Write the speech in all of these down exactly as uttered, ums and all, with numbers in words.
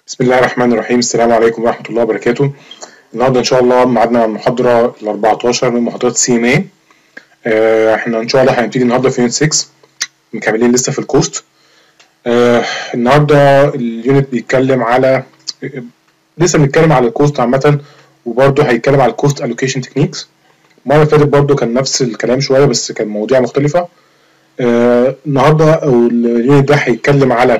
بسم الله الرحمن الرحيم. السلام عليكم ورحمة الله وبركاته. النهارده إن شاء الله ميعادنا مع المحاضرة ال أربعتاشر من محاضرات سي ام اي. احنا إن شاء الله هنبتدي النهارده في يونت ستة، مكملين لسه في الكوست. آه النهارده اليونت بيتكلم على لسه بنتكلم على الكوست عامة، وبرده هيتكلم على الكوست الوكيشن تكنيكس. المرة اللي فاتت برده كان نفس الكلام شوية بس كان مواضيع مختلفة. آه النهارده اليونت ده هيتكلم على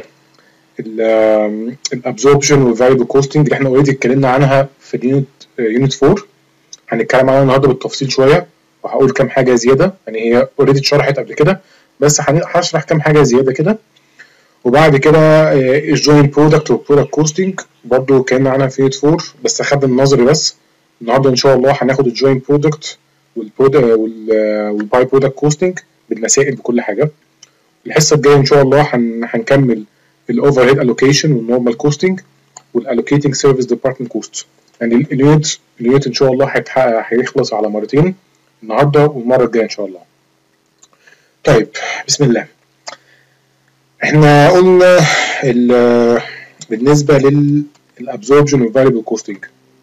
الابزوربشن والفاريبل كوستنج اللي احنا اوريدي اتكلمنا عنها في اليونت يونت أربعة. هنتكلم عنها النهارده بالتفصيل شويه، وهقول كام حاجه زياده، يعني هي اوريدي اتشرحت قبل كده بس هشرح كام حاجه زياده كده. وبعد كده الجوينت برودكت والبرودكت كوستنج برضو اتكلمنا عنها في يونت أربعة بس خدنا النظري بس. النهارده ان شاء الله هناخد الجوينت برودكت والباي برودكت كوستنج بالمسائل بكل حاجه. الحصه الجايه ان شاء الله هنكمل الاوفر هيد الوكيشن والنورمال كوستنج والالوكيتنج سيرفيس ديبارتمنت كوست. يعني اليونت اليونت ان شاء الله هيتحقق هيخلص على مرتين، النهارده والمره الجايه ان شاء الله. طيب بسم الله. احنا قلنا بالنسبه للابزوربشن والفاريبل كوستنج،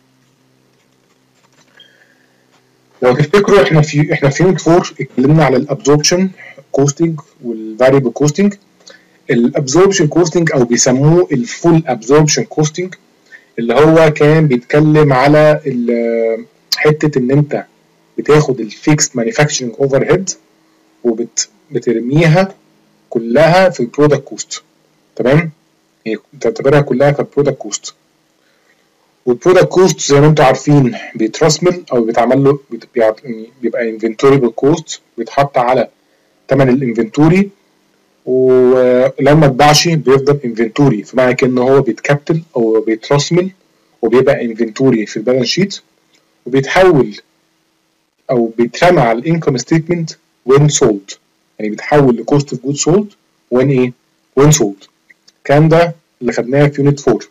لو تفتكروا احنا في احنا في يونت أربعة اتكلمنا على الابزوربشن كوستنج والفاريبل كوستنج. الابزوربشن كوستنج او بيسموه الفول ابزوربشن كوستنج، اللي هو كان بيتكلم على حته ان انت بتاخد الفيكس مانيفاكتشرنج اوفر هيد وبترميها كلها في البرودكت كوست. تمام، هي تعتبرها كلها كبرودكت كوست. والبرودكت كوست زي ما انتم عارفين بيترسمل او بيتعمل له بيبقى انفنتوريبل كوست، بيتحط على ثمن الانفنتوري، ولما ما اتباعش بيفضل انفنتوري، فمعنى كده ان هو بيتكابتل او بيترسمل وبيبقى انفنتوري في البالانس شيت، وبيتحول او بيترمى على الانكم ستيتمنت وين سولد، يعني بيتحول لكوست اوف جود سولد وين ايه وين سولد. الكلام ده اللي خدناه في يونت أربعة.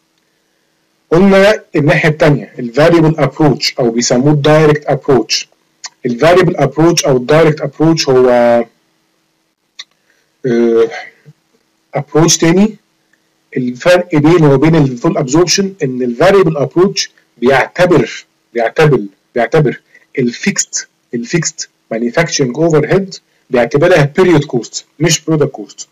قلنا الناحيه الثانيه الفاريبل ابروتش او بيسموه الدايركت ابروتش. الفاريبل ابروتش او الدايركت ابروتش هو ابروتش تاني. الفرق بينه وبين الفول ابزوربشن ان الفاريبل ابروتش بيعتبر بيعتبر بيعتبر الفيكست الفيكست مانيفاكتشرنج اوفر هيد بيعتبرها بيريود كوست مش برودكت كوست،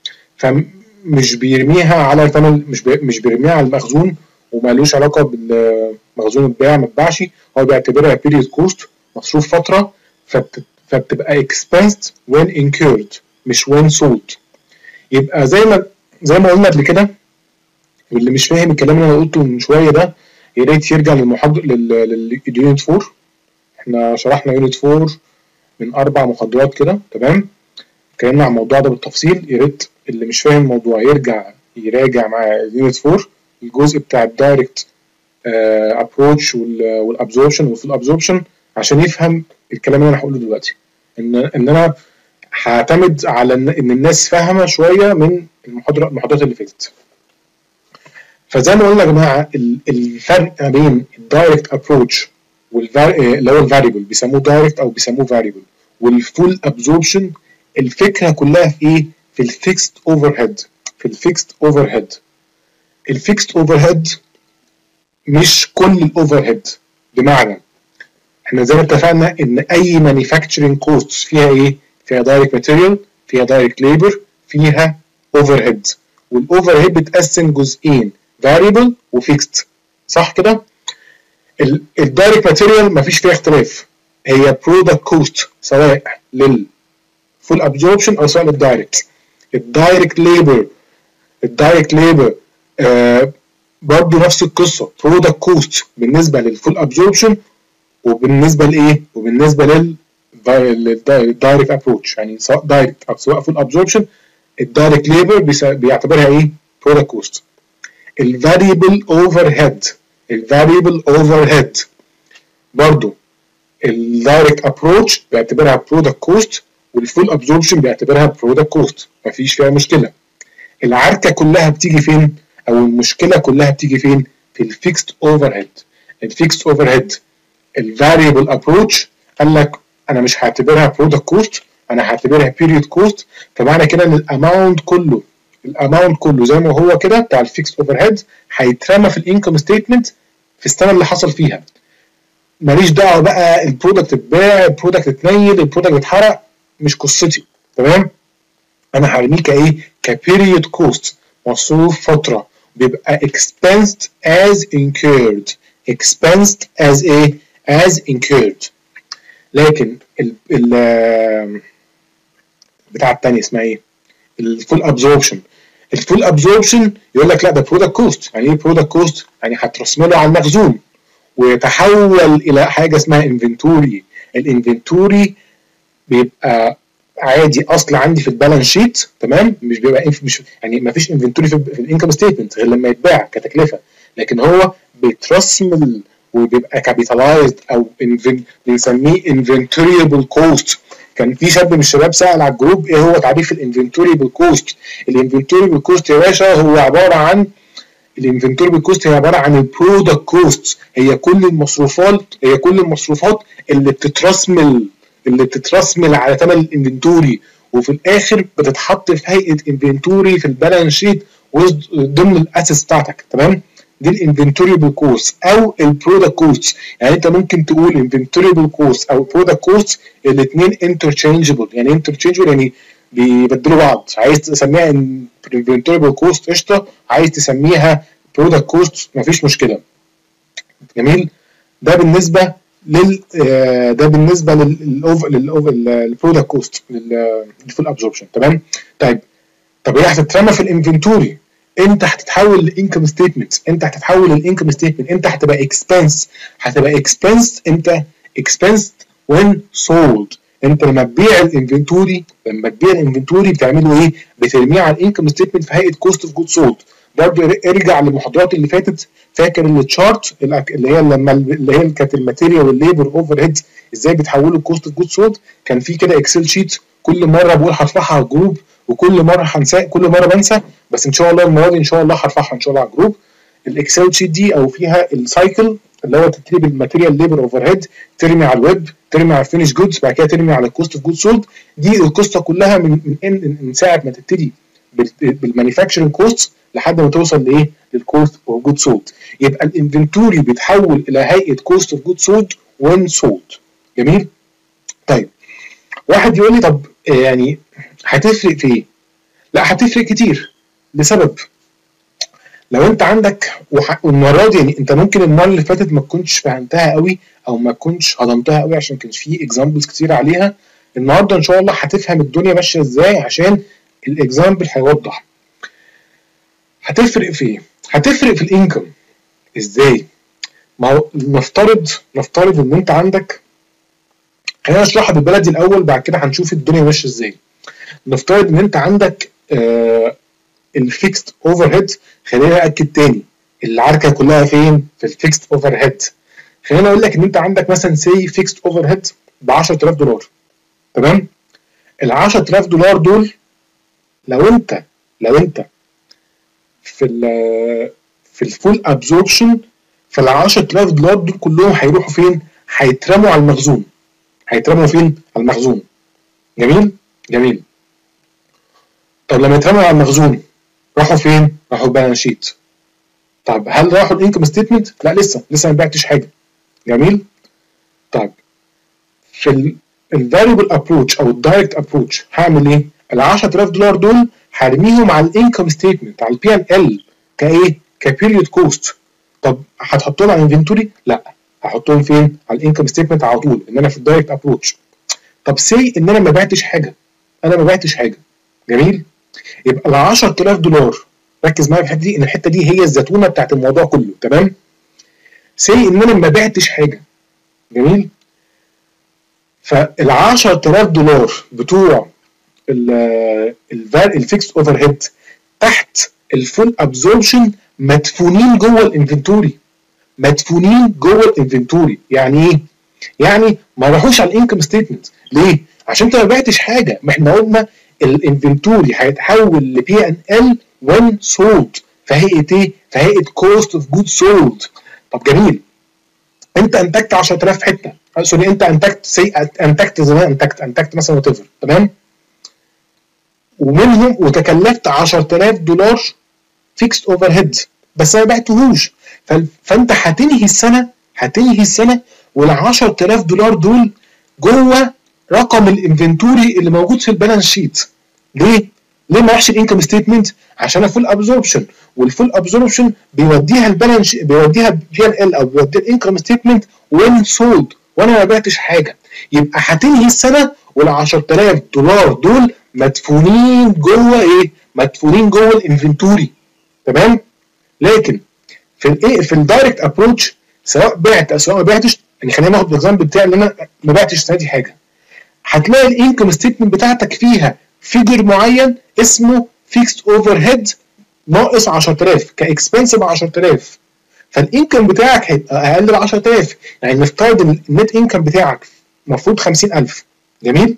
فمش بيرميها على ثمن، مش بي مش بيرميها على المخزون ومالوش علاقه بالمخزون اتباع ما اتباعش، هو بيعتبرها بيريود كوست مصروف فتره، فبتبقى expensed when incurred مش when sold. يبقى زي ما زي ما قلنا قبل كده، واللي مش فاهم الكلام اللي انا قلته من شويه ده يا ريت يرجع للمحاضره لليونت أربعة. احنا شرحنا يونت أربعة من اربع محاضرات كده، تمام، اتكلمنا عن الموضوع ده بالتفصيل. يا ريت اللي مش فاهم الموضوع يرجع يراجع مع يونت أربعة الجزء بتاع الدايركت ابروتش والابزوربشن والفول ابزوربشن عشان يفهم الكلام اللي انا هقوله دلوقتي. ان ان انا هعتمد على ان الناس فاهمه شويه من المحاضره المحاضرات اللي فاتت. فزي ما قلنا يا جماعه الفرق ما بين الدايركت ابروتش اللي هو الفاريبل بيسموه دايركت او بيسموه فاريبل والفول ابزوربشن، الفكره كلها في ايه؟ في الفيكست اوفر هيد. في الفيكست اوفر هيد الفيكست اوفر هيد مش كل الاوفر هيد. بمعنى احنا زي ما اتفقنا ان اي مانيفاكتشرنج كوست فيها ايه؟ فيها دايركت ماتيريال، فيها دايركت ليبر، فيها اوفر هيد. والاوفر هيد بتقسم جزئين، فاريبل وفيكست، صح كده؟ الدايركت ماتيريال مفيش فيها اختلاف، هي برودكت كوست سواء للفول ابزوربشن او سواء للدايركت. الدايركت ليبر الدايركت ليبر آه برضه نفس القصه، برودكت كوست بالنسبه للفول ابزوربشن وبالنسبه لايه؟ وبالنسبه لل الدايركت ابروتش، يعني سواء دايركت او سواء فول ابزوربشن الدايركت ليبر بيعتبرها ايه؟ برودكت كوست. الفاريبل اوفر هيد الفاريبل اوفر هيد برضه الدايركت ابروتش بيعتبرها برودكت كوست والفول ابزوربشن بيعتبرها برودكت كوست، مفيش فيها مشكله. العركه كلها بتيجي فين؟ او المشكله كلها بتيجي فين؟ في الفيكست اوفر هيد. الفيكست اوفر هيد الفاريبل ابروتش قال لك انا مش هعتبرها برودكت كوست، انا هعتبرها بيريود كوست، فمعنى كده ان الاماونت كله الاماونت كله زي ما هو كده بتاع الفيكس اوفر هيد هيترمى في الانكم ستيتمنت في السنه اللي حصل فيها. ماليش دعوه بقى البرودكت اتباع، البرودكت اتنيل، البرودكت اتحرق، مش قصتي. تمام؟ انا هرميه كايه؟ كبيريود كوست، مصروف فتره، بيبقى expensed as incurred. expensed as ايه؟ as incurred. لكن ال ال بتاع الثانيه اسمها ايه؟ الفول ابزوربشن. الفول ابزوربشن يقول لك لا ده برودكت كوست. يعني ايه برودكت كوست؟ يعني هترسمله على المخزون ويتحول الى حاجه اسمها انفنتوري. الانفنتوري بيبقى عادي اصل عندي في البالانس شيت، تمام؟ مش بيبقى مش يعني ما فيش انفنتوري في, في الانكم ستيتمنت غير لما يتباع كتكلفه، لكن هو بيترسم وبيبقى كابيتالايزد او بنسميه انفنتوريبل كوست. كان في شاب من الشباب سأل على الجروب ايه هو تعريف الانفنتوريبل كوست. الانفنتوريبل كوست يا باشا هو عباره عن الانفنتوريبل كوست هي عباره عن البرودكت كوست، هي كل المصروفات هي كل المصروفات اللي بتترسمل اللي بتترسمل على ثمن الانفنتوري، وفي الاخر بتتحط في هيئه انفنتوري في البالانس شيت ضمن الاسيتس بتاعتك. تمام؟ دي الانفنتوريبل كوست او البرودكت كوست. يعني انت ممكن تقول انفنتوريبل كوست او برودكت كوست، الاثنين انترتشينجبل. يعني انترتشينجبل يعني بيبدلوا بعض. عايز تسميها انفنتوريبل كوست قشطه، عايز تسميها برودكت كوست مفيش مشكله. جميل؟ ده بالنسبه لل ده بالنسبه للاوفر للبرودكت كوست للفول ابزوربشن. تمام؟ طيب طب هي هتترمى في الانفنتوري، انت هتتحول لانكم ستيتمنت، انت هتتحول للانكم ستيتمنت، انت هتبقى اكسبنس، هتبقى اكسبنس انت اكسبنس وين سولد. انت لما تبيع الانفنتوري لما تبيع الانفنتوري بتعمله ايه؟ بترميه على الانكم ستيتمنت في هيئه كوست اوف جود سولد. برضه ارجع للمحاضرات اللي فاتت، فاكر التشارت اللي هي لما اللي هي كانت الماتيريال والليبر اوفر هيد ازاي بتحولوا الكوست اوف جود سولد؟ كان في كده اكسل شيت كل مره بقول هرفعها على الجروب وكل مره هنسى، كل مره بنسى، بس ان شاء الله المره دي ان شاء الله هرفعها ان شاء الله على الجروب. الاكسل شيت دي او فيها السايكل اللي هو تكتب الماتيريال ليبر اوفر هيد، ترمي على الويب، ترمي على الفينش جودز، بعد كده ترمي على الكوست اوف جود سولد. دي القصه كلها من من من ساعه ما تبتدي بالمانيفاكتشرنج كوست لحد ما توصل لايه؟ للكوست اوف جود سولد. يبقى الانفنتوري بيتحول الى هيئه كوست اوف جود سولد وين سولد. جميل؟ طيب واحد يقول لي طب يعني هتفرق في ايه؟ لا هتفرق كتير لسبب. لو انت عندك والمره دي يعني انت ممكن المره اللي فاتت ما تكونش فهمتها قوي او ما تكونش هضمتها قوي عشان كان في اكزامبلز كتير عليها. النهارده ان شاء الله هتفهم الدنيا ماشيه ازاي عشان الاكزامبل هيوضح. هتفرق في ايه؟ هتفرق في الانكم. ازاي؟ ما هو نفترض نفترض ان انت عندك، خلينا نشرحها بالبلدي الاول بعد كده هنشوف الدنيا ماشيه ازاي. نفترض ان انت عندك آه الفيكست اوفر هيد. خلينا اكد تاني العركه كلها فين؟ في الفيكست اوفر هيد. خلينا اقول لك ان انت عندك مثلا سي فيكست اوفر هيد ب عشرة آلاف دولار. تمام؟ ال عشرة آلاف دولار دول لو انت لو انت في ال في الفول ابزوربشن، فال عشرة آلاف دولار دول كلهم هيروحوا فين؟ هيترموا على المخزون. هيترموا فين؟ على المخزون. جميل؟ جميل. طب لما يترموا على المخزون راحوا فين؟ راحوا البالانس شيت. طب هل راحوا الانكم ستيتمنت؟ لا لسه لسه ما بعتش حاجه. جميل؟ طيب في الفاريبل ابروتش او الدايركت ابروتش هعمل ايه؟ ال عشرة آلاف دولار دول هرميهم على الانكم ستيتمنت على البي ان ال كايه؟ كبيريود كوست. طب هتحطهم على الانفنتوري؟ لا، هحطهم فين؟ على الانكم ستيتمنت على طول ان انا في الدايركت ابروتش. طب سي ان انا ما بعتش حاجه، انا ما بعتش حاجه. جميل؟ يبقى ال عشرة آلاف دولار، ركز معايا في الحته دي ان الحته دي هي الزتونه بتاعت الموضوع كله. تمام؟ سي ان انا ما بعتش حاجه. جميل؟ فال عشرة آلاف دولار بتوع الفيكس اوفر هيد تحت الفول ابزوربشن مدفونين جوه الانفنتوري. مدفونين جوه الانفنتوري. يعني ايه؟ يعني ما راحوش على الانكم ستيتمنت. ليه؟ عشان انت ما بعتش حاجه. ما احنا قلنا الانفنتوري هيتحول لبي ان ال وين سولد في هيئه ايه؟ في هيئه كوست اوف جود سولد. طب جميل، انت انتجت عشرة آلاف حته، سوري انت انتجت سي انتجت زمان انتجت انتجت مثلا وات ايفر. تمام؟ ومنهم وتكلفت عشرة آلاف دولار فيكس اوفر هيد بس ما بعتهوش. فانت هتنهي السنه هتنهي السنه وال عشرة آلاف دولار دول جوه رقم الانفنتوري اللي موجود في البالانس شيت. ليه؟ ليه ما راحش الانكم ستيتمنت؟ عشان الفول ابزوربشن، والفول ابزوربشن بيوديها البالانس بيوديها بي ان ال او بيوديها الانكم ستيتمنت وين سولد، وانا ما بعتش حاجه. يبقى هتنهي السنه وال عشرة آلاف دولار دول مدفونين جوه ايه؟ مدفونين جوه الانفنتوري. تمام؟ لكن في الايه في الدايركت ابروتش سواء بعت او سواء ما بعتش، يعني خلينا ناخد الاكزامبل بتاعي اللي انا ما بعتش السنه دي حاجه، هتلاقي الانكم ستيتمنت بتاعتك فيها فيجر معين اسمه فيكست اوفر هيد ناقص عشرة آلاف كاكسبنس ب عشرة آلاف، فالانكم بتاعك هيبقى اقل ب عشرة آلاف. يعني نفترض ان النت انكم بتاعك المفروض خمسين ألف. جميل؟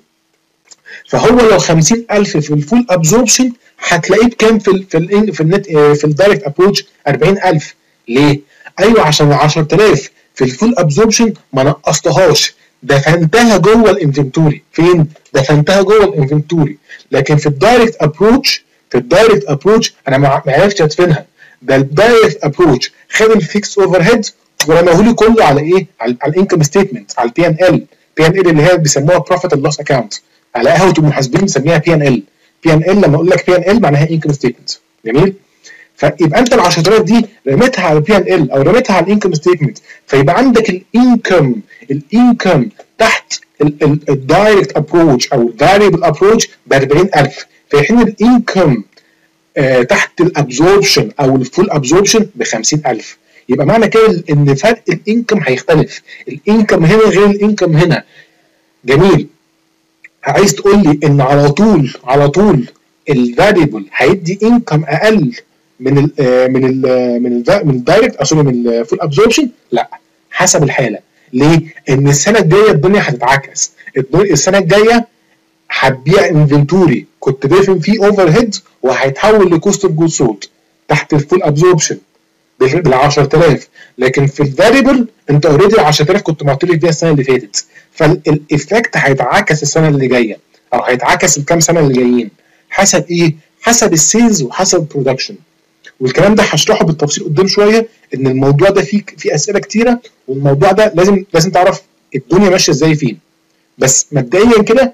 فهو لو خمسين ألف في الفول ابزوربشن هتلاقيه بكام في ال في ال في النت في الدايركت ابروتش؟ أربعين ألف. ليه؟ ايوه عشان عشرة آلاف في الفول ابزوربشن ما نقصتهاش، دفنتها جوه الانفنتوري. فين؟ دفنتها جوه الانفنتوري. لكن في الدايركت ابروتش في الدايركت ابروتش انا ما عرفتش ادفنها. ده الدايركت ابروتش خد الفيكس اوفر هيد ورماه لي كله على ايه؟ على الانكم ستيتمنت، على البي ان ال. بي ان ال اللي هي بيسموها بروفيت اند لوس اكاونت، على قهوه المحاسبين بنسميها بي ان ال. بي ان ال لما اقول لك بي ان ال معناها انكم ستيتمنت. جميل؟ فيبقى انت ال عشرة آلاف دي رميتها على البي ان ال او رميتها على الانكم ستيتمنت، فيبقى عندك الانكم الانكم تحت الدايركت ابروتش او الفاريبل ابروتش ب أربعين ألف، في حين الانكم آه تحت الابزوربشن او الفول ابزوربشن ب خمسين ألف. يبقى معنى كده ان فرق الانكم هيختلف، الانكم هنا غير الانكم هنا. جميل؟ عايز تقول لي ان على طول على طول الفاريبل هيدي انكم اقل من ال من ال من ال من الدايركت او سوري من الفول ابزوربشن؟ لا، حسب الحاله. ليه؟ ان السنه الجايه الدنيا هتتعكس، السنه الجايه هتبيع انفنتوري كنت دافن فيه اوفر هيد وهيتحول لكوست اوف جود سولد تحت الفول ابزوربشن بال عشرة آلاف، لكن في الفاريبل انت اوريدي ال عشرة آلاف كنت معترف بيها السنه اللي فاتت، فالايفكت هيتعكس السنه اللي جايه او هيتعكس الكام سنه اللي جايين. حسب ايه؟ حسب السيلز وحسب البرودكشن. والكلام ده هشرحه بالتفصيل قدام شويه، ان الموضوع ده فيه فيه اسئله كتيره، والموضوع ده لازم لازم تعرف الدنيا ماشيه ازاي فيه. بس مبدئيا كده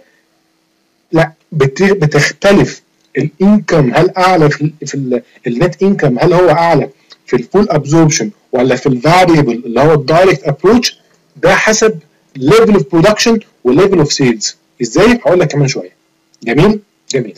لا، بتختلف الانكم. هل اعلى في في النت انكم، هل هو اعلى في الفول ابزوربشن ولا في الفاريبل اللي هو الدايركت ابروتش؟ ده حسب ليفل اوف برودكشن وليفل اوف سيلز. ازاي؟ هقول لك كمان شويه. جميل؟ جميل.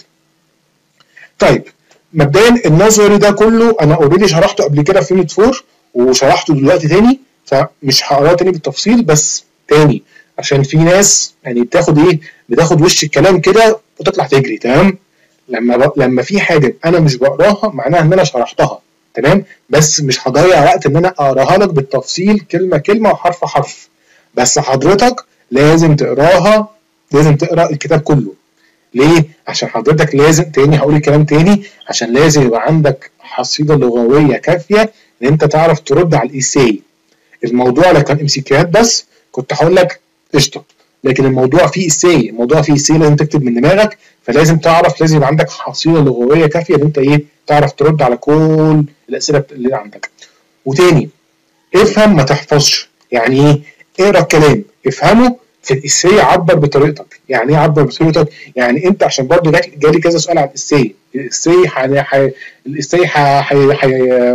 طيب مبدئيا النظري ده كله انا اوريدي شرحته قبل كده في يونت أربعة وشرحته دلوقتي تاني، فمش هقراه تاني بالتفصيل، بس تاني عشان في ناس يعني بتاخد ايه؟ بتاخد وش الكلام كده وتطلع تجري. تمام؟ لما ب... لما في حاجه انا مش بقراها معناها ان انا شرحتها. تمام؟ بس مش هضيع وقت ان انا اقراها لك بالتفصيل كلمه كلمه وحرف حرف، بس حضرتك لازم تقراها، لازم تقرا الكتاب كله. ليه؟ عشان حضرتك لازم، تاني هقول الكلام تاني، عشان لازم يبقى عندك حصيله لغويه كافيه ان انت تعرف ترد على الايساي. الموضوع لو كان ام سي كيوات بس كنت هقول لك قشطه، لكن الموضوع فيه ايساي، الموضوع فيه ايساي لازم تكتب من دماغك، فلازم تعرف، لازم يبقى عندك حصيله لغويه كافيه ان انت ايه؟ تعرف ترد على كل الاسئله اللي عندك. وتاني افهم ما تحفظش. يعني ايه؟ اقرا الكلام افهمه، في الايساي عبر بطريقتك. يعني ايه عبر بطريقتك؟ يعني انت عشان برضه جالي كذا سؤال على الايساي، الايساي ح... الايساي ح... ح...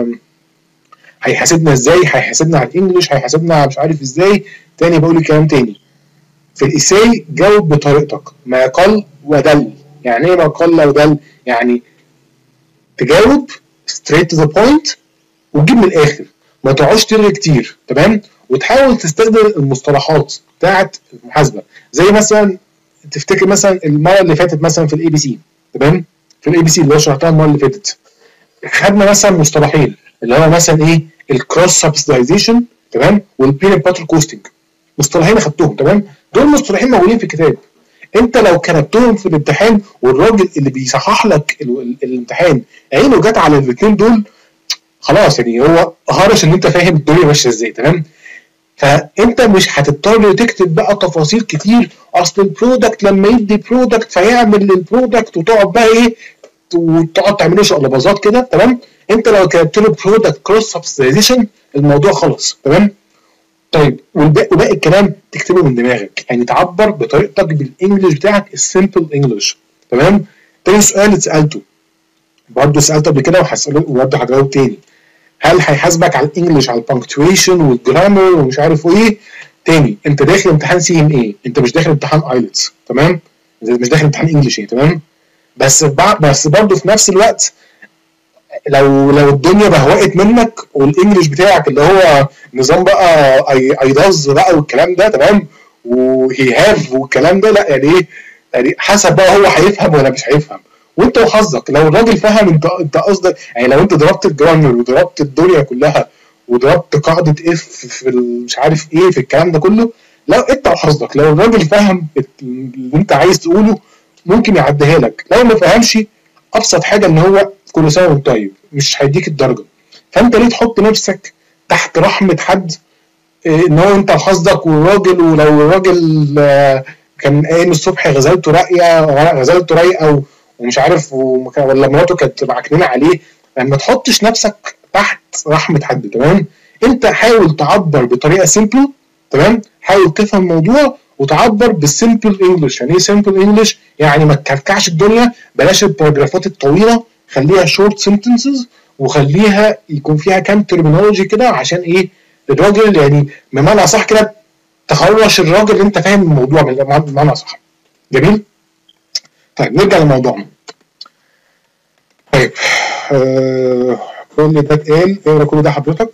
هيحاسبنا ازاي؟ هيحاسبنا على الانجليش، هيحاسبنا مش عارف ازاي. تاني بقول الكلام تاني، في الايساي جاوب بطريقتك، ما قل ودل. يعني ايه ما قل ودل؟ يعني تجاوب straight to the point وتجيب من الاخر، ما تقعدش ترغي كتير. تمام؟ وتحاول تستخدم المصطلحات بتاعت المحاسبه، زي مثلا تفتكر مثلا المره اللي فاتت مثلا في الاي بي سي. تمام؟ في الاي بي سي اللي شرحتها المره اللي فاتت خدنا مثلا مصطلحين، اللي هو مثلا ايه؟ الكروس سبسيدايزيشن، تمام؟ والبين باتر كوستنج. مصطلحين خدتهم. تمام؟ دول مصطلحين موجودين في الكتاب، انت لو كتبتهم في الامتحان والراجل اللي بيصحح لك الامتحان عينه جت على الاثنين دول، خلاص يعني هو هرش ان انت فاهم الدنيا ماشيه ازاي. تمام؟ فانت مش هتضطر تكتب بقى تفاصيل كتير، اصل البرودكت لما يدي برودكت فيعمل للبرودكت وتقعد بقى ايه وتقعد تعمله شقلباظات كده. تمام؟ انت لو كتبت له برودكت كروس سبستيشن الموضوع خلص. تمام؟ طيب والباقي وباقي الكلام تكتبه من دماغك، يعني تعبر بطريقتك بالانجلش بتاعك السمبل انجلش. تمام؟ تاني سؤال اتسالته برضه سالته قبل كده وهساله وبرضه هجاوب تاني، هل هيحاسبك على الانجلش على البنكتويشن والجرامر ومش عارف ايه؟ تاني انت داخل امتحان سي ام اي، انت مش داخل امتحان ايلتس. تمام؟ انت مش داخل امتحان انجلش. تمام؟ بس بس برضه في نفس الوقت لو لو الدنيا بهوقت منك والانجلش بتاعك اللي هو نظام بقى اي اي داز بقى والكلام ده، تمام، وهي هاف والكلام ده، لا يعني ايه، يعني حسب بقى هو هيفهم ولا مش هيفهم، وانت وحظك. لو الراجل فهم انت انت قصدك، يعني لو انت ضربت الجرامر وضربت الدنيا كلها وضربت قاعده اف في مش عارف ايه في الكلام ده كله، لو انت وحظك لو الراجل فهم اللي انت عايز تقوله ممكن يعديها لك، لو ما فهمش ابسط حاجه ان هو كل سنه وانت طيب مش هيديك الدرجه. فانت ليه تحط نفسك تحت رحمه حد إيه ان هو انت وحظك والراجل، ولو الراجل آه كان قايم الصبح غزلته راقيه غزلته رايقه ومش عارف ولا مراته كانت معكننه عليه، يعني ما تحطش نفسك تحت رحمه حد. تمام؟ انت حاول تعبر بطريقه سيمبل. تمام؟ حاول تفهم الموضوع وتعبر بالسيمبل انجلش. يعني ايه سيمبل انجلش؟ يعني ما تكركعش الدنيا، بلاش الباراجرافات الطويله، خليها شورت سنتنسز وخليها يكون فيها كام ترمينولوجي كده عشان ايه الراجل يعني بمعنى صح كده تخرج الراجل اللي انت فاهم الموضوع بمعنى صح. جميل؟ طيب نرجع لموضوعنا. طيب آه كل ده اتقال، اقرا كل ده حضرتك.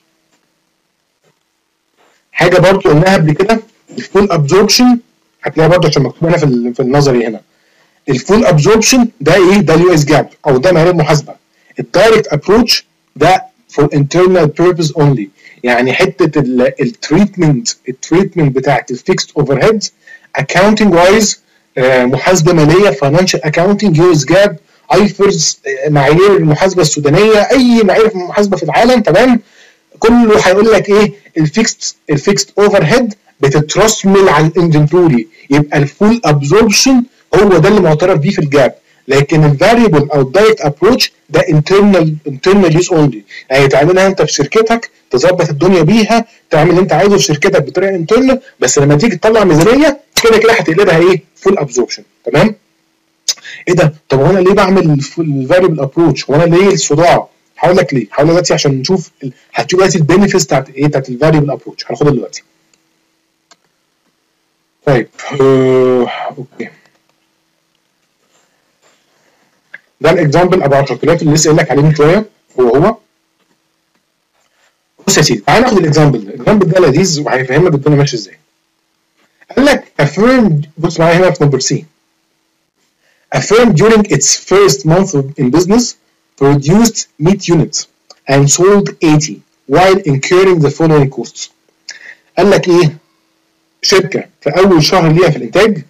حاجه برضو قلناها قبل كده، الفول ابزوربشن هتلاقيها برضو عشان مكتوب هنا في في النظري هنا. الفول ابزوربشن ده ايه؟ ده اليو اس جاب او ده معيار المحاسبه. الدايركت ابروتش ده for internal purpose only، يعني حته التريتمنت التريتمنت بتاعت الفيكسد اوفر هيد اكاونتنج وايز، محاسبه ماليه فاينانشال اكاونتنج، يو اس جاب، ايفرز، معايير المحاسبه السودانيه، اي معايير المحاسبه في العالم. تمام؟ كله هيقول لك ايه؟ الفيكسد الفيكسد اوفر هيد بتترسمل على الانفنتوري، يبقى الفول ابزوربشن هو ده اللي معترف بيه في الجاب. لكن الفاريبل او الدايركت ابروتش ده انترنال انترنال يوز اونلي، يعني تعملها انت في شركتك تظبط الدنيا بيها، تعمل اللي انت عايزه في شركتك بطريقه انترنال، بس لما تيجي تطلع ميزانيه كده كده هتقلبها ايه؟ فول ابزوربشن. تمام؟ ايه ده؟ طب هو انا ليه بعمل الفاريبل ابروتش؟ هو انا ليه الصداع؟ هقول لك ليه، هقول لك دلوقتي عشان نشوف ال... هتشوف دلوقتي البينفيتس بتاعت ايه؟ بتاعت الفاريبل ابروتش هناخدها دلوقتي. طيب آه... اوكي، ده الاكزامبل ابو الكالكوليتر اللي لسه قايل لك عليه من شويه. هو هو بص يا سيدي، تعالى ناخد الاكزامبل. الاكزامبل ده لذيذ وهيفهمك الدنيا ماشيه ازاي. قال لك a firm، بص معايا هنا في نمبر سي. A firm during its first month in business produced meat units and sold eighty while incurring the following costs. قال لك ايه؟ شركه في اول شهر ليها في الانتاج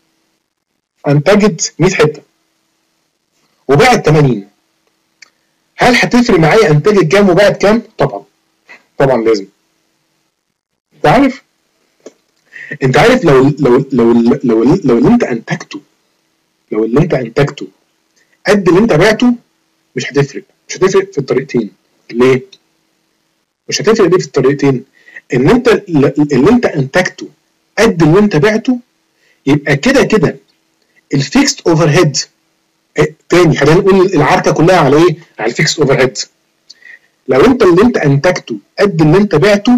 انتجت مية حته وباعت ثمانين. هل هتفرق معايا انتجت كام وباعت كام؟ طبعا طبعا لازم. انت عارف انت عارف لو لو لو لو لو اللي انت انتجته لو اللي انت انتجته قد اللي انت بعته مش هتفرق مش هتفرق في الطريقتين. ليه؟ مش هتفرق ليه في الطريقتين؟ ان انت اللي انت انتجته قد اللي انت بعته، يبقى كده كده الفيكست اوفر هيد تاني. خلينا نقول العركه كلها على ايه؟ على الفيكست اوفر هيد. لو انت اللي انت انتجته قد اللي انت بعته،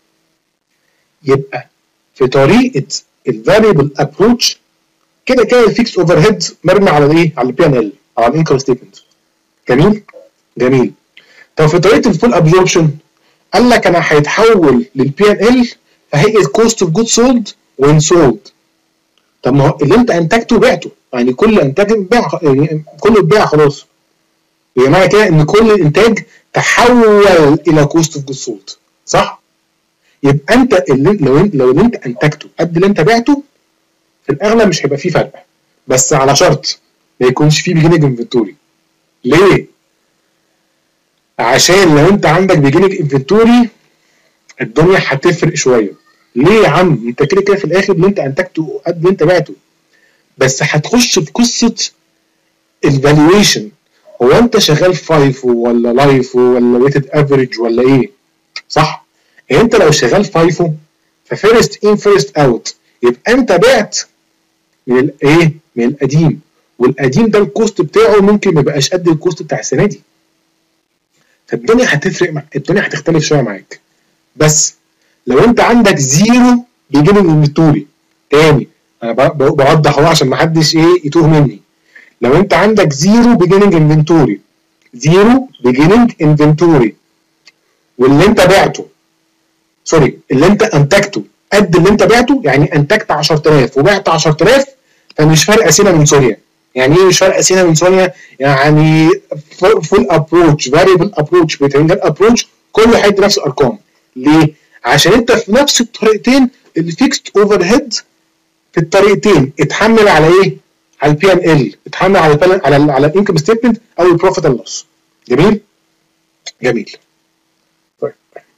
يبقى في طريقه الفاريبل ابروتش كده كده الفيكس اوفر هيد مرمي على الايه؟ على البي ان ال او على الانكم ستيتمنت. جميل؟ جميل. طب في طريقه الفول ابزوربشن قال لك انا هيتحول للبي ان ال فهيئه كوست اوف جود سولد وين سولد. طب ما هو اللي انت انتجته بعته، يعني كل انتاج اتباع، يعني كله اتباع خلاص. يعني معنى كده ان كل الانتاج تحول الى كوست اوف جود سولد، صح؟ يبقى انت اللي لو انت لو اللي انت انتجته قد اللي انت بعته في الاغلب مش هيبقى فيه فرق، بس على شرط ما يكونش فيه بيجيننج انفنتوري. ليه؟ عشان لو انت عندك بيجيننج انفنتوري الدنيا هتفرق شويه. ليه يا عم؟ انت كده كده في الاخر اللي انت انتجته قد اللي انت بعته، بس هتخش في قصه الفالويشن. هو انت شغال فايفو ولا لايفو ولا ويتد افريج ولا ايه؟ صح؟ يعني انت لو شغال فايفو ففيرست ان فيرست اوت، يبقى انت بعت من الايه؟ من القديم، والقديم ده الكوست بتاعه ممكن ما يبقاش قد الكوست بتاع السنه دي. فالدنيا هتفرق مع الدنيا هتختلف شويه معاك. بس لو انت عندك زيرو بيجيننج انفنتوري، تاني انا بوضح اهو عشان ما حدش ايه يتوه مني. لو انت عندك زيرو بيجيننج انفنتوري، زيرو بيجيننج انفنتوري، واللي انت بعته سوري اللي انت انتجته قد اللي انت بعته، يعني انتجت عشرة آلاف وبعت عشرة آلاف، فمش فارقه سينا من سوريا. يعني ايه مش فارقه سينا من سوريا؟ يعني فول ابروتش، فاريبل ابروتش، بتنجل ابروتش، كله هيدي نفس الارقام. ليه؟ عشان انت في نفس الطريقتين الفيكست اوفر هيد في الطريقتين اتحمل على ايه؟ على البي ان ال، اتحمل على ال على ال على الانكم ستيتمنت او البروفيت اند لوس. جميل؟ جميل. طيب.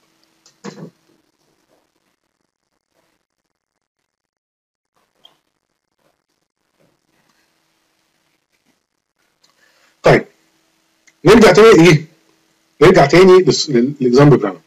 طيب نرجع تاني ايه؟ نرجع تاني للاكزامبل بتاعنا.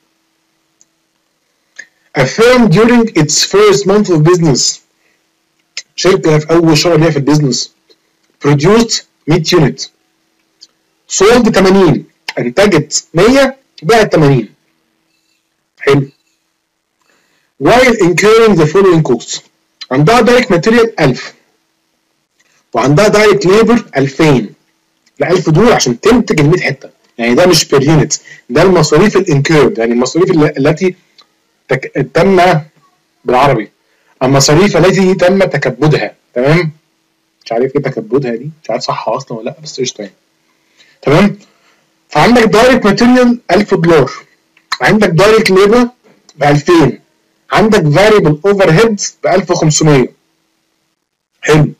A firm during its first month of business، شركة في أول شهر ليها في البيزنس produced مية unit، sold ثمانين، أنتجت مية، باعت ثمانين. حلو. while incurring the following costs، عندها direct material ألف، وعندها direct labor ألفين. ال ألف دول عشان تنتج ال مية حتة، يعني ده مش per unit، ده المصاريف الانكيرد، يعني المصاريف التي تك... تم بالعربي المصاريف التي تم تكبدها. تمام؟ مش عارف ايه تكبدها دي، مش عارف صح اصلا ولا لا، بس قشطه يعني. تمام؟ فعندك دايركت ماتيريال ألف دولار، عندك دايركت ليبر ب ألفين، عندك فاريبل اوفر هيد ب ألف وخمسمية. حلو.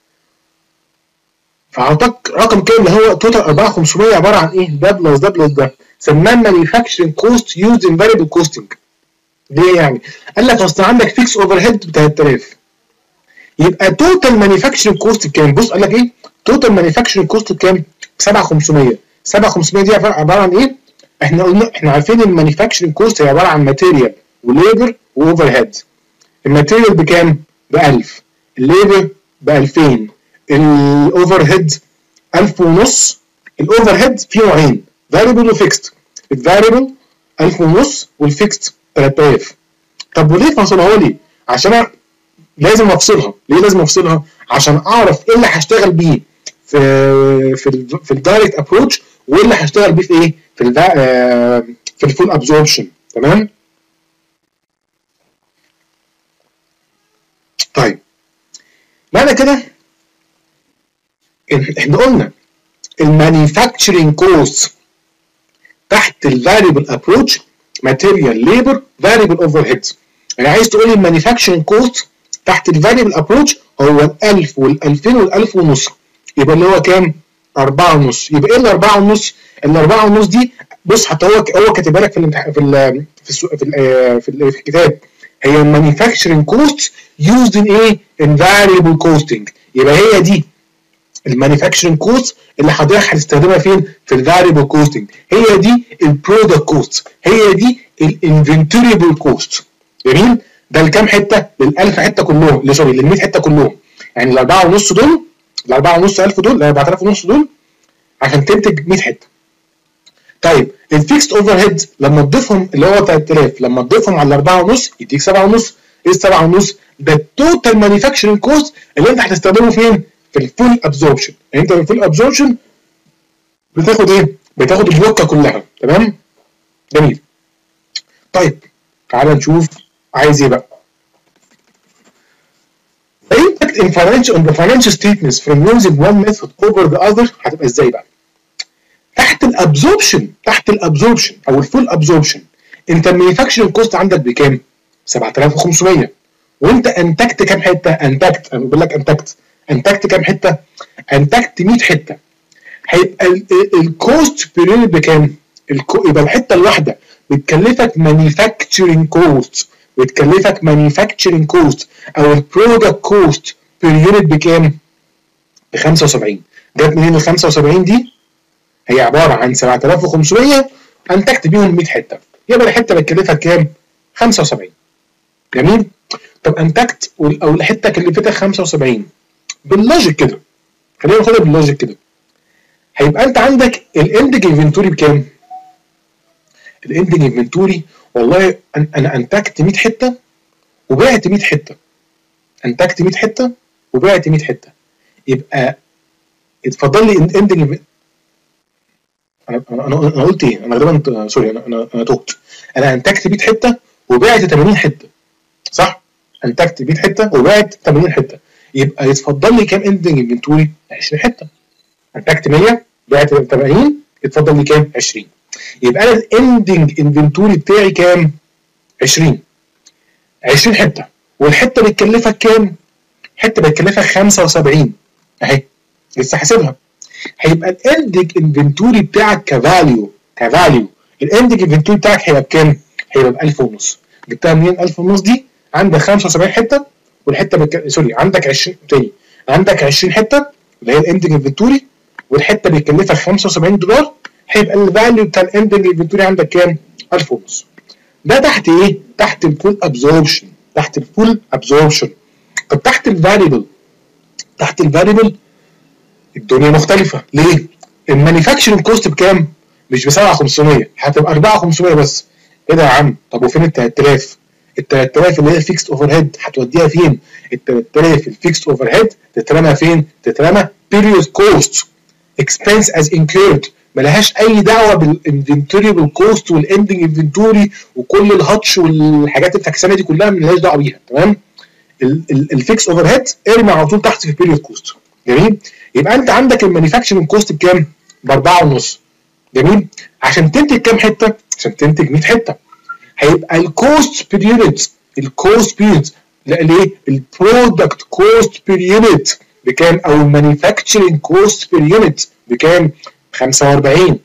فاعطاك رقم كده اللي هو توتال أربعة آلاف وخمسمية، عباره عن ايه؟ ده بلس ده بلس ده، سماه مانيفاكتشرنج كوست يوزد ان فاريبل كوستنج. ليه يعني؟ قال لك اصل عندك فيكس اوفر هيد ب تلات آلاف، يبقى توتال مانيفاكتشرنج كوست بكام؟ بص قال لك ايه؟ توتال مانيفاكتشرنج كوست بكام؟ سبعة آلاف وخمسمية. سبعة آلاف وخمسمية دي عباره عن ايه؟ احنا قلنا احنا عارفين ان المانيفاكتشرنج كوست هي عباره عن ماتيريال وليبر واوفر هيد. الماتيريال بكام؟ ب ألف، الليبر ب ألفين، الاوفر هيد ألف ونص. الاوفر هيد فيه نوعين، فاريبل وفيكست. الفاريبل ألف ونص والفيكست تلات آلاف. طب وليه فاصلها لي؟ عشان لازم افصلها. ليه لازم افصلها؟ عشان اعرف ايه اللي هشتغل بيه في في ال في الدايركت ابروتش، وايه اللي هشتغل بيه في ايه؟ في ال في الفول ابزوربشن. تمام؟ طيب معنى كده احنا قلنا المانيفاكتشرنج كوست تحت الفاريبل ابروتش ماتيريال ليبر فاريبل اوفر هيد. يعني عايز تقول لي المانيفاكتشرنج كوست تحت الفاريبل ابروتش هو ال ألف وال ألفين وال ألف ونص، يبقى اللي هو كام؟ أربعة ونص. يبقى ايه ال أربعة ونص؟ ال أربعة ونص دي بص حتى هو هو كاتبها لك في الامتحان في ال في السو... في, ال في, ال في الكتاب، هي المانيفاكتشرنج كوست يوزد ان ايه؟ ان فاريبل كوستنج. يبقى هي دي المانيفاكتشرنج كوست اللي حضرتك هتستخدمها فين؟ في الفاريبل كوستنج. هي دي البرودكت كوست، هي دي الانفنتوريبل كوست. جميل؟ ده الكام حته؟ لل ألف حته كلهم، اللي سوري لل مية حته كلهم. يعني ال أربعة ونص دول، ال أربعة ونص ألف دول، ال أربعة آلاف ونص دول عشان تنتج مية حته. طيب الفيكست اوفر هيد لما تضيفهم اللي هو تلات آلاف، لما تضيفهم على ال أربعة ونص يديك سبعة ونص. ايه ال سبعة ونص؟ ده التوتال مانيفاكتشرنج كوست اللي انت هتستخدمه فين؟ في الفول ابزوربشن. يعني انت في الفول ابزوربشن بتاخد ايه؟ بتاخد البلوكه كلها. تمام؟ جميل. طيب تعالى نشوف عايز ايه بقى. The impact in financial on the financial statements from using one method over the other هتبقى ازاي بقى؟ تحت الابزوربشن، تحت الابزوربشن او الفول ابزوربشن انت المانيفاكتشرنج كوست عندك بكام؟ سبعة آلاف وخمسمية. وانت انتجت كام حته؟ انتجت انا بقول لك انتجت انتجت كام حته؟ انتجت مية حته. هيبقى الكوست بير يونت بكام؟ يبقى الحته الواحده بتكلفك مانيفاكتشرنج كوست، بتكلفك مانيفاكتشرنج كوست او البرودكت كوست بير يونت بكام؟ ب خمسة وسبعين. جت منين ال خمسة وسبعين دي؟ هي عباره عن سبعة آلاف وخمسمية انتجت بيهم مية حته، يبقى الحته بتكلفك كام؟ خمسة وسبعين. جميل؟ طب انتجت او الحته كلفتك خمسة وسبعين، باللوجيك كده، خلينا ناخدها باللوجيك كده، هيبقى انت عندك الاندنج انفنتوري بكام؟ الاندنج انفنتوري والله انا انتجت مية حته وبعت مية حته، انتجت مية حته وبعت مية حته، يبقى اتفضل لي اندنج. انا انا انا قلت ايه؟ انا غالبا سوري انا انا انا تهت. انا انتجت مية حته وبعت تمانين حته، صح؟ انتجت مية حته وبعت تمانين حته، يبقى يتفضل لي كام اندنج انفنتوري؟ عشرين حته. انتجت مية بعت تمانين، يتفضل لي كام؟ عشرين. يبقى انا الاندنج انفنتوري بتاعي كام؟ عشرين. عشرين حته، والحته بتكلفك كام؟ حته بتكلفك خمسة وسبعين اهي، لسه حاسبها. هيبقى الاندنج انفنتوري بتاعك كفاليو كفاليو الاندنج انفنتوري بتاعك هيبقى بكام؟ هيبقى ب ألف ونص. جبتها منين ألف ونص دي؟ عندك خمسة وسبعين حته والحته بك... سوري عندك عشرين تاني، عندك عشرين حته اللي هي الاندنج انفنتوري، والحته بيكلفك خمسة وسبعين دولار، هيبقى الفاليو بتاع الاندنج انفنتوري عندك كام؟ ألف ونص. ده تحت ايه؟ تحت الفول ابزوربشن، تحت الفول ابزوربشن. طب تحت الفاريبل، تحت الفاريبل الدنيا مختلفه. ليه؟ المانيفاكتشرنج كوست بكام؟ مش ب سبعة آلاف وخمسمية، هتبقى أربعة آلاف وخمسمية بس. ايه ده يا عم؟ طب وفين ال تلات آلاف؟ ال تلات آلاف اللي هي فيكست اوفر هيد هتوديها فين؟ ال تلات آلاف الفيكست اوفر هيد تترمى فين؟ تترمى بيريود كوست اكسبنس از انكيرد، ملهاش اي دعوه بالانفنتوري بالكوست والاندنج انفنتوري وكل الهاتش والحاجات الفكسانه دي كلها ملهاش دعوه بيها. تمام؟ الفيكس اوفر هيد ارمي على طول تحت في البيريود كوست. جميل؟ يبقى انت عندك المانيفاكتشرنج كوست بكام؟ ب أربعة ونص. جميل؟ عشان تنتج كام حته؟ عشان تنتج مية حته. هيبقى الكوست بير يونت، الكوست بير يونت لا ليه؟ البرودكت كوست بير يونت بكام؟ او المانيفاكتشرنج كوست بير يونت بكام؟ خمسة وأربعين.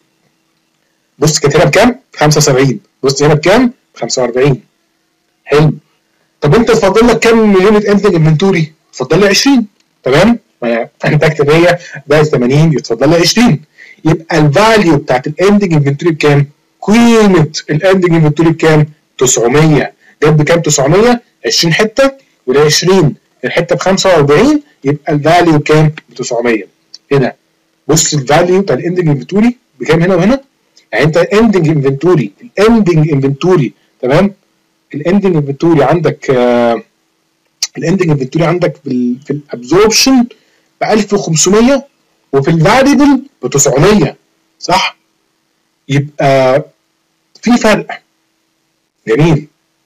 بص كانت هنا بكام؟ خمسة وسبعين. بص هنا بكام؟ خمسة وأربعين. حلو. طب انت تفضل لك كام يونت انتج انفنتوري؟ تفضل لي عشرين. تمام؟ انتجت مية بقت تمانين، يتفضل لي عشرين. يبقى الفاليو بتاعت الاندنج انفنتوري بكام؟ قيمه الاندنج انفنتوري بكام؟ تسعمية. جت بكام تسعمية؟ عشرين حته وال عشرين الحته ب خمسة وأربعين، يبقى الفاليو بكام؟ ب تسعمية. هنا بص الفاليو بتاع الاندنج انفنتوري بكام هنا وهنا؟ يعني انت الاندنج انفنتوري الاندنج انفنتوري تمام؟ الاندنج انفنتوري عندك آه الاندنج انفنتوري عندك في في الابزوربشن ب ألف وخمسمية وفي الفاريبل ب تسعمية، صح؟ يبقى في فرق. جميل.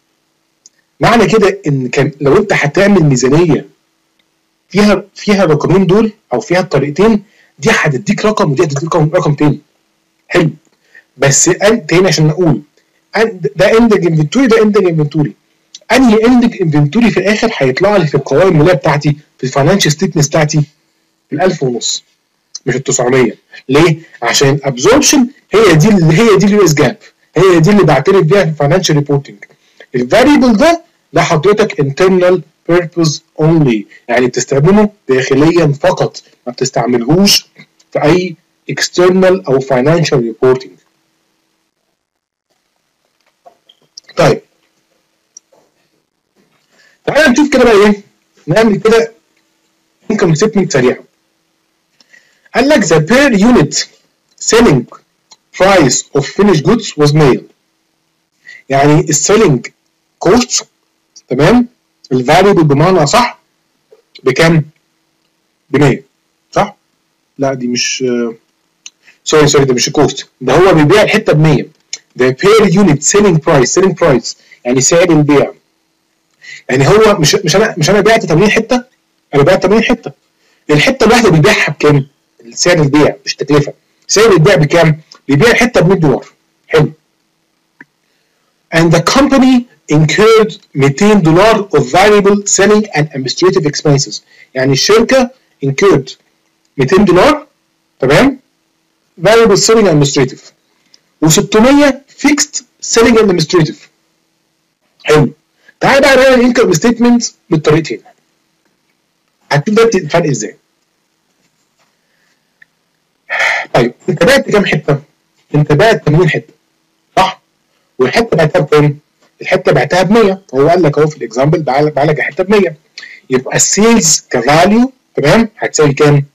معنى كده ان كان لو انت هتعمل ميزانيه فيها فيها الرقمين دول او فيها الطريقتين، دي هتديك رقم ودي هتديك رقم رقم تاني. حلو. بس انت هنا عشان نقول ده اندنج انفنتوري ده اندنج انفنتوري، انهي اندنج انفنتوري في الاخر هيطلع لي في القوائم الماليه بتاعتي في الفاينانشال ستيتمنت بتاعتي؟ الألف ونص مش ال تسعمية. ليه؟ عشان الابزوربشن هي دي اللي هي دي اليو اس جاب، هي دي اللي بعترف بيها في الفاينانشال ريبورتنج. الفاريبل ده ده حضرتك internal purpose only، يعني بتستخدمه داخليا فقط، ما بتستعملهوش في اي external او financial reporting. طيب تعالى نشوف كده بقى ايه، نعمل كده income statement سريعه. قال لك the per unit selling price of finished goods was made، يعني السيلينج كوست تمام الفاليبل بمعنى صح بكام؟ ب مية، صح؟ لا دي مش سوري سوري ده مش الكوست، ده هو بيبيع الحته ب مية. the per unit selling price selling price يعني سعر البيع، يعني هو مش مش انا مش انا بعت تمانين حته، انا بعت تمانين حته، الحته الواحده بيبيعها بكام؟ سعر البيع مش تكلفه. سعر البيع بكام؟ بيبيع الحته ب مية دولار. حلو. and the company incurred ميتين دولار of variable selling and administrative expenses، يعني الشركه incurred ميتين دولار تمام variable selling and administrative، و600 fixed سيلينج ادمنستريتيف. حلو. تعالى بقى نعمل الانكم ستيتمنت بالطريقتين. هتشوف ده الفرق ازاي. طيب انت بعت كام حته؟ انت بعت ثمانين حته صح؟ والحته بعتها بكام؟ الحته بعتها ب مية، هو قال لك اهو في الاكزامبل باع لك الحته ب مية، يبقى السيلز كفاليو تمام هتساوي كام؟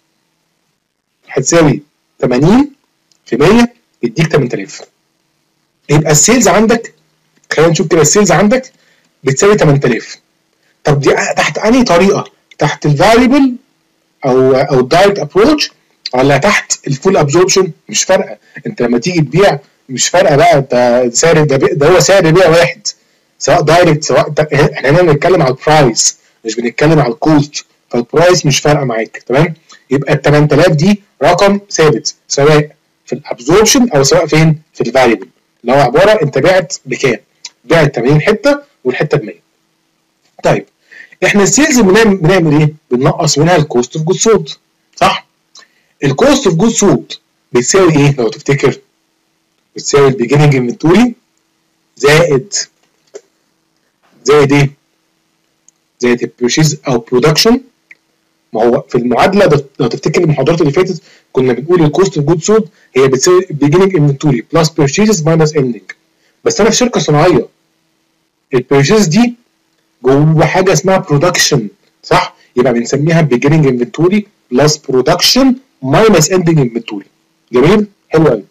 هتساوي ثمانين في مية يديك ثمانية آلاف. يبقى السيلز عندك، خلينا نشوف كده، السيلز عندك بتساوي ثمانية آلاف. طب دي تحت انهي طريقه؟ تحت الفاريبل او او الدايركت ابروتش ولا تحت الفول ابزوربشن؟ مش فارقه، انت لما تيجي تبيع مش فارقه بقى، انت سعر ده, ده هو سعر بيع واحد سواء دايركت سواء احنا هنا بنتكلم على البرايس مش بنتكلم على الكوست، فالبرايس مش فارقه معاك تمام. يبقى ال ثمانية آلاف دي رقم ثابت سواء في الابزوربشن او سواء فين؟ في الفاريبل، اللي هو عباره انت بعت بكام؟ بعت ثمانين حته والحته ب مية. طيب احنا السيلز بنعمل بنعمل ايه؟ بننقص منها الكوست اوف جود سولد صح؟ الكوست اوف جود سولد بتساوي ايه لو تفتكر؟ بتساوي البيجيننج انفنتوري زائد زائد ايه؟ زائد البرشيز او برودكشن. ما هو في المعادله لو تفتكر المحاضرات اللي فاتت كنا بنقول الكوست اوف جود سولد هي بتساوي البيجيننج انفنتوري بلس برشيز ماينس اندنج. بس انا في شركه صناعيه البرشيز دي جوه حاجه اسمها برودكشن صح؟ يبقى بنسميها beginning inventory plus production minus ending inventory. جميل؟ حلو قوي.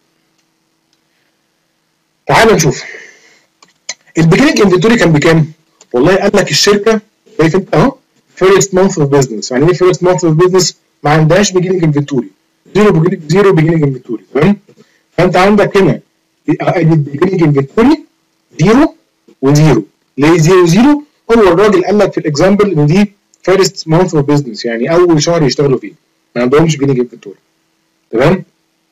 تعال نشوف. البيجيننج انفنتوري كان بكام؟ والله قال لك الشركه شايف انت اهو first month of business، يعني ايه first month of business؟ ما عندهاش beginning inventory، زيرو زيرو beginning inventory تمام؟ فانت عندك هنا البيجيننج انفنتوري زيرو وزيرو. ليه زيرو زيرو؟ هو الراجل قال لك في الاكزامبل ان دي فيرست مانث اوف بزنس، يعني اول شهر يشتغلوا فيه ما عندهمش بيجيننج انفنتوري تمام.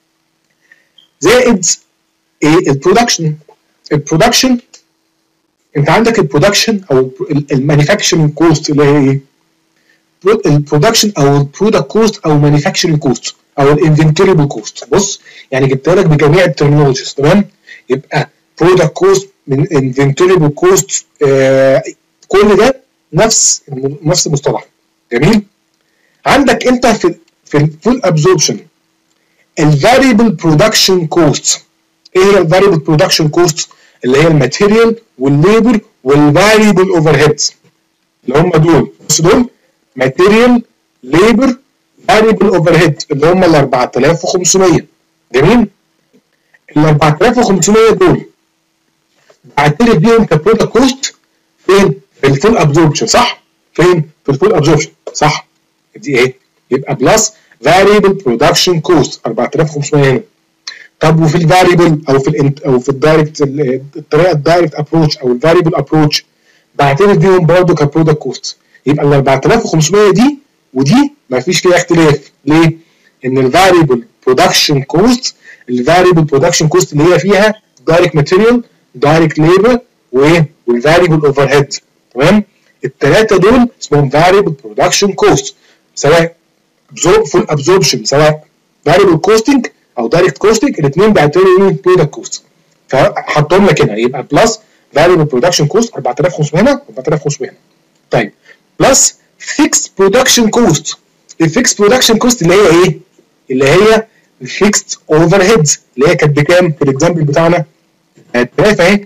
زائد ايه؟ البرودكشن. البرودكشن انت عندك البرودكشن او المانيفاكتشرنج كوست اللي هي ايه؟ البرودكشن او البرودكت كوست او مانيفاكتشرنج كوست او الانفنتوريبل كوست. بص يعني جبت لك بجميع الترمينولوجيز تمام. يبقى برودكت كوست من انفنتوريبل كوست آه كل ده نفس نفس المصطلح. جميل. عندك انت في في الفول ابزوربشن الفاريبل برودكشن كوست. ايه هي الفاريبل برودكشن كوست؟ اللي هي الماتيريال والليبر والفاريبل اوفر هيدز اللي هم دول. بص دول ماتيريال ليبر فاريبل اوفر هيد اللي هم ال أربعة آلاف وخمسمية. جميل. ال أربعة آلاف وخمسمية دول بعترف بيهم كبرودكت كوست فين؟ في الفول ابزوربشن صح؟ فين؟ في الفول ابزوربشن صح؟ دي ايه؟ يبقى بلس فاريبل برودكشن كوست أربعة آلاف وخمسمية هنا. طب وفي الفاريبل او في الانت او في الدايركت الطريقه الدايركت ابروتش او الفاريبل ابروتش بعترف بيهم برضه كبرودكت كوست. يبقى ال أربعة آلاف وخمسمية دي ودي ما فيش فيها اختلاف. ليه؟ ان الفاريبل برودكشن كوست الفاريبل برودكشن كوست اللي هي فيها دايركت ماتيريال دايركت ليبر وايه؟ والفاريبل اوفر هيد تمام؟ الثلاثه دول اسمهم فاريبل برودكشن كوست سواء فول ابزوربشن سواء فاريبل كوستنج او دايركت كوستنج الاثنين بيعتبروا برودكت كوست. فحطهم لك هنا يبقى بلس فاريبل برودكشن كوست أربعة آلاف وخمسمية هنا أربعة آلاف وخمسمية هنا. طيب بلس فيكس برودكشن كوست. الفيكس برودكشن كوست اللي هي ايه؟ اللي هي الفيكست اوفر هيدز اللي هي كانت بكام في الاكزامبل بتاعنا؟ ثلاثة آلاف اهي.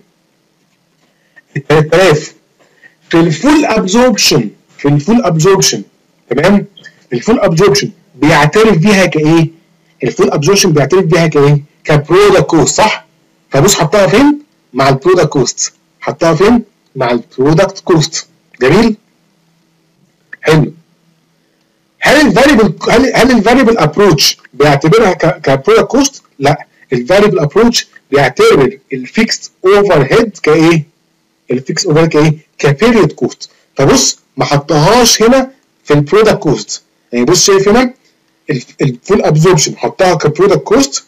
ثلاثة آلاف في الفول ابزوربشن في الفول ابزوربشن تمام؟ الفول ابزوربشن بيعترف بيها كايه؟ الفول ابزوربشن بيعترف بيها كايه؟ كبرودكت كوست صح؟ فبص حطها فين؟ مع البرودكت كوست. حطها فين؟ مع البرودكت كوست. جميل؟ حلو. هل الفاريبل هل هل الفاريبل ابروتش بيعتبرها كبرودكت كوست؟ لا، الفاريبل ابروتش بيعتبر الفيكست اوفر هيد كايه؟ الفيكست اوفر هيد كايه؟ كبيريود كوست. فبص ما حطهاش هنا في البرودكت كوست. يعني بص شايف هنا الفول ابزوربشن حطها كبرودكت كوست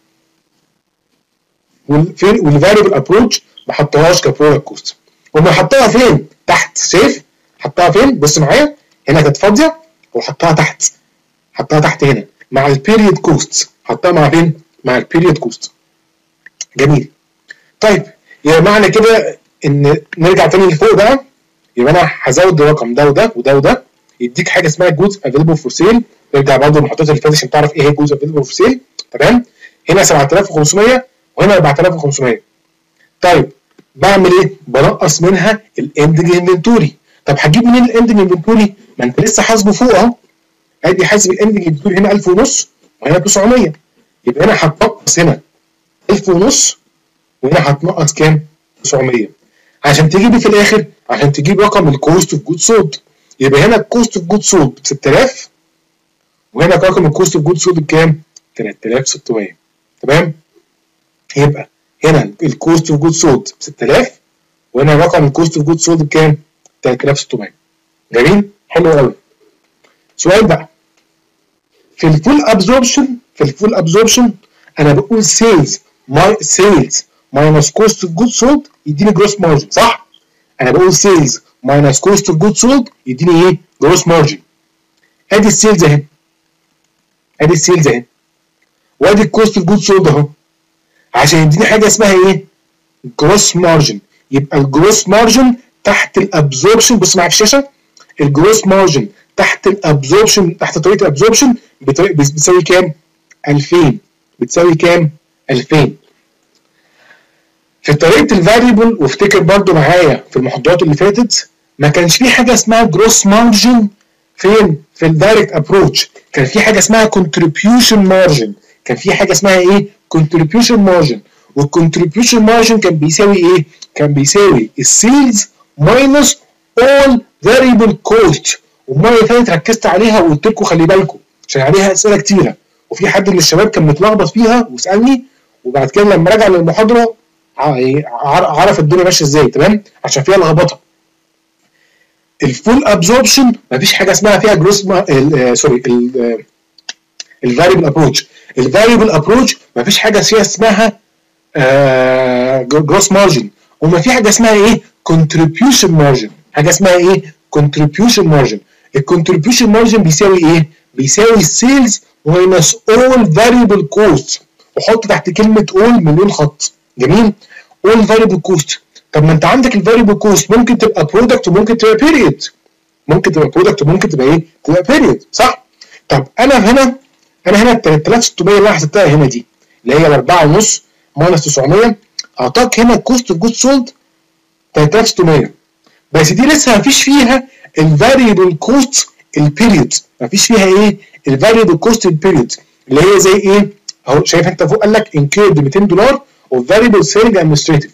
والفاريبل ابروتش ما حطهاش كبرودكت كوست. وما حطها فين؟ تحت. شايف؟ حطها فين؟ بص معايا هنا كانت فاضيه وحطها تحت. حطها تحت هنا مع البيريود كوست. حطها مع فين؟ مع البيريود كوست. جميل. طيب يبقى معنى كده ان نرجع تاني لفوق بقى، يبقى انا هزود الرقم ده وده وده وده يديك حاجه اسمها جودز افيلبل فور سيل. نرجع برضه للمحطات اللي فاتت عشان تعرف ايه هي جودز افيلبل فور سيل. تمام، هنا سبعة آلاف وخمسمية وهنا أربعة آلاف وخمسمية. طيب بعمل ايه؟ بنقص منها الاندنج انفنتوري. طب هجيب منين الاندنج انفنتوري؟ ما انت لسه حاسبه فوق اهو. ادي حاسب الاندنج انفنتوري هنا ألف ونص وهنا تسعمية، يبقى هنا هتنقص هنا ألف ونص وهنا هتنقص كام؟ تسعمية. عشان تجيب في الاخر، عشان تجيب رقم الكوست اوف جود سولد، يبقى هنا الكوست اوف جود سولد ب ستة آلاف وهنا رقم الكوست اوف جود سولد بكام؟ تلاتة آلاف وستمية. تمام؟ يبقى هنا الكوست اوف جود سولد ب ستة آلاف وهنا رقم الكوست اوف جود سولد بكام؟ تلاتة آلاف وستمية. جميل؟ حلو قوي. سؤال بقى، في الفول ابزوربشن في الفول ابزوربشن انا بقول سيلز ماي سيلز ماينس كوست اوف جود سولد يديني جروس مارجن، صح؟ انا بقول سيلز ماينس كوست اوف جود سولد يديني ايه؟ جروس مارجن. ادي السيلز اهي، ادي السيلز اهي، وادي الكوست اوف جود سولد اهو، عشان يديني حاجه اسمها ايه؟ جروس مارجن. يبقى الجروس مارجن تحت الابزوربشن، بص معايا في الشاشه، الجروس مارجن تحت الابزوربشن، تحت طريقه الابزوربشن بتساوي كام؟ ألفين. بتساوي كام؟ ألفين. في طريقه الفاريبل، وافتكر برضو معايا في المحاضرات اللي فاتت ما كانش في حاجه اسمها جروس مارجن. فين؟ في الدايركت ابروتش كان في حاجه اسمها كونتريبيوشن مارجن. كان في حاجه اسمها ايه؟ كونتريبيوشن مارجن. والكونتريبيوشن مارجن كان بيساوي ايه؟ كان بيساوي السيلز ماينس اول فاريبل كوست. والمره اللي فاتت ركزت عليها وقلت لكم خلي بالكم عشان عليها اسئله كتيره، وفي حد من الشباب كان متلخبط فيها وسالني، وبعد كده لما رجع للمحاضره عرف الدنيا ماشيه ازاي. تمام؟ عشان فيها لخبطه. الفول ابزوربشن مفيش حاجه اسمها فيها جروس ما... سوري الفاريبل ابروتش. الفاريبل ابروتش مفيش حاجه فيها اسمها جروس مارجن، وما في حاجه اسمها ايه؟ كونتريبيوشن مارجن. حاجه اسمها ايه؟ كونتريبيوشن مارجن. الكونتريبيوشن مارجن بيساوي ايه؟ بيساوي السيلز ماينس اول فاريبل كوست، وحط تحت كلمه اول مليون خط. جميل؟ اول فاريبل كوست. طب ما انت عندك الفاريبل كوست ممكن تبقى برودكت وممكن تبقى بيريد. ممكن تبقى برودكت وممكن تبقى ايه؟ تبقى بيريد، صح؟ طب انا هنا انا هنا ال تلاتة آلاف وستمية اللي انا حسبتها هنا دي اللي هي ال أربعة ونص ماينس تسعمية، اعطاك هنا الكوست اوف جود سولد تلاتة آلاف وستمية، بس دي لسه مفيش فيها الفاريبل كوست البيريد. مفيش فيها ايه؟ الفاريبل كوست البيريد اللي هي زي ايه؟ اهو شايف انت فوق قال لك انكيرد ميتين دولار وفاريبل سيلنج ادمنستريتيف.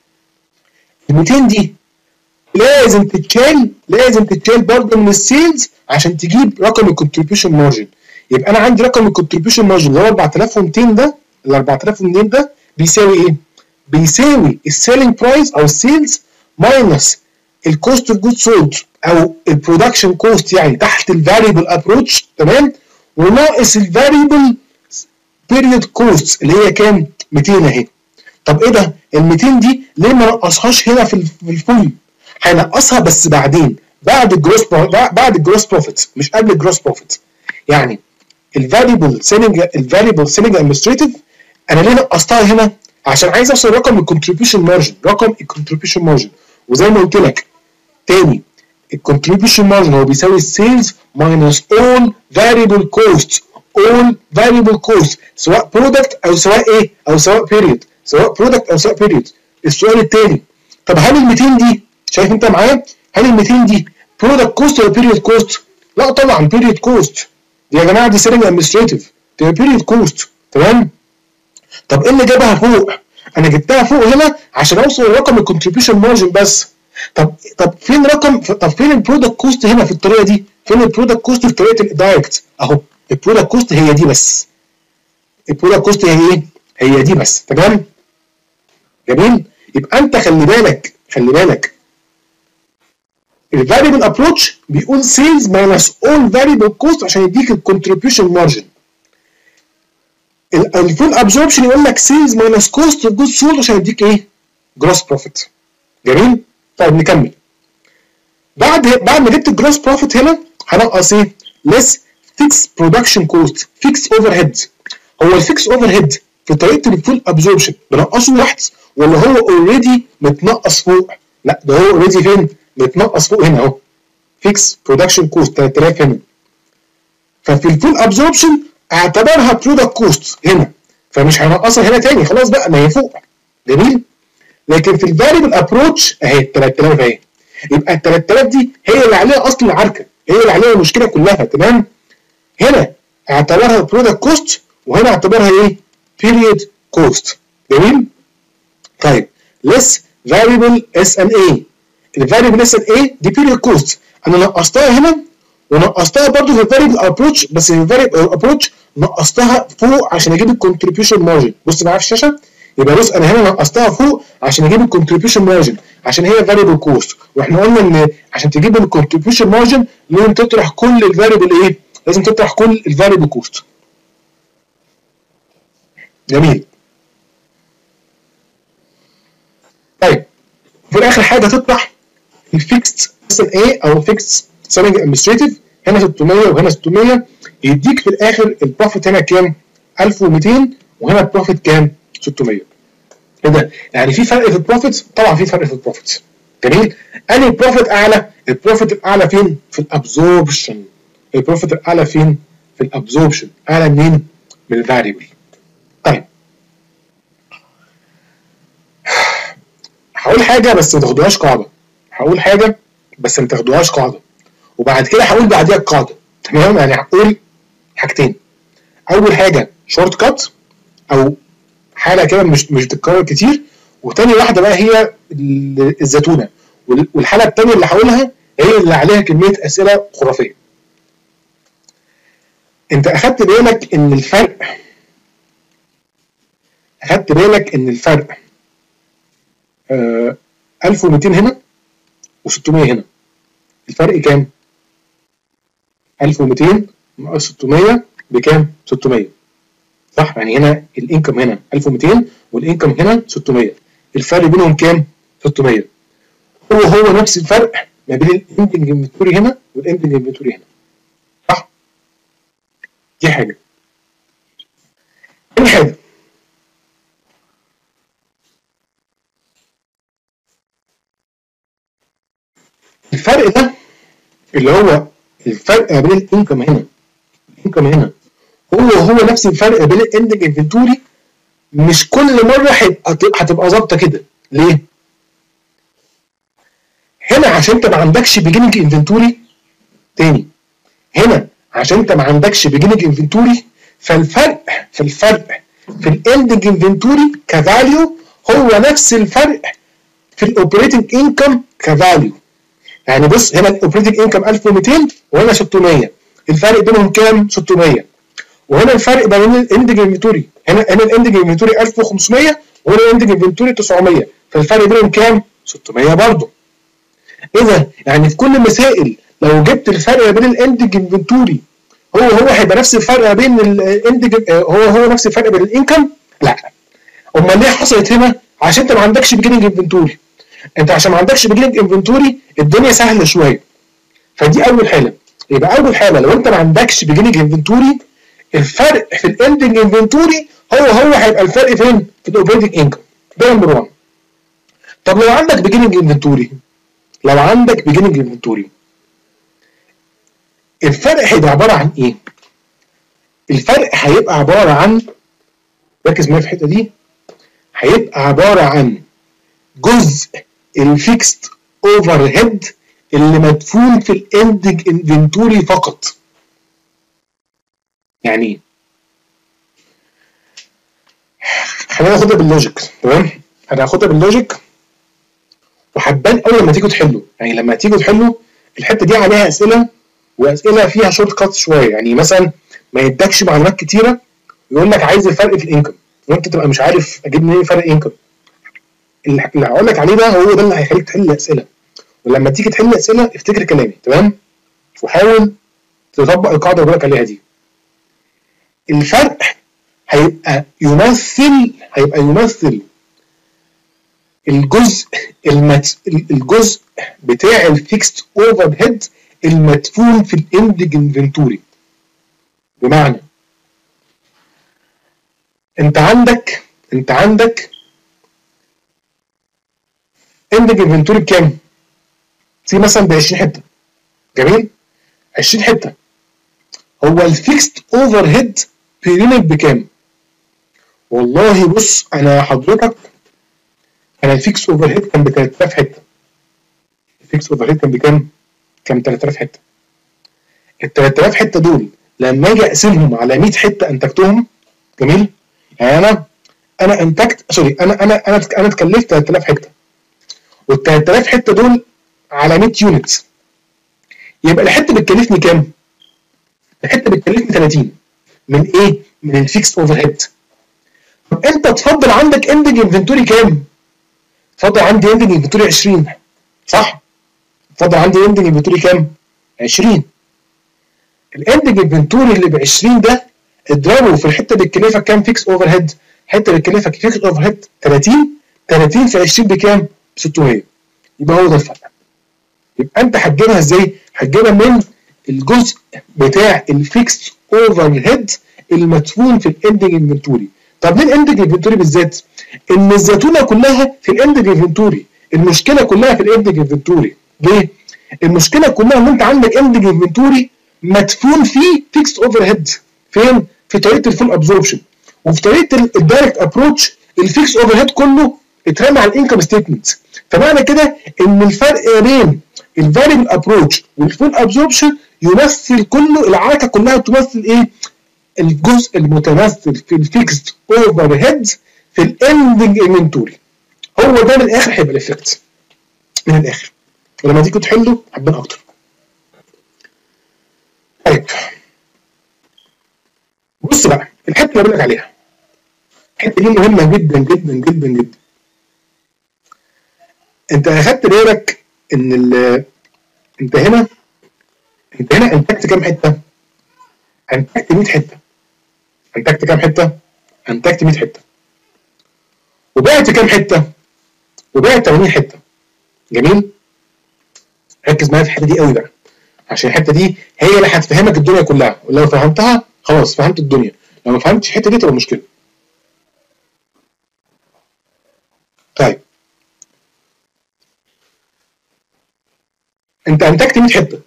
ال ميتين دي لازم تتشال، لازم تتشال برضه من السيلز عشان تجيب رقم الكونتريبيوشن مارجن. يبقى انا عندي رقم الكونتريبيوشن مارجن اللي هو أربعة آلاف وميتين ده، ال أربعة آلاف وميتين ده بيساوي ايه؟ بيساوي السيلينج برايس او السيلز ماينس الكوست اوف جود سولد او البرودكشن كوست يعني تحت الفاريبل ابروتش. تمام؟ وناقص الفاريبل بيريود كوست اللي هي كام؟ ميتين اهي. طب ايه ده؟ ال ميتين دي ليه ما نقصهاش هنا في الفول؟ هنقصها بس بعدين، بعد الجروس بعد الجروس بروفيت مش قبل الجروس بروفيت. يعني الفاريبل سيلينج الفاريبل سيلينج ادمنستريتيف انا ليه نقصتها هنا؟ عشان عايز اوصل رقم الكونتريبيوشن مارجن، رقم الكونتريبيوشن مارجن. وزي ما قلت لك تاني الكونتريبيوشن مارجن هو بيساوي السيلز ماينس اول فاريبل كوست، اول فاريبل كوست سواء برودكت او سواء ايه؟ او سواء بيريود، سواء برودكت او سواء بيريود. السؤال الثاني، طب هل ال ميتين دي شايف انت معايا؟ هل ال ميتين دي برودكت كوست ولا بيريود كوست؟ لا طبعا بيريود كوست. دي يا جماعه دي سيلينج ادمنستريتيف، دي بيريود كوست. تمام؟ طب ايه اللي جابها فوق؟ انا جبتها فوق هنا عشان اوصل لرقم الكونتريبيوشن مارجن بس. طب طب فين رقم طب فين البرودكت كوست هنا في الطريقه دي؟ فين البرودكت كوست في طريقه الدايركت؟ اهو البرودكت كوست هي دي بس. البرودكت كوست هي ايه؟ هي دي بس. تمام؟ جميل؟ يبقى انت خلي بالك خلي بالك الفاريبل ابروتش بيقول سيلز ماينس اول فاريبل كوست عشان يديك الكونتريبيوشن مارجن. الفول ابزوربشن يقول لك سيلز ماينس كوست اوف جود سولد عشان يديك ايه؟ جروس بروفيت. جميل؟ طيب نكمل. بعد بعد ما جبت الجروس بروفيت هنا هنقص ايه؟ ليس فيكس برودكشن كوست، فيكس اوفر هيد. هو الفيكس اوفر هيد في طريقه الفول ابزوربشن بنقصه تحت ولا هو اوريدي متنقص فوق؟ لا ده هو اوريدي فين؟ متنقص فوق هنا اهو. فيكس برودكشن كوست ثلاثة آلاف هنا. ففي الفول ابزوربشن اعتبرها برودكت كوست هنا، فمش هنقصها هنا تاني خلاص بقى ما هي فوق. جميل؟ لكن في الفاريبل ابروتش اهي ثلاثة آلاف اهي. يبقى ال ثلاثة آلاف دي هي اللي عليها اصل العركه، هي اللي عليها المشكله كلها. تمام؟ هنا اعتبرها برودكت كوست وهنا اعتبرها ايه؟ بيريد كوست. جميل؟ طيب less variable اس ان اي. الفاريبل اس ان اي دي بيريد كوست، انا نقصتها هنا ونقصتها برضو في الفاريبل ابروتش، بس في الفاريبل ابروتش نقصتها فوق عشان اجيب الكونتريبيوشن مارجن. بص معايا في الشاشه. يبقى بص انا هنا نقصتها فوق عشان اجيب الكونتريبيوشن مارجن عشان هي فاريبل كوست، واحنا قلنا ان عشان تجيب الكونتريبيوشن مارجن لازم تطرح كل الفاريبل ايه؟ لازم تطرح كل الفاريبل كوست. جميل. طيب في الاخر حاجه تطرح الفيكست اس ان اي او فيكست سيلينج ادمنستريتيف، هنا ستمية وهنا ستمية، يديك في الاخر البروفيت هنا كام؟ ألف ومئتين وهنا البروفيت كام؟ ستمية. ايه ده؟ يعني في فرق في البروفيت؟ طبعا في فرق في البروفيت. جميل؟ انهي بروفيت اعلى؟ البروفيت الاعلى فين؟ في الابزوربشن. البروفيت الاعلى فين؟ في الابزوربشن. اعلى منين؟ من الفاريبل. طيب هقول حاجه بس ما تاخدوهاش قاعده. هقول حاجه بس ما تاخدوهاش قاعده. وبعد كده هقول بعديها القاعده. تمام؟ يعني هقول حاجتين. اول حاجه شورت كات او حاله كده مش مش بتتكرر كتير، وتاني واحده بقى هي الزتونه، والحاله الثانيه اللي هقولها هي اللي عليها كميه اسئله خرافيه. انت اخدت بالك ان الفرق اخدت بالك ان الفرق آه ألف ومئتين هنا وستمية هنا. الفرق كام؟ ألف ومئتين ناقص ستمية بكام؟ ستمية. صح؟ يعني هنا الانكم هنا ألف ومئتين والانكم هنا ستمية. الفرق بينهم كام؟ ستمية. هو هو نفس الفرق ما بين الاندنج انفنتوري هنا والاندنج انفنتوري هنا. صح؟ دي حاجه. تاني حاجه الفرق ده اللي هو الفرق ما بين الانكم هنا الانكم هنا هو هو نفس الفرق بين الاندنج انفنتوري. مش كل مره هتبقى ظابطه كده. ليه؟ هنا عشان انت ما عندكش بيجيننج انفنتوري. تاني هنا عشان انت ما عندكش بيجيننج انفنتوري، فالفرق في الفرق في الاندنج انفنتوري كفاليو هو نفس الفرق في الاوبريتنج انكم كفاليو. يعني بص هنا الاوبريتنج انكم ألف ومئتين وهنا ستمية. الفرق بينهم كام؟ ستمية. وهنا الفرق بين الاندنج انفنتوري هنا هنا الاندنج انفنتوري ألف وخمسمية وهنا الاندنج انفنتوري تسعمية. فالفرق بينهم كام؟ ستمية برضه. اذا يعني في كل المسائل لو جبت الفرق بين الاندنج انفنتوري هو هو هيبقى نفس الفرق بين الاندنج هو هو نفس الفرق بين الانكم؟ لا. امال ليه حصلت هنا؟ عشان انت ما عندكش بيجيننج انفنتوري. انت عشان ما عندكش بيجيننج انفنتوري الدنيا سهله شويه. فدي اول حاله. يبقى اول حاله لو انت ما عندكش بيجيننج انفنتوري الفرق في الاندنج انفنتوري هو هو هيبقى الفرق فين؟ في الاوبريتنج انكم. ده نمبر واحد. طب لو عندك بيجيننج انفنتوري لو عندك بيجيننج انفنتوري الفرق هيبقى عباره عن ايه؟ الفرق هيبقى عباره عن، ركز معايا في الحته دي، هيبقى عباره عن جزء الفيكست اوفر هيد اللي مدفون في الاندنج انفنتوري فقط. يعني ايه؟ خلينا ناخدها باللوجيك. تمام؟ انا هاخدها باللوجيك وهتبان اول لما تيجوا تحلوا. يعني لما تيجوا تحلوا الحته دي عليها اسئله واسئله فيها شورت كات شويه. يعني مثلا ما يدكش معلومات كتيره ويقول لك عايز الفرق في الانكم وانت تبقى مش عارف اجيب منين فرق انكم. اللي هقول لك عليه ده هو ده اللي هيخليك تحل اسئله. ولما تيجي تحل اسئله افتكر كلامي. تمام؟ وحاول تطبق القاعده اللي بقول لك عليها دي. الفرق هيبقى يمثل هيبقى يمثل الجزء المت... الجزء بتاع الفيكست اوفر هيد المدفون في الاندنج انفنتوري. بمعنى انت عندك انت عندك اندنج انفنتوري بكام؟ في مثلا ب عشرين حته. جميل؟ عشرين حته. هو الفيكست اوفر هيد بير يونت بكام؟ والله بص انا حضرتك انا الفيكس اوفر هيد كان ب تلات آلاف حته. الفيكس اوفر هيد كان بكام؟ كان تلات آلاف حته. ال تلات آلاف حته دول لما اجي اقسمهم على مية حته انتجتهم، جميل؟ يعني انا انا انتجت سوري انا انا انا انا اتكلفت تلات آلاف حته. وال تلات آلاف حته دول على مية يونت. يبقى الحته بتكلفني كام؟ الحته بتكلفني تلاتين. من ايه؟ من الفيكس اوفر هيد. طب انت تفضل عندك اندنج انفنتوري كام؟ تفضل عندي اندنج انفنتوري عشرين، صح؟ تفضل عندي اندنج انفنتوري كام؟ عشرين. الاندنج انفنتوري اللي ب عشرين ده اضربه في الحته بتكلفك كام فيكس اوفر هيد؟ حته بتكلفك فيكس اوفر هيد تلاتين، تلاتين في عشرين بكام؟ ب ستمية. يبقى هو ده الفرق. يبقى انت هتجيبها ازاي؟ هتجيبها من الجزء بتاع الفيكس اوفر هيد المدفون في الاندنج انفنتوري. طب ليه الاندنج انفنتوري بالذات؟ ان الزتونه كلها في الاندنج انفنتوري، المشكله كلها في الاندنج انفنتوري. ليه؟ المشكله كلها ان انت عندك اندنج انفنتوري مدفون فيه فيكس اوفر هيد. فين؟ في طريقه الفول ابزوربشن. وفي طريقه الدايركت ابروتش الفيكس اوفر هيد كله اترمى على الانكم ستيتمنت. فمعنى كده ان الفرق بين الفاريبل ابروتش والفول ابزوربشن يمثل كله، العركه كلها تمثل ايه؟ الجزء المتمثل في الفيكسد اوفر هيد في الاندنج انفنتوري. هو ده من الاخر هيبقى الافكت. من الاخر. ولما تيجي تحله هتبان اكتر. طيب. بص بقى الحته اللي بقول لك عليها. الحته دي مهمه جدا جدا جدا جدا. انت اخدت بالك ان ال انت هنا انت هنا انتجت كام حته؟ انتجت مية حته. انتجت كام حته؟ انتجت مية حته. وبعت كام حته؟ وبعت تمانين حته. جميل؟ ركز معايا في الحته دي قوي بقى، عشان الحته دي هي اللي هتفهمك الدنيا كلها، ولو فهمتها خلاص فهمت الدنيا، لو ما فهمتش الحته دي تبقى مشكله. طيب انت انتجت مية حته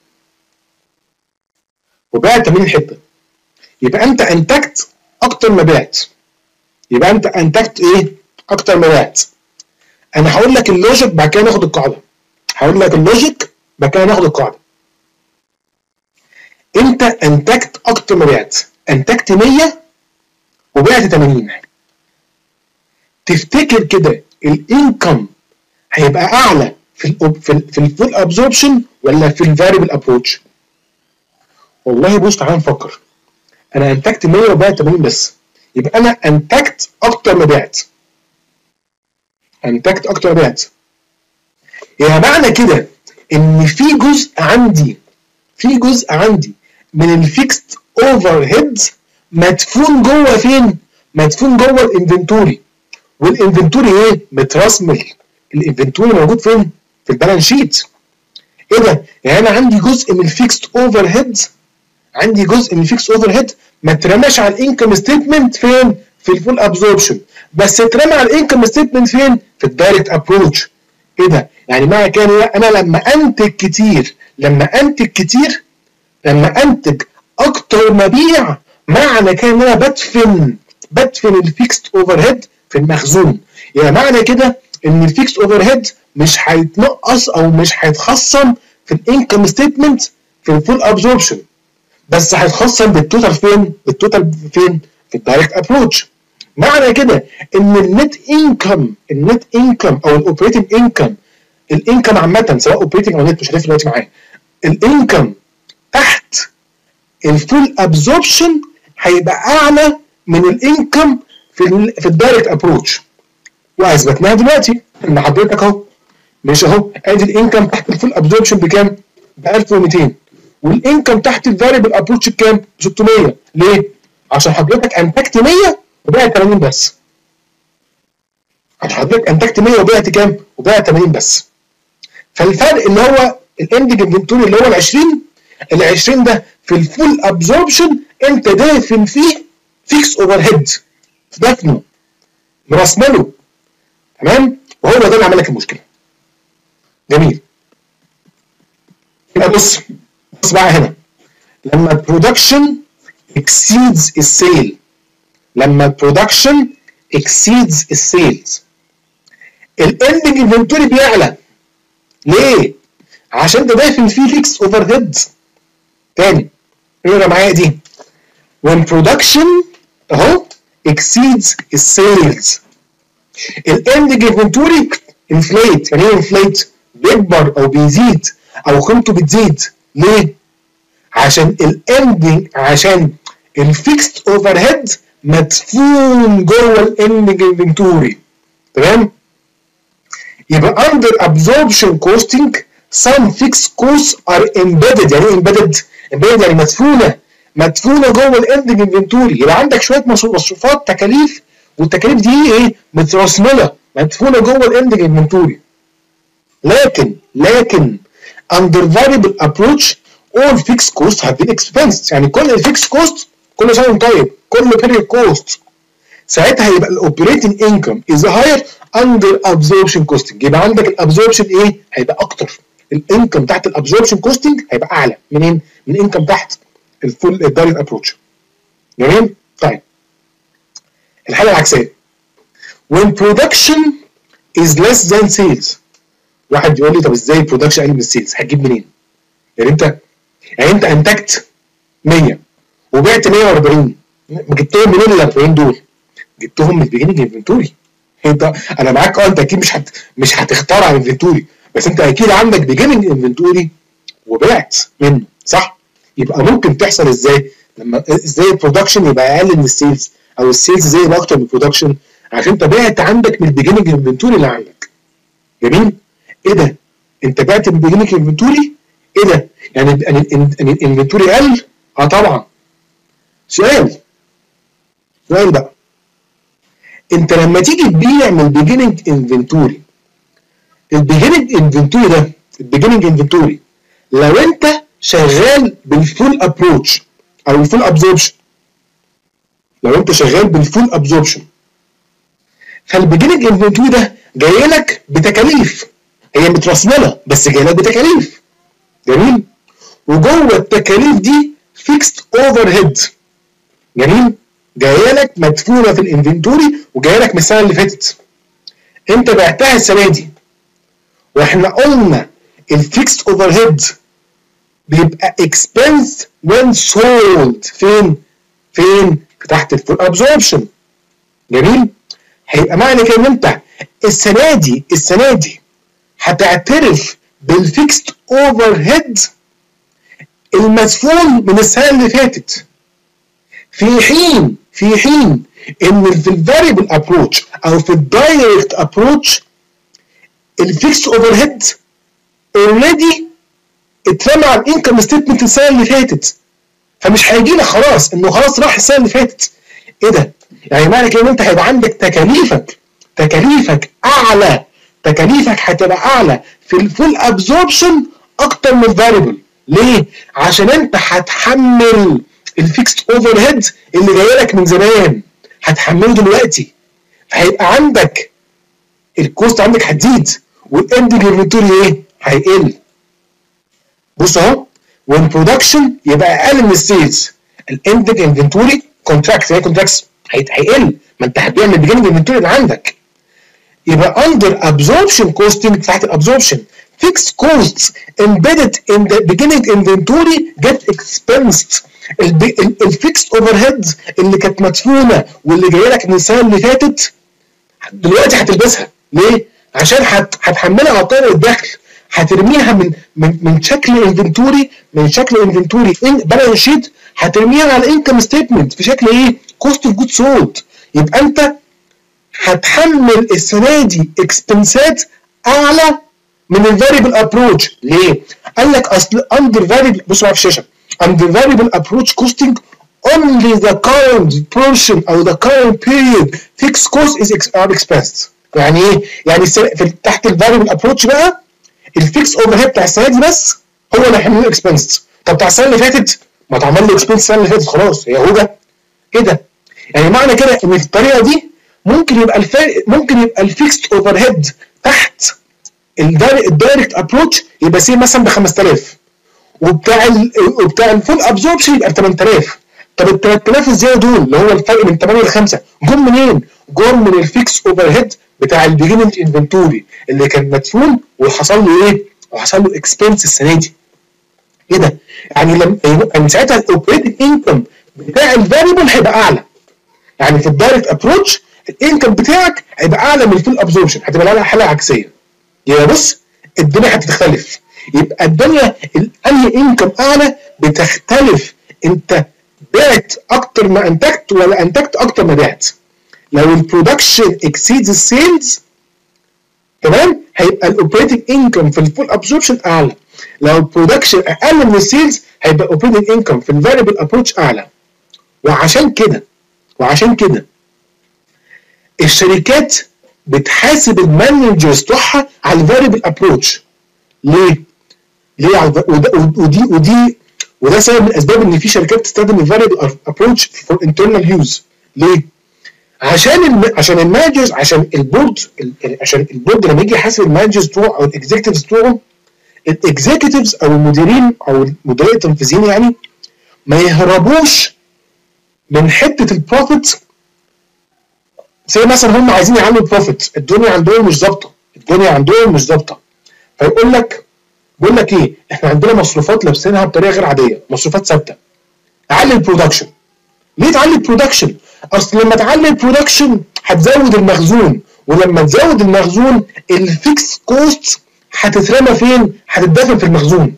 وبعت تمانين حته، يبقى انت انتجت اكتر ما بعت. يبقى انت انتجت ايه؟ اكتر ما بعت. انا هقول لك اللوجيك بعد كده ناخد القاعده. هقول لك اللوجيك بعد كده ناخد القاعده. انت انتجت اكتر ما بعت، انتجت مية وبعت تمانين. تفتكر كده الانكم هيبقى اعلى في ال في ال في الفول ابزوربشن ولا في الفاريبل ابروتش؟ والله بص تعالى نفكر. انا انتجت مية وبعت تمانين بس، يبقى انا انتجت اكتر ما بعت. انتجت اكتر ما بعت. يعني معنى كده ان في جزء عندي في جزء عندي من الفيكست اوفر هيد مدفون جوه فين؟ مدفون جوه الانفنتوري. والانفنتوري ايه؟ مترسمل. الانفنتوري موجود فين؟ في البالانس شيت. ايه ده؟ يعني انا عندي جزء من الفيكست اوفر هيد عندي جزء من الفيكست اوفر هيد ما اترماش على الانكم ستيتمنت فين؟ في الفول ابزوربشن، بس اترمى على الانكم ستيتمنت فين؟ في الدايركت ابروتش. ايه ده؟ يعني معنى كده انا لما انتج كتير لما انتج كتير لما انتج اكتر ما بيع، معنى كده ان انا بدفن بدفن الفيكست اوفر هيد في المخزون. يعني معنى كده ان الفيكست اوفر هيد مش هيتنقص او مش هيتخصم في الانكم ستيتمنت في الفول ابزوربشن، بس هيتخصم بالتوتال فين؟ بالتوتال فين؟ في الدايركت ابروتش. معنى كده ان النت انكم النت انكم او الاوبريتنج انكم الانكم عامه سواء اوبريتنج او نت مش هتفرق دلوقتي معايا. الانكم تحت الفول ابزوربشن هيبقى اعلى من الانكم في ال في الدايركت ابروتش. واثبتناها دلوقتي ان حضرتك اهو مش اهو ادي الانكم تحت الفول ابزوربشن بكام؟ ب ألف ومتين، والانكم تحت الفاريبل ابروتش بكام؟ ب ستمية. ليه؟ عشان حضرتك انتجت مية وبعت تمانين بس. عشان حضرتك انتجت مية وبعت كام؟ وبعت تمانين بس. فالفرق اللي هو الاندنج انفنتوري اللي هو ال عشرين، ال عشرين ده في الفول ابزوربشن انت دافن فيه فيكس اوفر هيد، دافنه مرسمله. تمام؟ وهو ده اللي عمل لك المشكله. جميل. يبقى بص بص بقى هنا، لما البرودكشن exceeds السيل، لما البرودكشن exceeds السيلز الاندنج انفنتوري بيعلى. ليه؟ عشان ده داخل فيه فيكس اوفر هيد. تاني اقرا معايا دي، when production اهو exceeds السيلز الاندنج انفنتوري inflate. يعني ايه inflate؟ بيكبر او بيزيد او قيمته بتزيد. ليه؟ عشان الاندنج، عشان الفيكست اوفر هيد مدفون جوه الاندنج انفنتوري. تمام؟ يبقى under absorption costing some fixed costs are embedded. يعني ايه embedded؟ embedded يعني مدفونه مدفونه جوه الاندنج انفنتوري. يبقى عندك شويه مصروفات تكاليف، والتكاليف دي ايه؟ مترسمله مدفونه جوه الاندنج انفنتوري. لكن لكن under variable approach all fixed costs have been expensed. يعني كل الفيكس كوست كل سنه وانت طيب، كل period cost ساعتها يبقى الاوبريتنج انكم از هاير اندر ابزوربشن كوستنج. يبقى عندك الابزوربشن ايه؟ هيبقى اكتر. الانكم تحت الابزوربشن كوستنج هيبقى اعلى منين؟ من انكم تحت الفول الدايركت ابروتش. جميل؟ طيب الحاله العكسيه when production is less than sales. واحد يقول لي طب ازاي البرودكشن اقل من السيلز؟ هتجيب منين؟ يعني انت يعني انت انتجت مية وبعت مية وأربعين، جبتهم منين ال أربعين دول؟ جبتهم من البيجننج انفنتوري. انت انا معاك اه، انت اكيد مش هت مش هتخترع انفنتوري، بس انت اكيد عندك بيجننج انفنتوري وبعت منه، صح؟ يبقى ممكن تحصل ازاي؟ لما ازاي البرودكشن يبقى اقل من السيلز، او السيلز ازاي يبقى اكتر من البرودكشن؟ عشان انت بعت عندك من البيجننج انفنتوري اللي عندك. جميل؟ ايه ده؟ انت بعت من البيجننج انفنتوري؟ ايه ده؟ يعني الانفنتوري قل؟ اه طبعا. سؤال سؤال بقى، انت لما تيجي تبيع من البيجننج انفنتوري، البيجننج انفنتوري ده البيجننج انفنتوري لو انت شغال بالفول ابروتش او الفول ابزوربشن، لو انت شغال بالفول ابزوربشن فالبيجننج انفنتوري ده جاي لك بتكاليف، هي مترسمله بس جاي لك بتكاليف. جميل؟ وجوه التكاليف دي فيكست اوفر هيد. جميل؟ جايه لك مدفونه في الانفنتوري وجايه لك من السنه اللي فاتت. انت بعتها السنه دي، واحنا قلنا الفيكست اوفر هيد بيبقى اكسبنس وين سولد. فين؟ فين؟ تحت الفول ابزوربشن. جميل؟ هيبقى معنى كده ان انت السنه دي السنه دي هتعترف بالفيكست اوفر هيد المدفون من السنه اللي فاتت، في حين في حين ان في الفاريبل ابروتش او في الدايركت ابروتش الفيكس اوفر هيد اوريدي اترمى على الانكم ستيتمنت السنه اللي فاتت، فمش هيجي لك خلاص انه خلاص راح السنه اللي فاتت. ايه ده؟ يعني معنى كده ان انت هيبقى عندك تكاليفك تكاليفك اعلى تكاليفك هتبقى اعلى في الفول ابزوربشن اكتر من الفاريبل. ليه؟ عشان انت هتحمل الفيكست اوفر هيد اللي جاي لك من زمان، هتحمله دلوقتي، فهيبقى عندك الكوست عندك هتزيد والاندنج انفنتوري ايه؟ هيقل. بص اهو، when production يبقى اقل من السيلز الاندنج انفنتوري كونتراكت. يعني كونتراكت هيقل، ما انت هتبيع من البيجننج انفنتوري اللي عندك. يبقى under absorption costing تحت الابزوربشن fixed costs embedded in the beginning inventory get expensed. الفيكست اوفر هيد اللي كانت مدفونه واللي جايه لك من السنه اللي فاتت دلوقتي هتلبسها. ليه؟ عشان هتحملها على طارق الدخل، هترميها من من من شكل انفنتوري من شكل انفنتوري بالانس شيت، هترميها على الانكم ستيتمنت في شكل ايه؟ كوست اوف جود سولد. يبقى انت هتحمل السنه دي اكسبنسات اعلى من الفاريبل ابروتش. ليه؟ قال لك اصل اندر فاريبل، بص معايا في الشاشه، under variable approach costing only the current portion or the current period fixed cost is are expensed. يعني ايه؟ يعني في تحت الفاريبل ابروتش بقى الفيكس اوفر هيد بتاع السنه دي بس هو اللي هيعمل اكسبنس. طب بتاع السنه اللي فاتت ما اتعمل له اكسبنس السنه اللي فاتت خلاص، هي هوجه. ايه ده؟ يعني معنى كده ان في الطريقه دي ممكن يبقى الفارق ممكن يبقى الفيكس اوفر هيد تحت الدايركت ابروتش يبقى سي مثلا ب خمسة آلاف، وبتاع ال وبتاع الفول ابزوربشن يبقى ب ثمانية آلاف. طب ال ثلاثة آلاف الزياده دول اللي هو الفرق من ثمانية ل خمسة جم منين؟ جم من الفيكس اوفر هيد بتاع البيجننج انفنتوري اللي كان مدفون وحصل له ايه؟ وحصل له اكسبنس السنه دي. ايه ده؟ يعني لما يعني ساعتها الاوبريتنج انكم بتاع الفاريبل هيبقى اعلى. يعني في الدايركت ابروتش الانكم بتاعك هيبقى اعلى من الفول ابزوربشن، هتبقى لها حاله عكسيه. يبقى بص الدنيا هتختلف. يبقى الدنيا انهي انكم اعلى بتختلف، انت بعت اكتر ما انتجت ولا انتجت اكتر ما بعت. لو البرودكشن اكسيدز السيلز تمام هيبقى الاوبريتنج انكم في الفول ابزوربشن اعلى. لو البرودكشن اقل من السيلز هيبقى الاوبريتنج انكم في الفاريبل ابروتش اعلى. وعشان كده وعشان كده الشركات بتحاسب المانجرز بتوعها على الفاريبل ابروتش. ليه؟ ليه على ودي ودي وده سبب من الاسباب ان في شركات بتستخدم الفاريبل ابروتش فور انترنال يوز. ليه؟ عشان الم... عشان المانجرز عشان البورد عشان البورد لما يجي يحاسب المانجرز بتوعه او الاكزيكتيفز بتوعه، الاكزيكتيفز او المديرين او المديرين التنفيذيين يعني ما يهربوش من حته البروفيت. زي مثلا هم عايزين يعلوا البروفيت، الدنيا عندهم مش ظابطه، الدنيا عندهم مش ظابطه، فيقول لك بيقول لك ايه؟ احنا عندنا مصروفات لابسينها بطريقه غير عاديه، مصروفات ثابته. علي البرودكشن. ليه تعلي البرودكشن؟ اصل لما تعلي البرودكشن هتزود المخزون، ولما تزود المخزون الفيكس كوست هتترمى فين؟ هتتدفن في المخزون.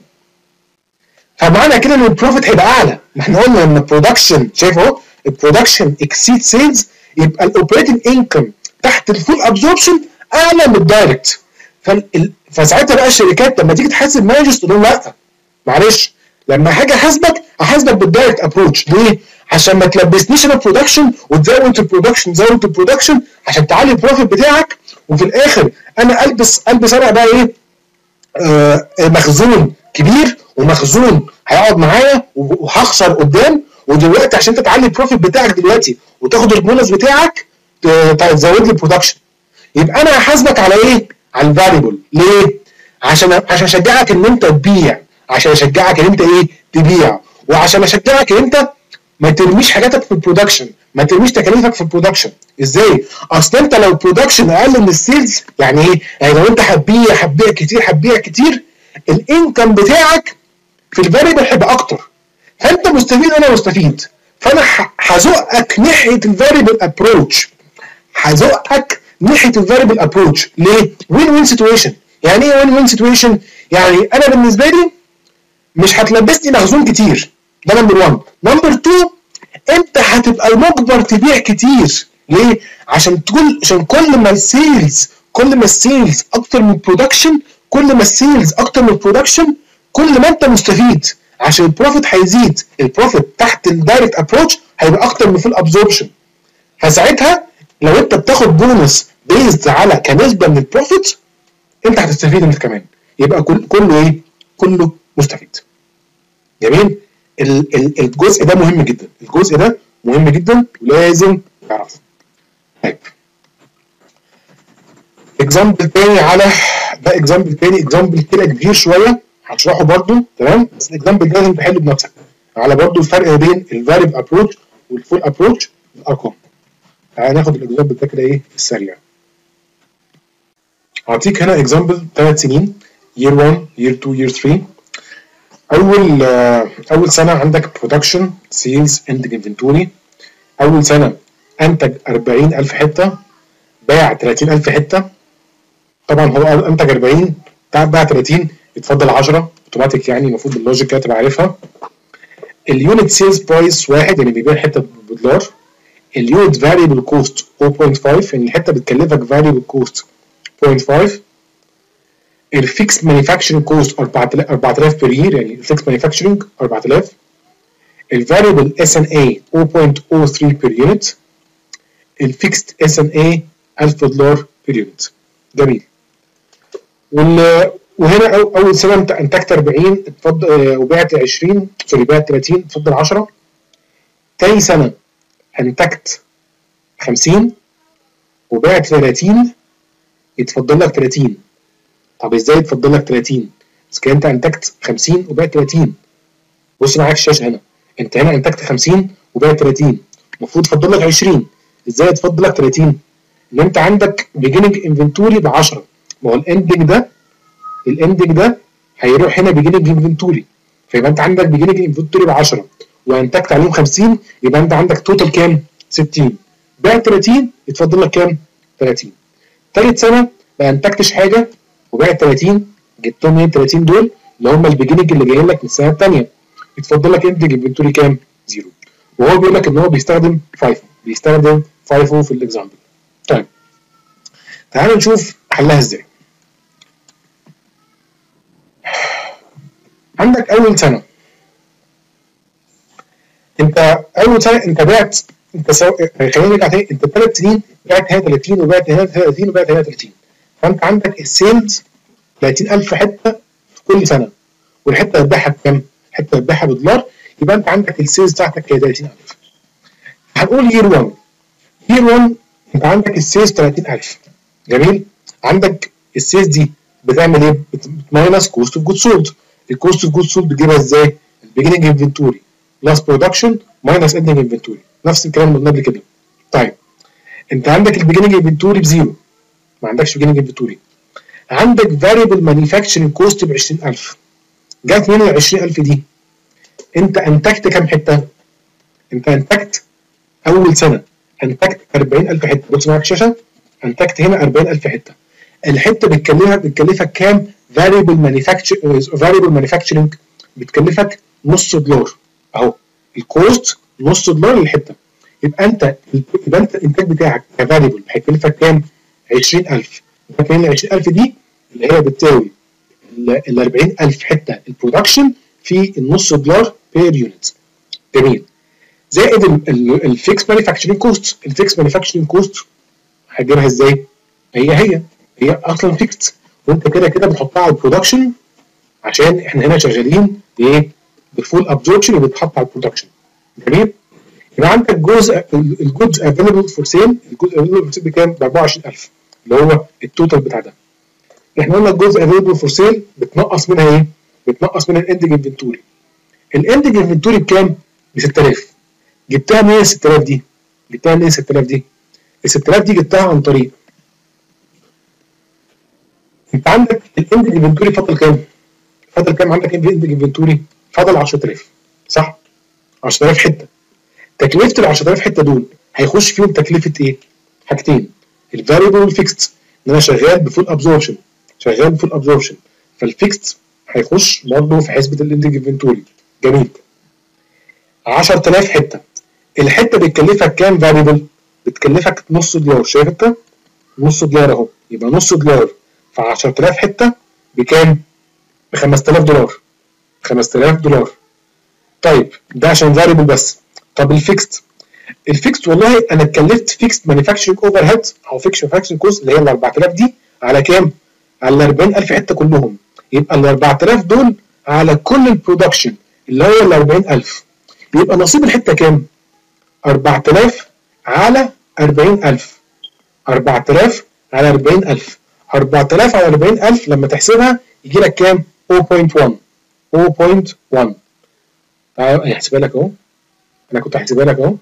فمعنى كده ان البروفيت هيبقى اعلى. ما احنا قلنا ان البرودكشن شايف اهو البرودكشن اكسيد سيلز، يبقى الاوبريتنج انكم تحت الفول ابزوربشن اعلى من الدايركت. فساعتها بقى الشركات لما تيجي تحاسب مانجرز تقول لهم لا معلش، لما هاجي احاسبك احاسبك بالدايركت ابروتش. ليه؟ عشان ما تلبسنيش انا برودكشن وتزود البرودكشن تزود البرودكشن عشان تعلي البروفيت بتاعك، وفي الاخر انا البس البس انا بقى ايه؟ آه مخزون كبير ومخزون هيقعد معايا وهخسر قدام، ودلوقتي عشان انت تعلي البروفيت بتاعك دلوقتي وتاخد البونص بتاعك تزود لي البرودكشن. يبقى انا هحاسبك على ايه؟ على الفاريبل. ليه؟ عشان عشان اشجعك ان انت تبيع، عشان اشجعك ان انت ايه؟ تبيع، وعشان اشجعك ان انت ما ترميش حاجاتك في البرودكشن، ما ترميش تكاليفك في البرودكشن. ازاي؟ اصل انت لو البرودكشن اقل من السيلز يعني ايه؟ يعني لو انت هتبيع هتبيع كتير هتبيع كتير الانكم بتاعك في الفاريبل هيبقى اكتر، فانت مستفيد وانا مستفيد. فانا هزقك ناحيه الفاريبل ابروتش، هزقك ناحيه الفاريبل ابروتش. ليه؟ وين وين سيتويشن. يعني ايه وين وين سيتويشن؟ يعني انا بالنسبه لي مش هتلبسني مخزون كتير، ده نمبر واحد. نمبر اتنين انت هتبقى مجبر تبيع كتير. ليه؟ عشان تقول عشان كل ما السيلز كل ما السيلز اكتر من البرودكشن، كل ما السيلز اكتر من البرودكشن كل ما انت مستفيد، عشان البروفيت هيزيد. البروفيت تحت الدايركت ابروتش هيبقى اكتر من فول ابزوربشن. فساعتها لو انت بتاخد بونص بيزد على كنسبه من البروفيت انت هتستفيد انت كمان. يبقى كل كله ايه؟ كله مستفيد. جميل؟ الجزء ده مهم جدا، الجزء ده مهم جدا ولازم تعرفه. طيب اكزامبل تاني على ده، اكزامبل تاني اكزامبل كده كبير شويه هشرحه برضو تمام، بس الاكزامبل ده لازم تحله بنفسك على برضو الفرق بين الفاريبل ابروتش والفول ابروتش بالارقام. تعالى ناخد الاكزامبل ده كده ايه في السريع. هعطيك هنا اكزامبل ثلاث سنين year واحد year اتنين year تلاتة. اول اول سنه عندك برودكشن سيلز اندنج انفنتوري. اول سنه انتج أربعين ألف حته باع ثلاثين ألف حته. طبعا هو انتج أربعين باع ثلاثين يتفضل عشرة اوتوماتيك، يعني المفروض باللوجيك كده تبقى عارفها. اليونت سيلز برايس واحد يعني بيبيع حته بدولار. اليونت فاريبل كوست صفر فاصلة خمسة يعني الحته بتكلفك فاريبل كوست صفر فاصلة خمسة. الفيكس مانيفاكتشرنج كوست أربعة آلاف بير يير يعني الفيكس مانيفاكتشرنج أربعة آلاف. الفاريبل اس ان اي صفر فاصلة صفر ثلاثة بير يونت. الفيكست اس ان اي ألف دولار بير يونت. جميل. وهنا اول سنه انت انتجت أربعين اتفضل وبعت عشرين سوري بعت ثلاثين اتفضل عشرة. تاني سنه انتجت خمسين وبعت ثلاثين يتفضل لك ثلاثين. طب ازاي اتفضل لك تلاتين؟ بس كده انت انتجت خمسين وبقت تلاتين. بص معاك الشاشه هنا، انت هنا انتجت خمسين وبقت تلاتين، المفروض تفضل لك عشرين. ازاي تفضل لك تلاتين؟ ان انت عندك بيجيننج انفنتوري ب عشرة، ما هو الاندنج ده الاندنج ده هيروح هنا بيجيننج انفنتوري، فيبقى انت عندك بيجيننج انفنتوري ب عشرة وانتجت عليهم خمسين، يبقى انت عندك توتال كام؟ ستين. بعد تلاتين يتفضل لك كام؟ تلاتين. ثالث سنه ما انتجتش حاجه وبعد تلاتين، جبتهم ايه تلاتين دول اللي هم البيجيننج اللي جايين لك من السنه الثانيه، يتفضل لك اندنج انفنتوري كام؟ زيرو. وهو بيقول لك ان هو بيستخدم فايفو، بيستخدم فايفو في الاكزامبل. طيب تعالوا نشوف حلها ازاي. عندك اول سنه، انت اول سنه انت بعت، انت سو... خلينا نرجع تاني، انت ثلاث سنين بعت هنا تلاتين وبعت هنا تلاتين وبعت هنا تلاتين، فانت عندك السيلز تلاتين ألف حته في كل سنه، والحته هتبيعها بكام؟ الحته هتبيعها بدولار، يبقى انت عندك السيلز بتاعتك هي تلاتين ألف. هنقول يير واحد، يير واحد انت عندك السيلز تلاتين ألف، جميل؟ عندك السيلز دي بتعمل ايه؟ بتماينس كوست اوف جود سولد. الكوست اوف جود سولد بتجيبها ازاي؟ البيجننج انفنتوري بلس برودكشن ماينس اندنج انفنتوري، نفس الكلام اللي قلنا قبل كده. طيب انت عندك البيجننج انفنتوري بزيرو، ما عندكش بيجننج انفنتوري، عندك فاريبل مانيفاكتشرنج كوست ب عشرين ألف، جات منين ال عشرين ألف دي؟ انت انتجت كام حته؟ انت انتجت اول سنه انتجت أربعين ألف حته، بص معاك الشاشه، انتجت هنا أربعين ألف حته، الحته بتكلفك بتكلفك كام؟ فاريبل مانيفاكتشر فاريبل مانيفاكتشرنج بتكلفك نص دولار اهو، الكوست نص دولار للحته، يبقى انت يبقى انت الانتاج بتاعك كفاريبل هيكلفك كام؟ عشرين ألف، يبقى ال عشرين ألف دي اللي هي بتساوي ال أربعين ألف حته البرودكشن في النص دولار بير يونت. جميل. زائد الفيكس مانيفاكتشرنج كوست، الفيكس مانيفاكتشرنج كوست هتجيبها ازاي؟ هي هي هي اصلا فيكس، وانت كده كده بتحطها على البرودكشن عشان احنا هنا شغالين بايه؟ بالفول ابزوربشن وبتحط على البرودكشن. جميل؟ يبقى عندك جزء الجودز افيلبل فور سيل، الجزء افيلبل فور سيل بكام؟ ب أربعة وعشرين ألف اللي هو التوتال بتاع ده. احنا قلنا الجزء افيلبل فور سيل بتنقص منها ايه؟ بتنقص منها الاندنج انفنتوري. الاندنج انفنتوري بكام؟ ب ستة آلاف. جبتها منين ال ستة آلاف دي؟ جبتها منين ال ستة آلاف دي؟ ال ستة آلاف دي جبتها عن طريق انت عندك الاندنج انفنتوري فاضل كام؟ فاضل كام عندك الاندنج انفنتوري؟ فاضل عشرة آلاف صح؟ عشرة آلاف حته. تكلفه ال عشرة آلاف حته دول هيخش فيهم تكلفه ايه؟ حاجتين، الفاريبل والفيكست، ان انا شغال بفول ابزوربشن، شغال بفول ابزوربشن، فالفيكست هيخش برضه في حسبه الاندنج انفنتوري. جميل. عشرة آلاف حته، الحته بتكلفك كام فاريبل؟ بتكلفك نص دولار، شايف انت؟ نص دولار اهو، يبقى نص دولار في عشرة آلاف حته بكام؟ ب خمسة آلاف دولار. خمسة آلاف دولار. طيب ده عشان فاريبل بس. طب الفيكست، الفيكست والله انا اتكلفت فيكست مانيفاكتشرنج اوفر هيد او فيكست مانيفاكتشرنج كوست اللي هي ال أربعة آلاف دي على كام؟ على ال أربعين ألف حته كلهم، يبقى ال أربعة آلاف دول على كل البرودكشن اللي هو ال أربعين ألف، يبقى نصيب الحته كام؟ أربعة آلاف على أربعين ألف، أربعة آلاف على أربعين ألف، أربعة آلاف على أربعين ألف لما تحسبها يجي لك كام؟ صفر فاصلة واحد صفر فاصلة واحد. تعالى احسبها لك اهو، انا كنت هحسبها لك اهو.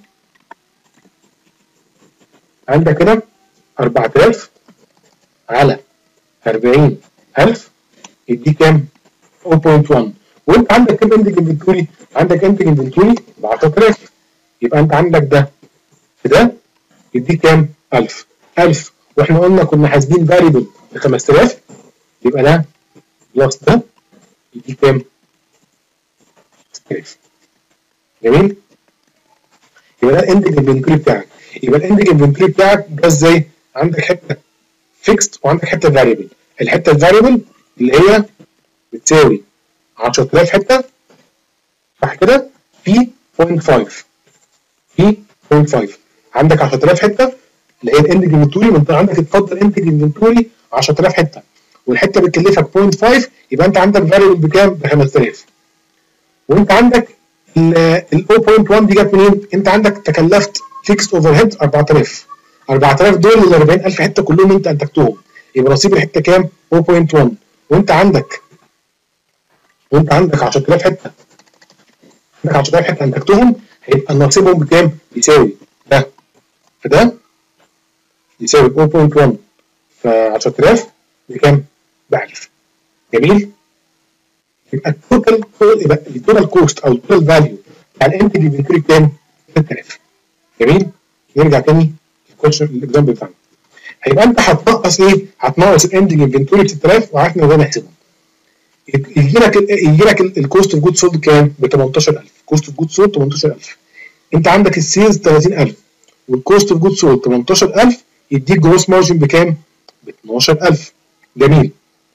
عندك هنا أربعة آلاف على أربعين ألف يديك كام؟ صفر فاصلة واحد. وانت عندك كام اندنج انفنتوري؟ عندك اندنج انفنتوري ب عشرة آلاف، يبقى انت عندك ده في ده يديك كام؟ ألف. ألف واحنا قلنا كنا حاسبين فاريبل ب خمسة آلاف، يبقى ده بلس ده يديك كام؟ ستة آلاف. جميل؟ يبقى ده الاندنج انفنتوري بتاعك. يبقى الاندنج انفنتوري بتاعك ده ازاي؟ عندك حته فيكست وعندك حته فاريبل. الحته الفاريبل اللي هي بتساوي عشرة آلاف حته صح كده؟ في صفر فاصلة خمسة في صفر فاصلة خمسة. عندك عشرة آلاف حته اللي هي الاندنج انفنتوري، وانت عندك اتفضل اندنج انفنتوري عشرة آلاف حته، والحته بتكلفك صفر فاصلة خمسة، يبقى انت عندك فاريبل بكام؟ ب خمسة آلاف. وانت عندك ال صفر فاصلة واحد دي جت منين؟ انت عندك تكلفت فيكست اوفر هيد أربعة آلاف، أربعة آلاف دول ال أربعين ألف حته كلهم انت انتجتهم، يبقى نصيب الحته كام؟ صفر فاصلة واحد. وانت عندك وانت عندك عشرة آلاف حته، عندك عشرة آلاف حته انتجتهم، هيبقى نصيبهم بكام؟ يساوي ده في ده يساوي صفر فاصلة واحد في عشرة آلاف بكام؟ ب ألف. جميل؟ يبقى التوتال يبقى التوتال كوست او التوتال فاليو بتاع الانتج انفنتوري كام؟ ستة آلاف. جميل؟ نرجع تاني للاكزامبل بتاعنا. هيبقى انت هتنقص ايه؟ هتنقص الاندنج انفنتوري ب ستة آلاف وعرفنا ازاي نحسبها. يجي لك يجي لك الكوست اوف جود سولد كام؟ ب تمنتاشر ألف. كوست اوف جود سولد تمنتاشر ألف. انت عندك السيلز تلاتين ألف والكوست اوف جود سولد تمنتاشر ألف، يديك جروس مارجن بكام؟ ب اتناشر ألف. جميل.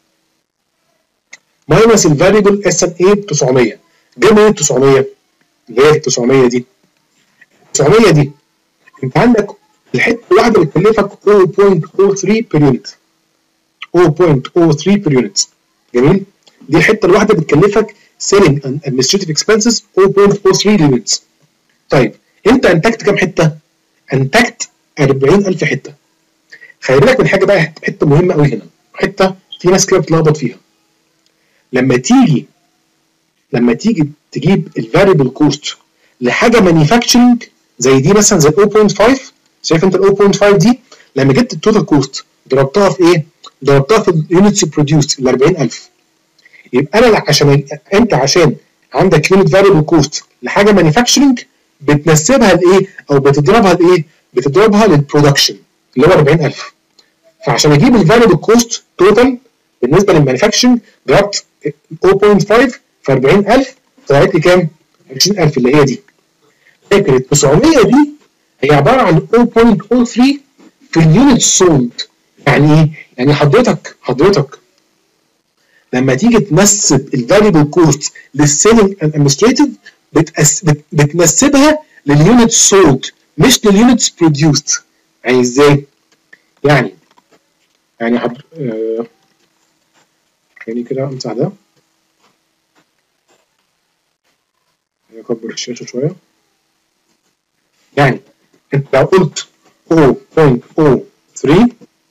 ماينس الفاريبل اس ان اي ب تسعمية. جاي منين ال تسعمية؟ اللي هي ال تسعمية دي. تسعمية دي انت عندك الحته الواحده بتكلفك صفر فاصلة صفر تلاتة بير يونت. صفر فاصلة صفر تلاتة بير يونت. جميل؟ دي الحته الواحده بتكلفك سيلينج اند ادمنستريتيف اكسبنسز صفر فاصلة صفر تلاتة يونتس. طيب انت انتجت كام حته؟ انتجت أربعين ألف حته. خلي بالك من حاجه بقى، حته مهمه قوي هنا، حته في ناس كده بتلخبط فيها. لما تيجي لما تيجي تجيب الفاريبل كوست لحاجه مانيفاكتشرنج زي دي مثلا زي صفر فاصلة خمسة، شايف انت ال صفر فاصلة خمسة دي لما جبت التوتال كوست ضربتها في ايه؟ ضربتها في اليونتس بروديوسد ال أربعين ألف. يبقى انا عشان انت عشان عندك يونت فاريبل كوست لحاجه مانيفاكتشرنج بتنسبها لايه؟ او بتضربها لايه؟ بتضربها للبرودكشن اللي هو أربعين ألف. فعشان اجيب الفاريبل كوست توتال بالنسبه للمانيفاكتشرنج ضربت صفر فاصلة خمسة في أربعين ألف طلعت لي كام؟ عشرين ألف اللي هي دي. فاكر ال تسعمية دي هي عباره عن صفر فاصلة صفر تلاتة في اليونت سولد. يعني ايه؟ يعني حضرتك حضرتك لما تيجي تنسب الفاريبل كوست للسيلينج اند ادمنستريتيف بتنسبها لليونت سولد مش لليونتس بروديوست. يعني ازاي؟ يعني يعني حضر آه يعني كده امسح ده، اكبر الشاشه شويه. يعني انت لو قلت صفر فاصلة صفر تلاتة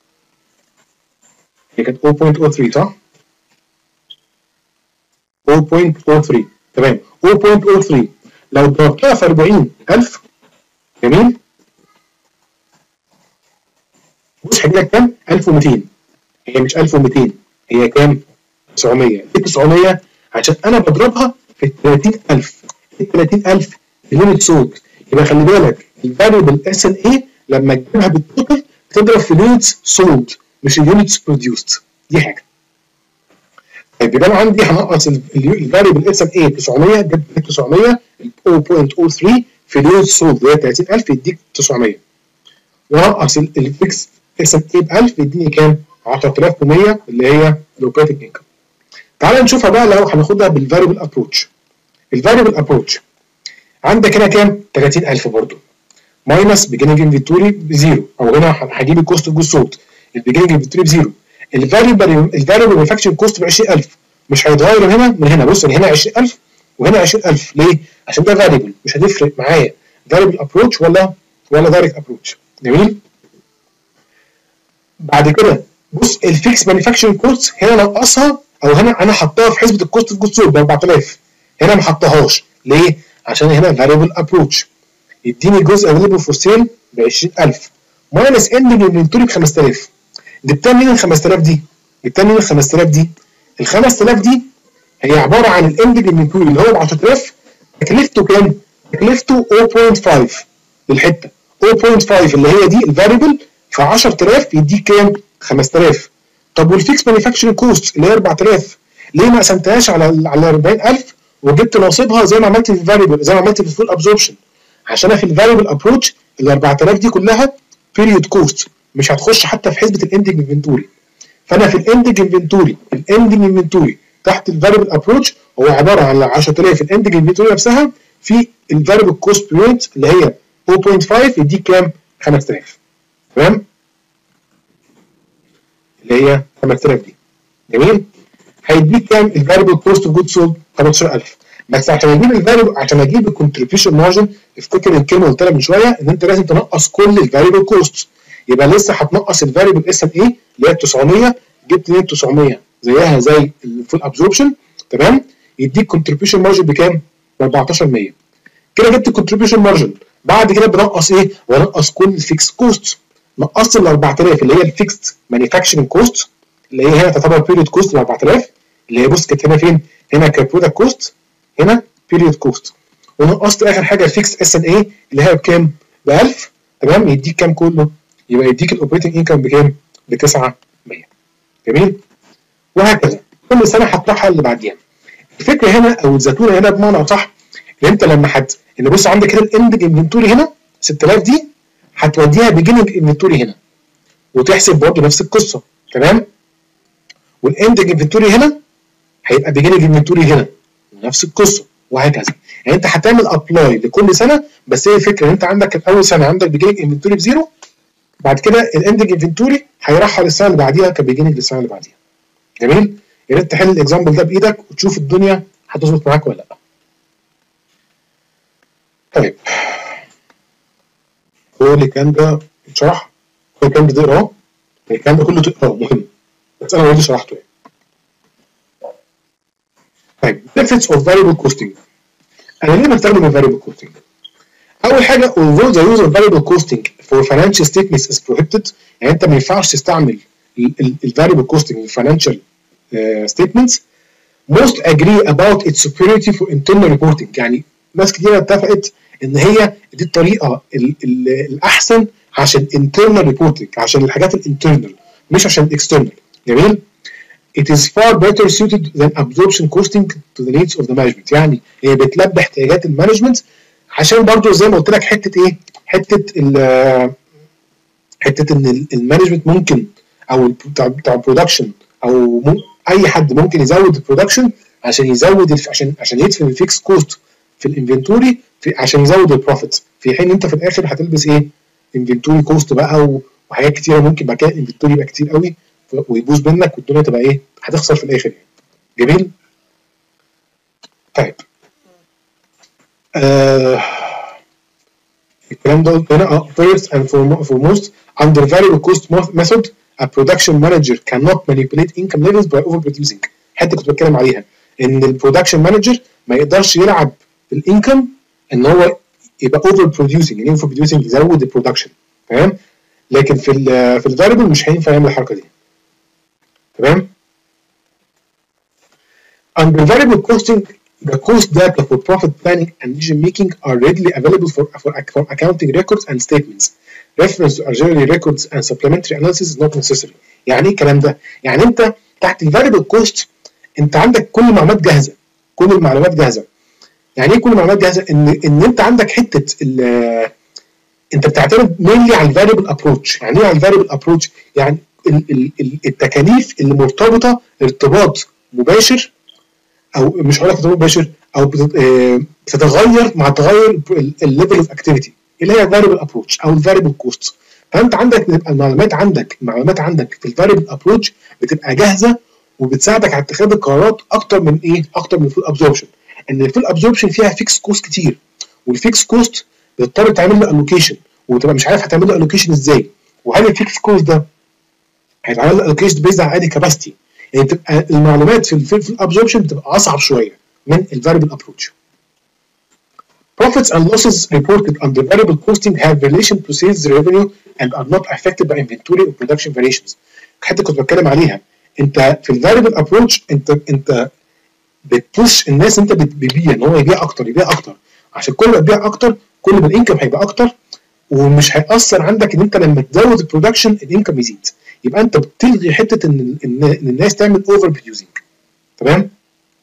هي كانت صفر فاصلة صفر تلاتة صح؟ صفر فاصلة صفر تلاتة تمام. صفر فاصلة صفر تلاتة لو ضربتها في أربعين ألف جميل بص هيجي لك كام؟ ألف ومئتين. هي مش ألف ومئتين، هي كام؟ تسعمية. ليه تسعمية؟ عشان انا بضربها في ال تلاتين ألف. ال تلاتين ألف اليونت سولد. يبقى خلي بالك الفاريبل اس ان اي لما تجيبها بالتوتال بتضرب في اليونتس سولد مش اليونتس بروديوست. دي حاجه. طيب يبقى انا عندي هنقص الفاريبل اس ان اي تسعمية، جبت تسعمية صفر فاصلة صفر تلاتة في اليونتس سولد اللي هي تلاتين ألف يديك تسعمية. وانقص الفيكس اس ان اي ب ألف يديني كام؟ عشرة آلاف ومية اللي هي الاوبريتنج انكم. تعال نشوفها بقى لو هناخدها بالفاريبل ابروتش. الفاريبل ابروتش عندك هنا كام؟ تلاتين ألف برضه ماينس بيجننج انفنتوري بزيرو، او هنا هجيب الكوست اوف جود سولد البيجننج انفنتوري بزيرو. الفاريبل الفاريبل مانيفاكتشرنج كوست ب عشرين ألف مش هيتغير من هنا من هنا. بص هنا عشرين ألف وهنا عشرين ألف. ليه؟ عشان ده فاريبل مش هتفرق معايا فاريبل ابروتش ولا ولا دايركت ابروتش. جميل؟ بعد كده بص الفيكس مانيفاكتشرنج كوست هنا نقصها، او هنا انا حطها في حسبه الكوست اوف جود سولد ب أربعة آلاف. هنا ما حطهاش. ليه؟ عشان هنا فاريبل ابروتش يديني جزء افيلبل فور سيل ب عشرين ألف ماينس اندنج انفنتوري ب خمسة آلاف. جبتها منين ال خمسة آلاف دي؟ جبتها منين ال خمسة آلاف دي؟ ال خمسة آلاف دي هي عباره عن الاندنج انفنتوري اللي هو ب عشرة آلاف تكلفته كام؟ تكلفته صفر فاصلة خمسة للحته. صفر فاصلة خمسة اللي هي دي الفاريبل في عشرة آلاف يديك كام؟ خمسة آلاف. طب والفيكس مانيفاكتشرنج كوست اللي هي أربعة آلاف ليه ما قسمتهاش على على أربعين ألف وجبت ناصبها زي ما عملت في الفاريبل زي ما عملت في الفول ابزوربشن؟ عشان انا في الفاريبل ابروتش ال أربعة آلاف دي كلها بيريود كوست مش هتخش حتى في حسبه الاندنج انفنتوري. فانا في الاندنج انفنتوري الاندنج انفنتوري تحت الفاريبل ابروتش هو عباره عن عشرة آلاف الاندنج انفنتوري نفسها في الفاريبل كوست بيريود اللي هي صفر فاصلة خمسة يديك كام؟ خمسة آلاف. تمام؟ اللي هي خمسة آلاف دي. جميل؟ هيديك كام؟ الفاريبل كوست اوف جود سولد تمنتاشر ألف. بس عشان اجيب الفاريبل عشان اجيب الكونتريبيوشن مارجن افتكر الكلمه اللي قلت لك من شويه ان انت لازم تنقص كل الفاريبل كوست. يبقى لسه هتنقص الفاريبل اس ان اي اللي هي تسعمية. جبت منين تسعمية؟ زيها زي الفول ابزوربشن، تمام، يديك كونتريبيوشن مارجن بكام؟ ب أربعتاشر بالمية. كده جبت الكونتريبيوشن مارجن. بعد كده بنقص ايه؟ بنقص كل الفيكس كوست. نقصت ال أربعة آلاف اللي هي الفيكست مانيفاكتشرنج كوست، اللي هي هنا تعتبر بيريود كوست ب أربعة آلاف، اللي هي بص كانت هنا فين؟ هنا كبرودكت كوست، هنا بيريود كوست. ونقصت اخر حاجه الفيكس اس ان اي اللي هي بكام؟ ب ألف، تمام، يديك كام كله؟ يبقى يديك الاوبريتنج انكم بكام؟ ب تسعة بالمية. جميل؟ وهكذا كل سنه هتطرحها اللي بعديها. الفكره هنا او الزتونه هنا بمعنى اصح ان انت لما حد ان بص عندك هنا الاندنج انفنتوري هنا ستة آلاف دي هتوديها بيجيننج انفنتوري هنا وتحسب برضه نفس القصه، تمام؟ والاندنج انفنتوري هنا هيبقى بيجيننج انفنتوري هنا ونفس القصه وهكذا. يعني انت هتعمل ابلاي لكل سنه، بس هي الفكره ان انت عندك اول سنه عندك بيجيننج انفنتوري بزيرو، بعد كده الاندنج انفنتوري هيرحل السنه اللي بعديها كبيجيننج للسنه اللي بعديها. جميل؟ يا ريت تحل الاكزامبل ده بايدك وتشوف الدنيا هتظبط معاك ولا لا. طيب هو اللي كان ده اتشرح، هو اللي كان ده تقراه، الكلام ده كله تقراه مهم، بس انا اوريدي شرحته يعني. طيب benefits of variable costing. انا ليه بستخدم ال variable costing؟ اول حاجه although the use of variable costing for financial statements is prohibited، يعني انت ما ينفعش تستعمل ال variable costing في financial uh, statements. most agree about its superiority for internal reporting، يعني ناس كتير اتفقت ان هي دي الطريقه ال ال الاحسن عشان internal reporting، عشان الحاجات الانترنال مش عشان الاكسترنال. جميل؟ It is far better suited than absorption costing to the needs of the management، يعني هي بتلبي احتياجات المانجمنت، عشان برضو زي ما قلت لك حته ايه؟ حته ال حته ان المانجمنت ممكن او بتاع البرودكشن او اي حد ممكن يزود البرودكشن عشان يزود عشان عشان يدفن الفيكس كوست في الانفنتوري عشان يزود البروفيت، في حين انت في الاخر هتلبس ايه؟ انفنتوري كوست بقى وحاجات كتيره، ممكن بعد كده الانفنتوري يبقى كتير قوي ويبوظ منك والدنيا تبقى ايه؟ هتخسر في الاخر يعني. جميل؟ طيب آه الكلام ده هنا اه first and foremost under variable cost method a production manager cannot manipulate income levels by overproducing. حتى كنت بتكلم عليها ان البرودكشن مانجر ما يقدرش يلعب بالانكم ان هو يبقى اوفر بروديوسنج، يعني اوفر بروديوسنج يزود البرودكشن، تمام؟ لكن في ال في الفاريبل مش هينفع يعمل الحركه دي، تمام؟ Under variable costing the cost data for profit planning and decision making are readily available for, for, for accounting records and statements. Reference to auxiliary records and supplementary analysis is not necessary. يعني ايه الكلام ده؟ يعني انت تحت الفاريبل كوست انت عندك كل المعلومات جاهزه، كل المعلومات جاهزه. يعني ايه كل المعلومات جاهزه؟ ان ان انت عندك حته انت بتعتمد مينلي على الفاريبل ابروتش. يعني ايه على الفاريبل ابروتش؟ يعني ال ال التكاليف اللي مرتبطه ارتباط مباشر او مش هقول لك ارتباط مباشر او بتتغير مع تغير الليفل اوف اكتيفيتي اللي هي الفاريبل ابروتش او الفاريبل كوست. فانت عندك المعلومات عندك المعلومات عندك في الفاريبل ابروتش بتبقى جاهزه وبتساعدك على اتخاذ القرارات اكتر من ايه؟ اكتر من الفول ابزوربشن. ان الفول ابزوربشن فيها فيكس كوست كتير، والفيكس كوست بتضطر تعمل له الوكيشن وتبقى مش عارف هتعمل له الوكيشن ازاي، وهل الفيكس كوست ده هيتعمل له الوكيشن بيزد على ادي كاباسيتي. يعني بتبقى المعلومات في الفول ابزوربشن بتبقى اصعب شويه من الفاريبل ابروتش. Profits and losses reported under variable costing have relation to sales revenue and are not affected by inventory or production variations. حتى كنت بتكلم عليها، انت في الفاريبل ابروتش انت انت بتبوش الناس، انت بتبيع ان هو يبيع اكتر يبيع اكتر، عشان كل ما تبيع اكتر كل ما الانكم هيبقى اكتر، ومش هيأثر عندك ان انت لما تزود البرودكشن الانكم يزيد. يبقى انت بتلغي حته ان ان الناس تعمل اوفر بروديوسنج، تمام؟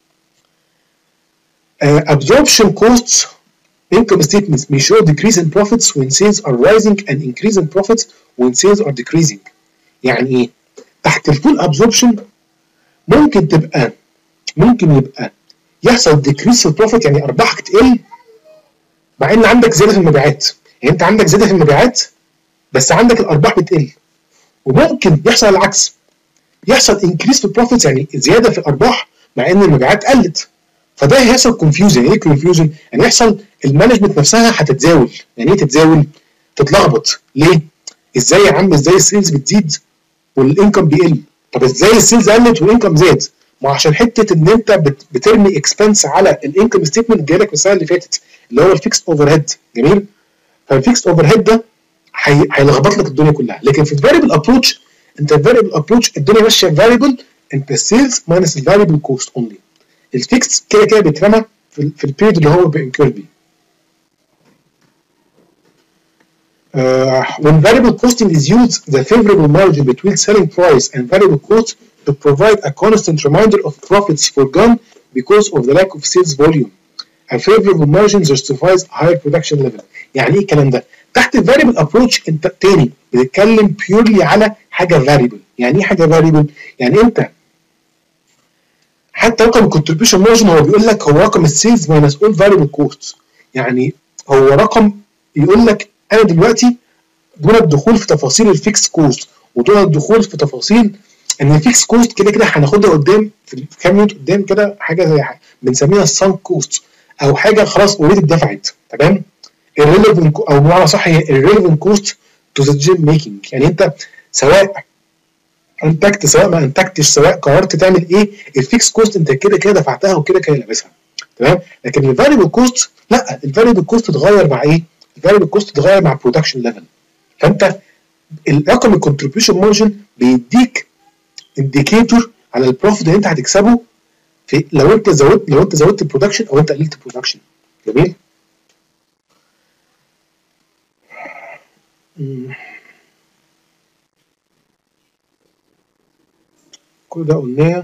uh, absorption costs income statements may show decrease in profits when sales are rising and increase in profits when sales are decreasing. يعني ايه؟ تحت الفول ابزوربشن ممكن تبقى ممكن يبقى يحصل ديكريس في البروفيت، يعني ارباحك تقل مع ان عندك زياده في المبيعات. يعني انت عندك زياده في المبيعات بس عندك الارباح بتقل. وممكن يحصل العكس، يحصل انكريس في البروفيتس، يعني زياده في الارباح مع ان المبيعات قلت. فده هيحصل كونفيوجن. يعني ايه كونفيوجن؟ يعني يحصل المانجمنت نفسها هتتزاول. يعني ايه تتزاول؟ تتلخبط. ليه؟ ازاي يا عم ازاي السيلز بتزيد والانكم بيقل؟ طب ازاي السيلز قلت والانكم زاد؟ ما عشان حته ان انت بت بترمي اكسبنس على الانكم ستيتمنت جاي لك من السنه اللي فاتت اللي هو الفيكس اوفر هيد. جميل. فالفيكس اوفر هيد ده هيلخبط لك الدنيا كلها. لكن في الفاريبل ابروتش انت الفاريبل ابروتش الدنيا ماشيه فاريبل، انت السيلز ماينس الفاريبل كوست اونلي. الفيكس كده كده بيترمى في, في البيريد اللي هو بانكير بيه. Uh, when variable costing is used, the favorable margin between selling price and variable cost to provide a constant reminder of profits forgone because of the lack of sales volume. A favorable margin justifies higher production level. يعني ايه الكلام ده؟ تحت الفاريبل ابروتش انت تاني بتتكلم بيورلي على حاجه فاريبل. يعني ايه حاجه فاريبل؟ يعني انت حتى رقم الكونتريبيوشن مارجن هو بيقول لك هو رقم السيلز ماينس اول فاريبل كوست. يعني هو رقم يقول لك انا دلوقتي دون الدخول في تفاصيل الفيكس كوست ودون الدخول في تفاصيل ان الفيكس كوست كده كده هناخدها قدام في كام يوم قدام كده حاجه زي حاجه بنسميها السانك كوست او حاجه خلاص اوريدي اتدفعت. تمام. الريليفنت او بمعنى صح هي الريليفنت كوست تو ذا ديسيجن ميكنج. يعني انت سواء انتجت سواء ما انتجتش سواء قررت تعمل ايه الفيكس كوست انت كده كده دفعتها وكده كده لابسها. تمام. لكن الفاريبل كوست لا، الفاريبل كوست اتغير مع ايه؟ الفاريبل كوست اتغير مع البرودكشن ليفل. فانت الرقم الكونتريبيوشن مارجن بيديك انديكيتور على البروفيت اللي انت هتكسبه في لو انت زودت لو انت زودت البرودكشن او انت قللت البرودكشن. جميل. كل ده قلناه.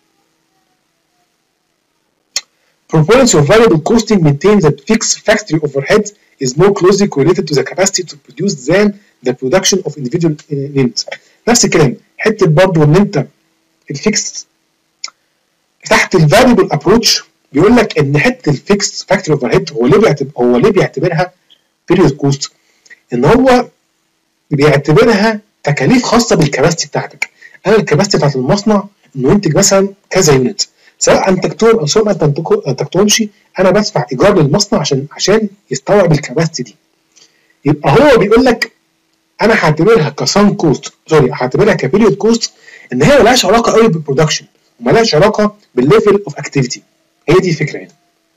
Proponents of variable costing maintain that fixed factory overhead is more closely correlated to the capacity to produce than the production of individual units. نفس الكلام حته برضه ان انت الفيكس تحت الفاريبل ابروتش بيقول لك ان حته الفيكس فاكتوري اوفر هيد هو ليه بيعتبر هو ليه بيعتبرها بيريود كوست؟ ان هو بيعتبرها تكاليف خاصه بالكباستي بتاعتك. انا الكباستي بتاعت المصنع انه ينتج مثلا كذا يونت، سواء انتجتهم او سواء ما انتجتهمش انا بدفع ايجار للمصنع عشان عشان يستوعب الكباستي دي. يبقى هو بيقول لك انا هعتبرها كسان كوست سوري هعتبرها كبيريود كوست ان هي مالهاش علاقه قوي بالبرودكشن ومالهاش علاقه بالليفل اوف اكتيفيتي. هي دي الفكره يعني.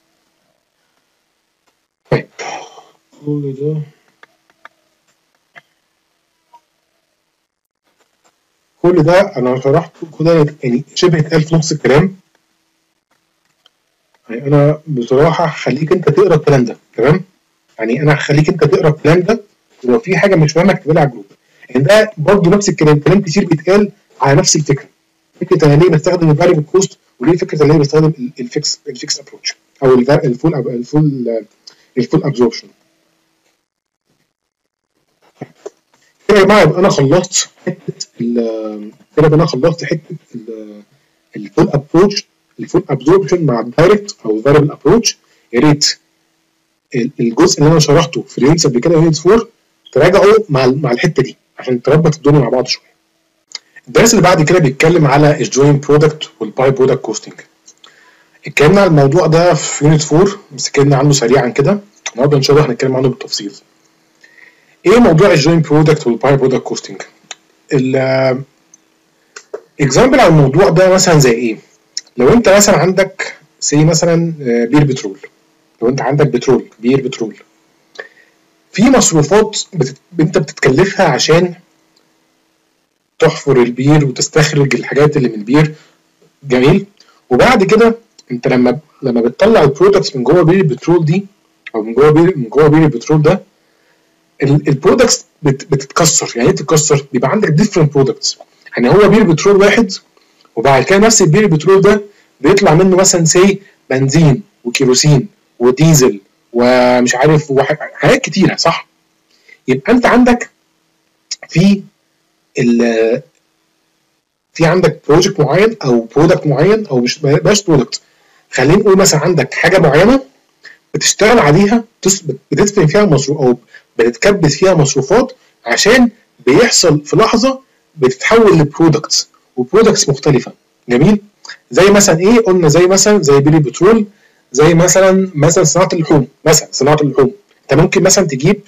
طيب كل ده كل ده انا شرحته كده يعني شبه اتقال في نص الكلام. يعني انا بصراحه هخليك انت تقرا الكلام ده. تمام. يعني انا هخليك انت تقرا الكلام ده ولو في حاجه مش فاهمها اكتبها لي على الجروب. يعني ده برضه نفس الكلام، كلام كتير بيتقال على نفس الفكره. فكره انا ليه بستخدم الفاريبل كوست وليه فكره انا ليه بستخدم الفيكس الفيكس ابروتش او الفول الفول الفول ابزوربشن. كده يا جماعه يبقى انا خلصت حته كده انا خلصت حته الفول ابروتش الفول ابزوربشن مع الدايركت او الفاريبل ابروتش. يا ريت الجزء اللي انا شرحته في اليونتس قبل كده يونتس أربعة تراجعوا مع مع الحته دي عشان تربط الدنيا مع بعض شويه. الدرس اللي بعد كده بيتكلم على الجوين برودكت والباي برودكت كوستنج. اتكلمنا عن الموضوع ده في يونت أربعة بس اتكلمنا عنه سريعا كده. النهارده ان شاء الله هنتكلم عنه بالتفصيل. ايه موضوع الجوين برودكت والباي برودكت كوستنج؟ اكزامبل على الموضوع ده مثلا زي ايه؟ لو انت مثلا عندك سي مثلا بير بترول، لو انت عندك بترول بير بترول في مصروفات بتت... انت بتتكلفها عشان تحفر البير وتستخرج الحاجات اللي من البير. جميل. وبعد كده انت لما لما بتطلع البرودكتس من جوه بير البترول دي او من جوه بير من جوه بير البترول ده البرودكتس بت... بتتكسر. يعني ايه تتكسر؟ بيبقى عندك ديفرنت برودكتس. يعني هو بير بترول واحد وبعد كده نفس البير البترول ده بيطلع منه مثلا سي بنزين وكيروسين وديزل ومش عارف حاجات كتيره صح؟ يبقى انت عندك في ال في عندك بروجكت معين او برودكت معين او مش بلاش برودكت، خلينا نقول مثلا عندك حاجه معينه بتشتغل عليها بتدفن فيها مصروف او بتتكبد فيها مصروفات عشان بيحصل في لحظه بتتحول لبرودكتس وبرودكتس مختلفه. جميل. زي مثلا ايه؟ قلنا زي مثلا زي بير البترول، زي مثلا مثلا صناعه اللحوم. مثلا صناعه اللحوم انت ممكن مثلا تجيب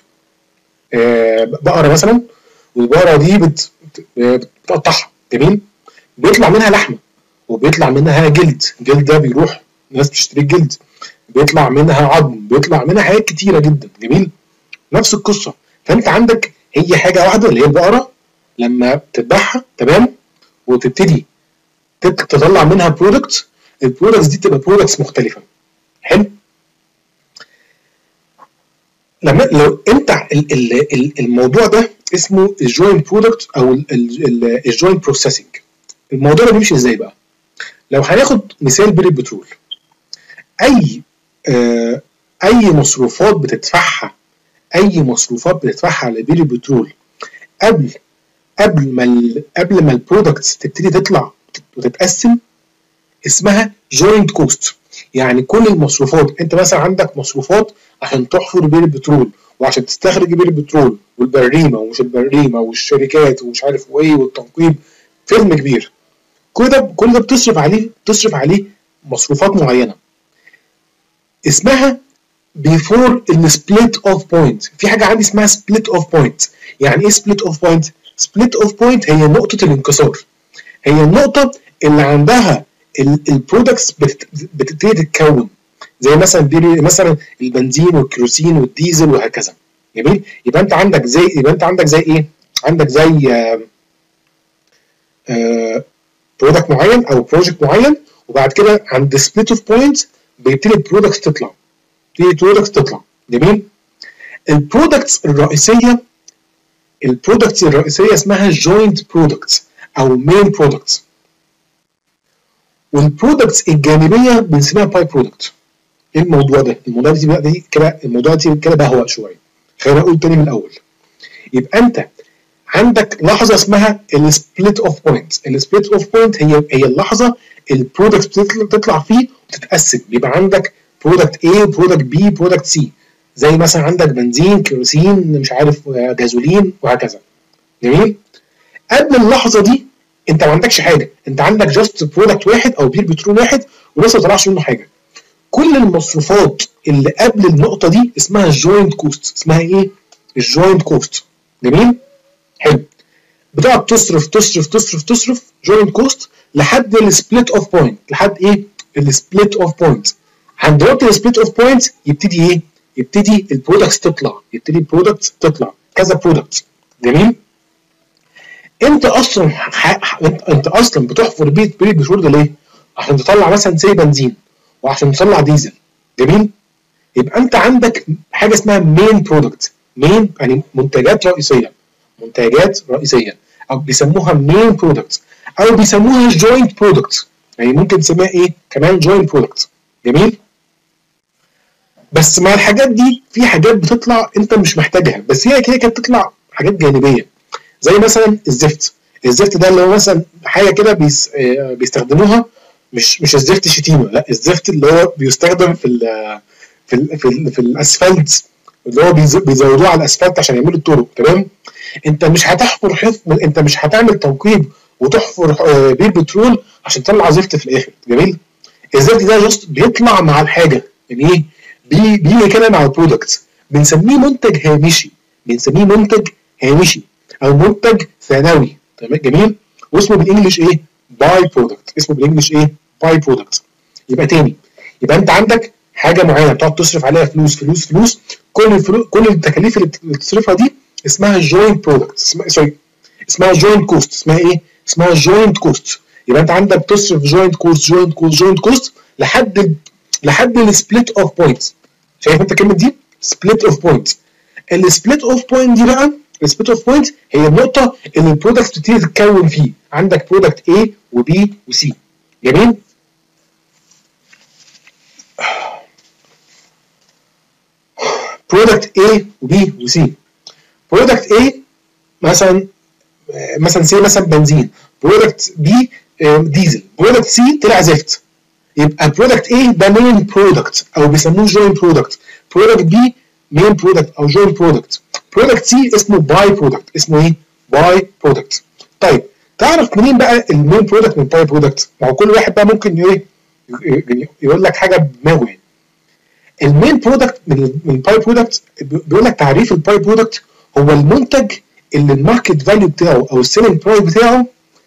بقره مثلا والبقره دي بت... بتقطعها. جميل. بيطلع منها لحمه وبيطلع منها جلد، الجلد ده بيروح ناس بتشتري الجلد، بيطلع منها عظم، بيطلع منها حاجات كتيره جدا. جميل. نفس القصه. فانت عندك هي حاجه واحده اللي هي البقره لما بتذبحها تمام وتبتدي تطلع منها برودكت، البرودكتس دي تبقى برودكتس مختلفه. حلو. لما لو انت ال ال الموضوع ده اسمه الجوينت برودكت او الجوينت بروسيسنج. الموضوع ده بيمشي ازاي بقى؟ لو هناخد مثال بير البترول، اي آه اي مصروفات بتدفعها اي مصروفات بتدفعها على بير البترول قبل قبل ما قبل ما البرودكتس تبتدي تطلع وتتقسم اسمها جوينت كوست. يعني كل المصروفات، انت مثلا عندك مصروفات عشان تحفر بير البترول وعشان تستخرج بير البترول والبريمه ومش البريمه والشركات ومش عارف وايه والتنقيب، فيلم كبير. كل ده كل ده بتصرف عليه بتصرف عليه مصروفات معينه اسمها before السبليت اوف بوينت. في حاجه عندي اسمها سبليت اوف بوينت. يعني ايه سبليت اوف بوينت؟ سبليت اوف بوينت هي نقطه الانكسار، هي النقطه اللي عندها البرودكتس بتبتدي تتكون، زي مثلا مثلا البنزين والكيروسين والديزل وهكذا. جميل. يبقى انت عندك زي يبقى انت عندك زي ايه؟ عندك زي آآ آآ برودكت معين او بروجكت معين، وبعد كده عند سبليت اوف بوينت بيبتدي البرودكتس تطلع بيبتدي البرودكتس تطلع. جميل. البرودكتس الرئيسيه البرودكتس الرئيسيه اسمها جوينت برودكتس او مين برودكتس، والبرودكتس الجانبيه بنسميها باي برودكت. ايه الموضوع ده؟ الموضوع دي بقى دي كده الموضوع دي كده بهوأ شويه. خلينا اقول تاني من الاول. يبقى انت عندك لحظه اسمها السبليت اوف بوينت. السبليت اوف بوينت هي هي اللحظه البرودكت تطلع فيه وتتقسم، يبقى عندك برودكت A برودكت B برودكت C، زي مثلا عندك بنزين كيروسين مش عارف جازولين وهكذا. جميل. قبل اللحظه دي انت ما عندكش حاجه، انت عندك جاست برودكت واحد او بير بترول واحد ولسه ما طلعش منه حاجه. كل المصروفات اللي قبل النقطه دي اسمها الجوينت كوست. اسمها ايه؟ الجوينت كوست. جميل. حلو. بتقعد تصرف تصرف تصرف تصرف جوينت كوست لحد السبليت اوف بوينت. لحد ايه؟ السبليت اوف بوينت. عند وقت السبليت اوف بوينت يبتدي ايه؟ يبتدي البرودكتس تطلع يبتدي البرودكتس تطلع كذا برودكت. جميل. انت اصلا ح... انت اصلا بتحفر بيت بير البترول ده ليه؟ عشان تطلع مثلا زي بنزين وعشان تطلع ديزل. جميل. يبقى انت عندك حاجه اسمها مين برودكت. مين يعني منتجات رئيسيه منتجات رئيسيه او بيسموها مين برودكت او بيسموها جوينت برودكت. يعني ممكن تسميها ايه كمان؟ جوينت برودكت. جميل. بس مع الحاجات دي في حاجات بتطلع انت مش محتاجها، بس هي كده كده بتطلع حاجات جانبيه، زي مثلا الزفت. الزفت ده اللي هو مثلا حاجه كده بيس بيستخدموها، مش مش الزفت شتيمه، لا الزفت اللي هو بيستخدم في ال في ال في, ال في الاسفلت، اللي هو بيزودوه على الاسفلت عشان يعملوا الطرق. تمام. انت مش هتحفر حفر انت مش هتعمل تنقيب وتحفر بير بترول عشان تطلع زفت في الاخر. جميل. الزفت ده جاست بيطلع مع الحاجه، يعني ايه؟ بي بيجي كده مع البرودكت، بنسميه منتج هامشي بنسميه منتج هامشي او منتج ثانوي. تمام. جميل. واسمه بالانجلش ايه؟ باي برودكت. اسمه بالانجلش ايه؟ باي برودكت. يبقى تاني، يبقى انت عندك حاجه معينه بتقعد تصرف عليها فلوس فلوس فلوس، كل الفلوس كل التكاليف اللي بتصرفها دي اسمها جوينت برودكت. اسمها سوري اسمها جوينت كوست. اسمها ايه؟ اسمها جوينت كوست. يبقى انت عندك تصرف جوينت كوست جوينت كوست جوينت كوست لحد لحد السبليت اوف بوينت. شايف انت الكلمه دي؟ سبليت اوف بوينت. السبليت اوف بوينت دي بقى السبليت اوف بوينت هي النقطه اللي البرودكت بتبتدي تتكون فيه. عندك برودكت A وB وC. جميل. برودكت A وB وC. برودكت A مثلا مثلا سي مثلا بنزين، برودكت B ديزل، برودكت C طلع زفت. يبقى برودكت A ده مين برودكت او بيسموه جوينت برودكت، برودكت B مين برودكت او جوينت برودكت، برودكت C اسمه باي برودكت. اسمه ايه؟ باي برودكت. طيب تعرف منين بقى المين برودكت من الباي برودكت؟ ما هو كل واحد بقى ممكن ايه يقول لك حاجه بدماغه. يعني المين برودكت من الباي برودكت بيقول لك تعريف الباي برودكت هو المنتج اللي الماركت فاليو بتاعه او السيلينج برايس بتاعه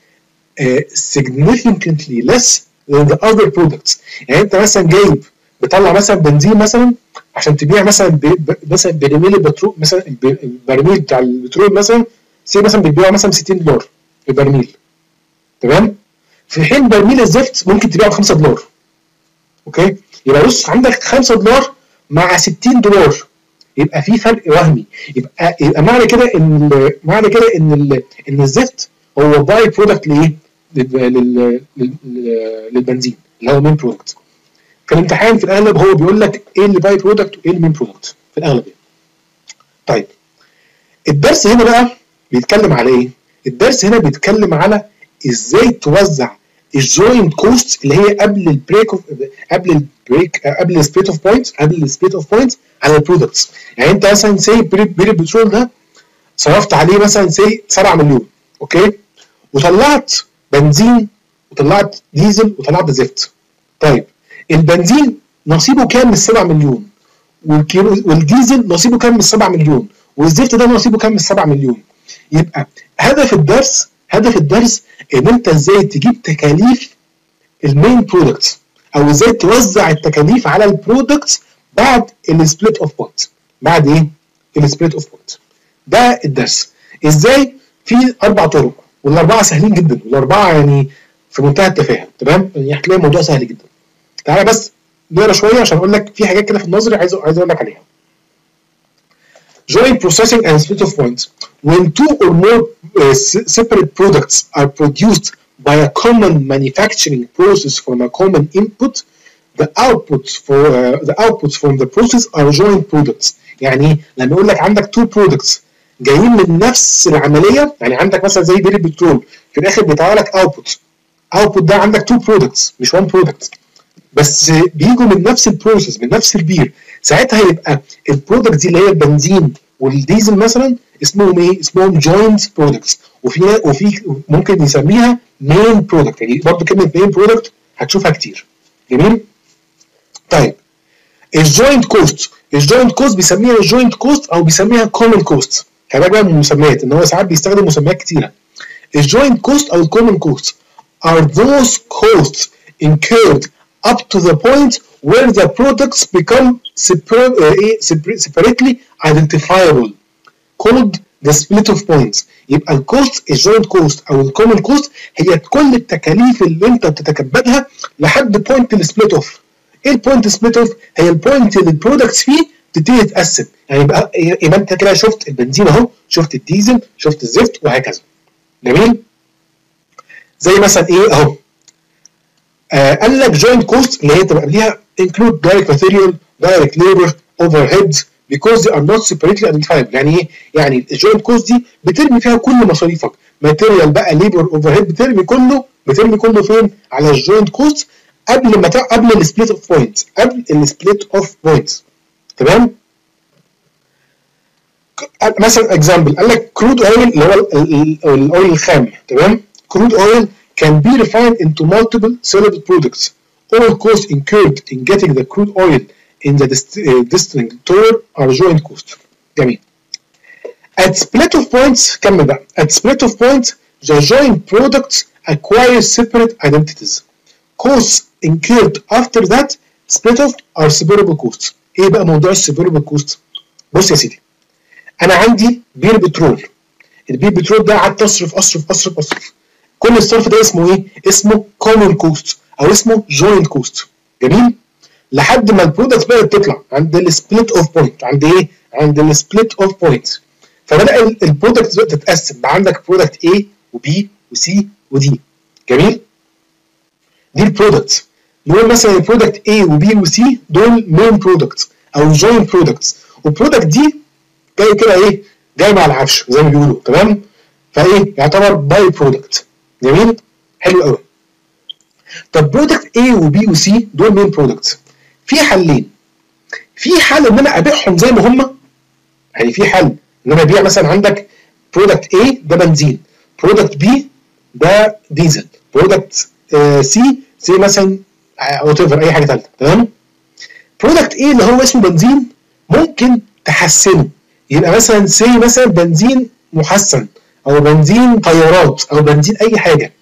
uh, significantly less than the other products. يعني انت مثلا جايب بتطلع مثلا بنزين مثلا عشان تبيع مثلا ب... مثلا برميل البترول مثلا البرميل بتاع البترول مثلا سي مثلا بتبيعه مثلا ب ستين دولار البرميل، تمام؟ في حين برميل الزفت ممكن تبيعه ب خمسة دولار. اوكي؟ يبقى بص عندك خمسة دولار مع ستين دولار، يبقى في فرق وهمي. يبقى يبقى معنى كده ان معنى كده ان ال... ان الزفت هو باي برودكت لايه؟ لل... لل... للبنزين اللي هو مين برودكت. في الامتحان في الاغلب هو بيقول لك ايه اللي باي برودكت وايه اللي مين برودكت في الاغلب. طيب الدرس هنا بقى بيتكلم على ايه؟ الدرس هنا بيتكلم على ازاي توزع الجوينت كوست اللي هي قبل البريك اوف قبل البريك قبل السبليت اوف بوينتس قبل السبليت اوف بوينتس على البرودكتس. يعني انت مثلا سي بير البترول ده صرفت عليه مثلا سي سبعة مليون، اوكي؟ وطلعت بنزين وطلعت ديزل وطلعت زفت. طيب البنزين نصيبه كام من السبعة مليون؟ والديزل نصيبه كام من السبعة مليون؟ والزفت ده نصيبه كام من السبعة مليون؟ يبقى هدف الدرس هدف الدرس ان انت ازاي تجيب تكاليف المين برودكتس او ازاي توزع التكاليف على البرودكتس بعد السبليت اوف بوينت. بعد ايه؟ السبليت اوف بوينت. ده الدرس. ازاي؟ في اربع طرق والاربعه سهلين جدا والاربعه يعني في منتهى التفاهه، تمام؟ يعني هتلاقي الموضوع سهل جدا. تعالى بس نقرا شويه عشان اقول لك في حاجات كده في النظري عايز عايز اقول لك عليها. Joint processing and split of points. When two or more uh, separate products are produced by a common manufacturing process from a common input, the outputs for uh, the outputs from the process are joint products. يعني لما يقول لك عندك two products جايين من نفس العمليه، يعني عندك مثلا زي بير البترول في الاخر بيطلع لك output. output ده عندك two products مش one product، بس بيجوا من نفس البروسيس من نفس البير. ساعتها يبقى البرودكت دي اللي هي البنزين والديزل مثلا اسمهم ايه؟ اسمهم جوينت برودكتس. وفي وفي ممكن يسميها مين برودكت، يعني برضه كلمه مين برودكت هتشوفها كتير. جميل؟ طيب الجوينت كوست، الجوينت كوست بيسميها الجوينت كوست او بيسميها كومن كوست. خلي بالك بقى من المسميات ان هو ساعات بيستخدم مسميات كتيره. الجوينت كوست او الكومن كوست are those costs incurred up to the point where the products become separ- uh, separately identifiable called the split of points. يبقى الكوست الجوينت كوست او الكومن كوست هي كل التكاليف اللي انت بتتكبدها لحد بوينت السبليت اوف. ايه البوينت سبليت اوف؟ هي البوينت اللي البرودكتس فيه تبتدي تتقسم. يعني يبقى يبقى انت كده شفت البنزين اهو، شفت الديزل، شفت الزفت وهكذا. جميل؟ زي مثلا ايه اهو آه قال لك joint cost اللي هي تبقى قبليها include direct material, direct labor, overheads because they are not separately identifiable. يعني ايه؟ يعني الجوينت كوست دي بترمي فيها كل مصاريفك، ماتيريال بقى ليبر اوفر هيد، بترمي كله بترمي كله فين؟ على الجوينت كوست قبل ما قبل السبليت اوف بوينت قبل السبليت اوف بوينت. تمام؟ مثلا اكزامبل قال لك كرود اويل اللي هو الاويل الخام، تمام؟ كرود اويل can be refined into multiple sellable products. All costs incurred in getting the crude oil in the dist uh, distilling tower are joint costs. جميل. At split of points كمل بقى. At split of points the joint products acquire separate identities. Costs incurred after that split off are separable costs. ايه بقى موضوع السيبرable costs؟ بص يا سيدي. أنا عندي بير بترول. البير بترول ده قعدت أصرف أصرف أصرف أصرف. كل الصرف ده اسمه ايه؟ اسمه common cost او اسمه joint cost. جميل؟ لحد ما البرودكت بدات تطلع عند السبليت اوف بوينت. عند ايه؟ عند السبليت اوف بوينت. فبدا البرودكت تتقسم بقى عندك برودكت A وB وC وD. جميل؟ دي البرودكتس. نقول مثلا البرودكت A وB وC دول مين برودكتس او joint برودكتس، والبرودكت دي جاي كده ايه؟ جاي مع العفش زي ما بيقولوا، تمام؟ فايه؟ يعتبر باي برودكت. جميل؟ حلو قوي. طب برودكت A وB وC دول مين برودكتس؟ في حلين. في حل ان انا ابيعهم زي ما هم، يعني في حل ان انا ابيع مثلا عندك برودكت A ده بنزين، برودكت B ده ديزل، برودكت C سي مثلا وات ايفر اي حاجه ثالثه، تمام؟ برودكت A اللي هو اسمه بنزين ممكن تحسنه، يبقى مثلا سي مثلا بنزين محسن او بنزين طيارات او بنزين اي حاجه.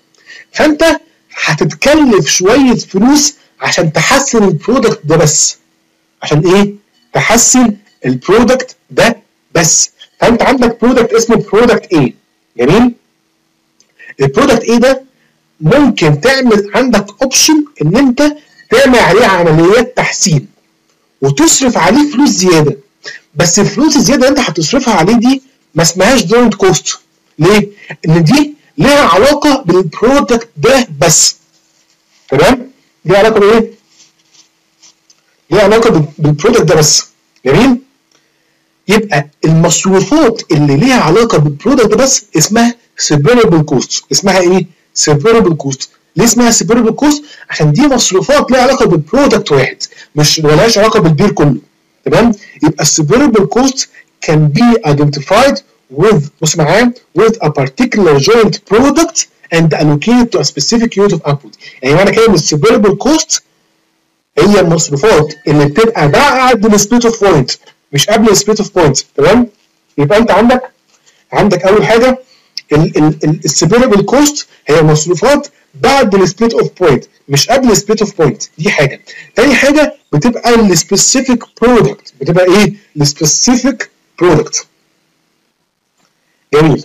فانت هتتكلف شويه فلوس عشان تحسن البرودكت ده بس. عشان ايه؟ تحسن البرودكت ده بس. فانت عندك برودكت اسمه برودكت ايه. جميل؟ البرودكت ايه ده ممكن تعمل عندك اوبشن ان انت تعمل عليه عمليات تحسين وتصرف عليه فلوس زياده. بس الفلوس الزياده اللي انت هتصرفها عليه دي ما اسمهاش جوينت كوست. ليه؟ ان دي لها علاقه بالبرودكت ده بس. تمام؟ ليها علاقه بايه؟ ليها علاقه بالبرودكت ده بس. جميل؟ يبقى المصروفات اللي ليها علاقه بالبرودكت ده بس اسمها سيبريبل كوست. اسمها ايه؟ سيبريبل كوست. ليه اسمها سيبريبل كوست؟ عشان دي مصروفات ليها علاقه بالبرودكت واحد، مش مالهاش علاقه بالبير كله. تمام؟ يبقى السيبريبل كوست can be identified with بص معايا with a particular joint product and allocated to a specific unit of output. يعني معنى كده ان السيبريبل كوست هي المصروفات اللي بتبقى بعد السبليت اوف بوينت مش قبل السبليت اوف بوينت. تمام؟ يبقى انت عندك عندك اول حاجه السيبريبل كوست هي مصروفات بعد السبليت اوف بوينت مش قبل السبليت اوف بوينت. دي حاجه. تاني حاجه بتبقى السبيسيفيك برودكت. بتبقى ايه؟ السبيسيفيك برودكت. جميل.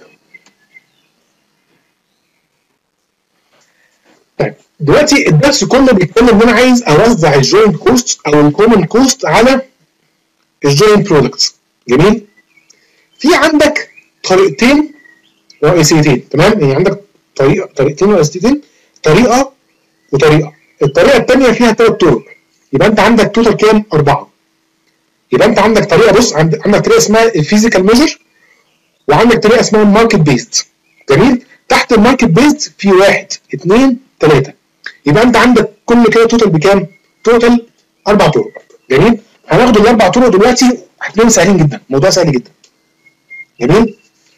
طيب دلوقتي الدرس كله بيتكلم ان انا عايز اوزع الجوينت كوست او الكومن كوست على الجوينت برودكتس. جميل؟ في عندك طريقتين رئيسيتين. تمام؟ يعني عندك طريقه طريقتين رئيسيتين، طريقه وطريقه. الطريقه الثانيه فيها ثلاث طرق. يبقى انت عندك توتال كام؟ اربعه. يبقى انت عندك طريقه، بص عندك طريقه اسمها الفيزيكال ميجر، وعندك طريقه اسمها الماركت بيست. جميل؟ تحت الماركت بيست في واحد اثنين ثلاثه. يبقى انت عندك كل كده توتال بكام؟ توتال اربع طرق. جميل؟ هناخد الاربع طرق دلوقتي، هتلاقيهم سهلين جدا، الموضوع سهل جدا. جميل؟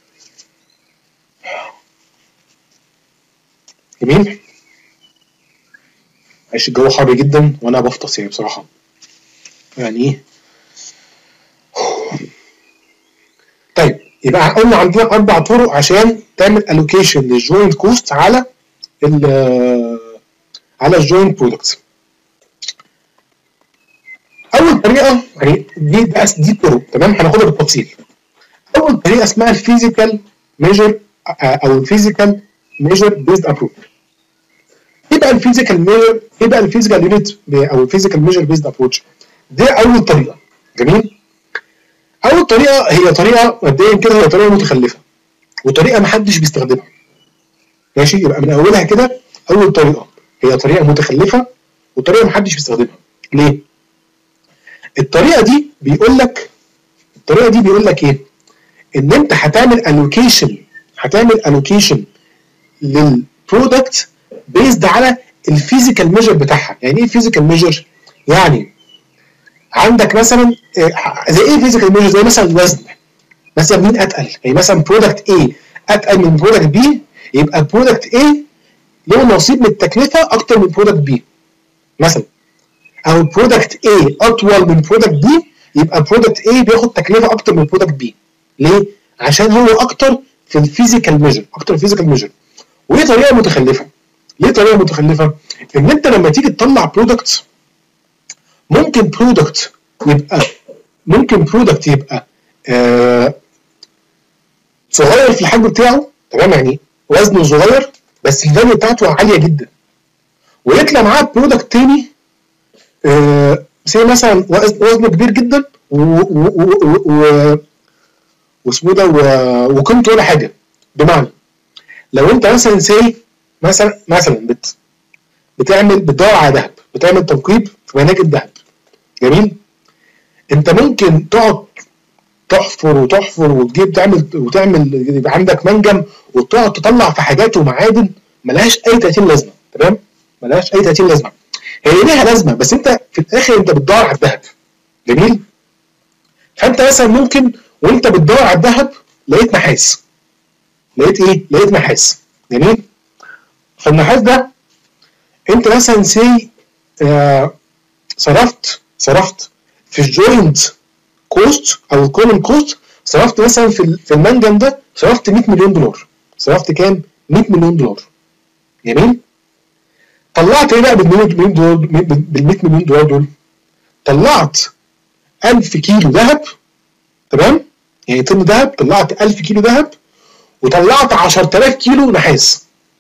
جميل؟ معلش الجو حر جدا وانا بفطس يعني بصراحه. يعني ايه؟ طيب يبقى قلنا عندنا اربع طرق عشان تعمل الوكيشن للجوينت كوست على ال على الجوينت برودكتس. اول طريقه يعني دي بس دي طرق. تمام؟ هناخدها بالتفصيل. اول طريقه اسمها الفيزيكال ميجر او الفيزيكال ميجر بيزد ابروف. ايه بقى الفيزيكال ميجر؟ ايه بقى الفيزيكال يونت او الفيزيكال ميجر بيزد ابروتش؟ دي اول طريقه. جميل؟ اول طريقه هي طريقه مبدئيا كده هي طريقه متخلفه وطريقه ما حدش بيستخدمها. ماشي؟ يبقى من اولها كده اول طريقه هي طريقه متخلفه وطريقه ما حدش بيستخدمها. ليه؟ الطريقه دي بيقول لك الطريقه دي بيقول لك ايه؟ ان انت هتعمل الوكيشن هتعمل الوكيشن للبرودكت بيزد على الفيزيكال ميجر بتاعها. يعني ايه الفيزيكال ميجر؟ يعني عندك مثلا زي ايه فيزيكال ميجر؟ زي مثلا الوزن. مثلا مين اتقل؟ يعني مثلا برودكت A اتقل من برودكت B، يبقى برودكت A له نصيب من التكلفه اكتر من برودكت B مثلا. او برودكت A اطول من برودكت B، يبقى برودكت A بياخد تكلفه اكتر من برودكت B. ليه؟ عشان هو اكتر في الفيزيكال ميجر، اكتر فيزيكال ميجر. ودي طريقه متخلفه. ليه طريقه متخلفه؟ ان انت لما تيجي تطلع برودكت ممكن برودكت يبقى ممكن برودكت يبقى آه صغير في الحجم بتاعه. تمام؟ يعني وزنه صغير بس الفاليو بتاعته عاليه جدا، ويطلع معاه برودكت تاني آه زي مثلا وزنه كبير جدا واسمه ده وقيمته ولا حاجه. بمعنى لو انت مثلا سي مثلا مثلا بت بتعمل بتدور على ذهب، بتعمل تنقيب في مناجم ذهب. جميل؟ انت ممكن تقعد تحفر وتحفر وتجيب تعمل وتعمل يبقى عندك منجم وتقعد تطلع في حاجات ومعادن ملهاش اي تلاتين لازمه. تمام؟ ملهاش اي تلاتين لازمه. هي ليها لازمه بس انت في الاخر انت بتدور على الذهب. جميل؟ فانت مثلا ممكن وانت بتدور على الذهب لقيت نحاس. لقيت ايه؟ لقيت نحاس. جميل؟ فالنحاس ده انت مثلا سي آه صرفت صرفت في الجوينت كوست او الكومن كوست، صرفت مثلا في في المنجم ده صرفت مية مليون دولار. صرفت كام؟ مية مليون دولار. جميل؟ طلعت ايه بقى بالمليون دولار بال مية مليون دولار دول؟ طلعت ألف كيلو ذهب، تمام؟ يعني طن ذهب، طلعت ألف كيلو ذهب وطلعت عشرة آلاف كيلو نحاس.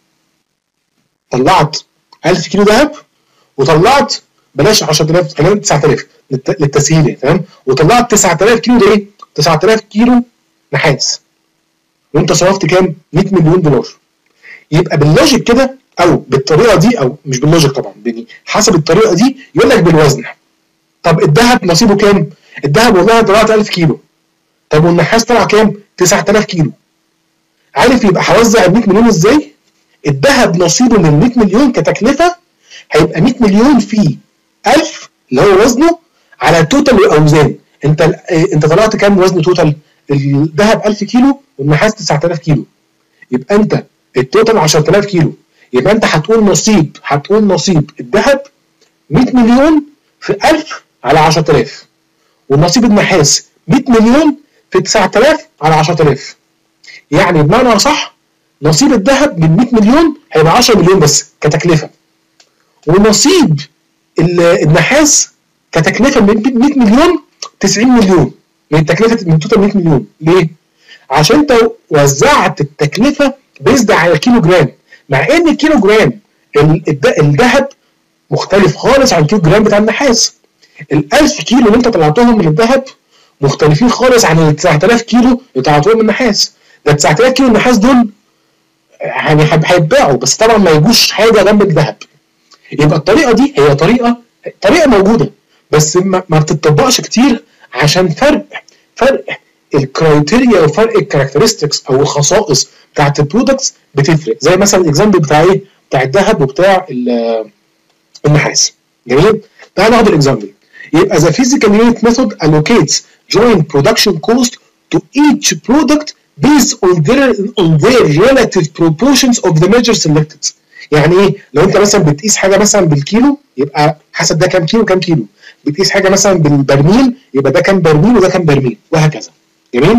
طلعت ألف كيلو ذهب وطلعت بلاش عشرة آلاف، خلينا تسعة آلاف للتسهيل، تمام؟ وطلعت تسعة آلاف كيلو ده ايه؟ تسعة آلاف كيلو نحاس. وانت صرفت كام؟ مية مليون دولار. يبقى باللوجيك كده او بالطريقه دي، او مش باللوجيك طبعا، يعني حسب الطريقه دي يقول لك بالوزن. طب الذهب نصيبه كام؟ الذهب والله طلعت ألف كيلو. طب والنحاس طلع كام؟ تسعة آلاف كيلو. عارف يبقى هوزع ال مية مليون ازاي؟ الذهب نصيبه من مية مليون كتكلفه هيبقى مية مليون في ألف اللي هو وزنه على توتال الاوزان. انت انت طلعت كام وزن توتال؟ الذهب ألف كيلو والنحاس تسعة آلاف كيلو. يبقى انت التوتال عشرة آلاف كيلو. يبقى انت هتقول نصيب هتقول نصيب الذهب مية مليون في ألف على عشرة آلاف، ونصيب النحاس مية مليون في تسعة آلاف على عشرة آلاف. يعني بمعنى صح نصيب الذهب من مية مليون هيبقى عشرة مليون بس كتكلفه، ونصيب النحاس كتكلفه من مية مليون تسعين مليون من التكلفه من توتال مية مليون. ليه؟ عشان انت وزعت التكلفه بيزد على الكيلو جرام، مع ان الكيلو جرام الذهب مختلف خالص عن الكيلو جرام بتاع النحاس. ال ألف كيلو اللي انت طلعتهم من الذهب مختلفين خالص عن ال تسعة آلاف كيلو اللي طلعتهم من النحاس. ده تسعة آلاف كيلو النحاس دول يعني هيتباعوا، بس طبعا ما يجوش حاجه جنب الذهب. يبقى الطريقه دي هي طريقه طريقه موجوده بس ما, ما بتطبقش كتير عشان فرق فرق الكرايتيريا وفرق الكاركترستكس او الخصائص بتاعت البرودكتس بتفرق. زي مثلا الاكزامبل بتاع ايه؟ بتاع الذهب وبتاع النحاس. جميل؟ تعال ناخد الاكزامبل. يبقى the physical unit method allocates joint production cost to each product based on their on their relative proportions of the measure selected. يعني ايه؟ لو انت مثلا بتقيس حاجه مثلا بالكيلو يبقى حسب ده كام كيلو كام كيلو. بتقيس حاجه مثلا بالبرميل يبقى ده كام برميل وده كام برميل، وهكذا. جميل؟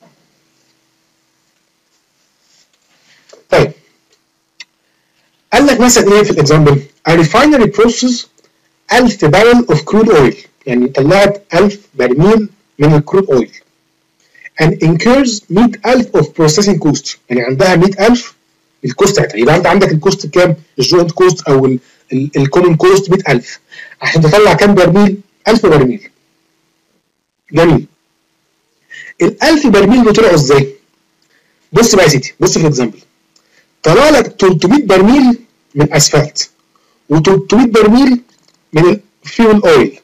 طيب قال لك مثلا ايه في الاكزامبل؟ A refinery process ألف barrel of crude oil، يعني طلعت ألف برميل من الكرود اويل. and incurs مية ألف of processing cost، يعني عندها مية ألف الكوست بتاعتها. يبقى انت عندك الكوست بكام؟ الجوينت كوست او الكومن كوست مية ألف. عشان تطلع كام برميل؟ ألف برميل. جميل. ال ألف برميل دول طلعوا ازاي؟ بص بقى يا سيدي، بص في الاكزامبل. طلع لك تلتمية برميل من اسفلت، و300 برميل من الفيول اويل،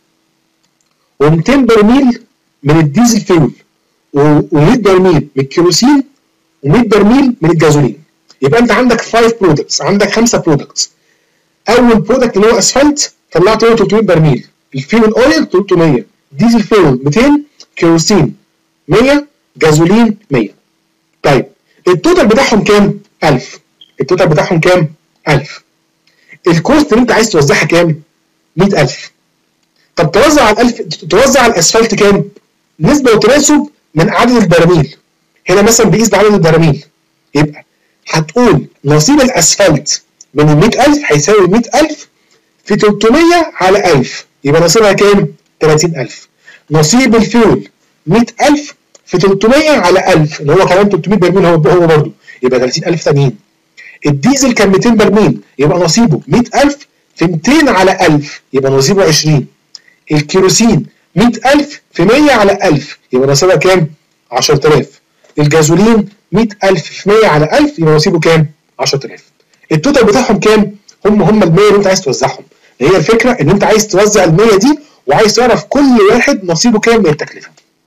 و200 برميل من الديزل فيول، و100 برميل من الكيروسين، و100 برميل من الجازولين. يبقى انت عندك خمسة برودكتس، عندك خمسه برودكتس. اول برودكت اللي هو اسفلت طلعت له تلتمية برميل، الفيول اويل تلتمية، ديزل فيول ميتين، كيروسين مية، جازولين مية. طيب التوتال بتاعهم كام؟ ألف. التوتال بتاعهم كام؟ ألف. الكوست اللي انت عايز توزعها كام؟ مية ألف. طب توزع على الألف، توزع على الاسفلت كام؟ نسبه وتناسب من عدد البراميل. هنا مثلا بيقيس بعدد البراميل، يبقى هتقول نصيب الاسفلت من ال مية ألف هيساوي مية ألف في تلتمية على ألف، يبقى نصيبها كام؟ تلاتين ألف. نصيب الفيول مية ألف في تلتمية على ألف اللي هو كمان تلتمية برميل، هو هو برضه يبقى تلاتين ألف تانيين. الديزل كان ميتين برميل يبقى نصيبه مية ألف في ميتين على ألف يبقى نصيبه عشرين. الكيروسين مية ألف في مية على ألف يبقى نصيبها كام؟ عشرة آلاف. الجازولين مية ألف في مية على ألف يبقى نصيبه كام؟ عشرة آلاف. التوتال بتاعهم كام؟ هم هم ال مية اللي انت عايز توزعهم. هي الفكره ان انت عايز توزع ال مية دي وعايز تعرف كل واحد نصيبه كام من التكلفه.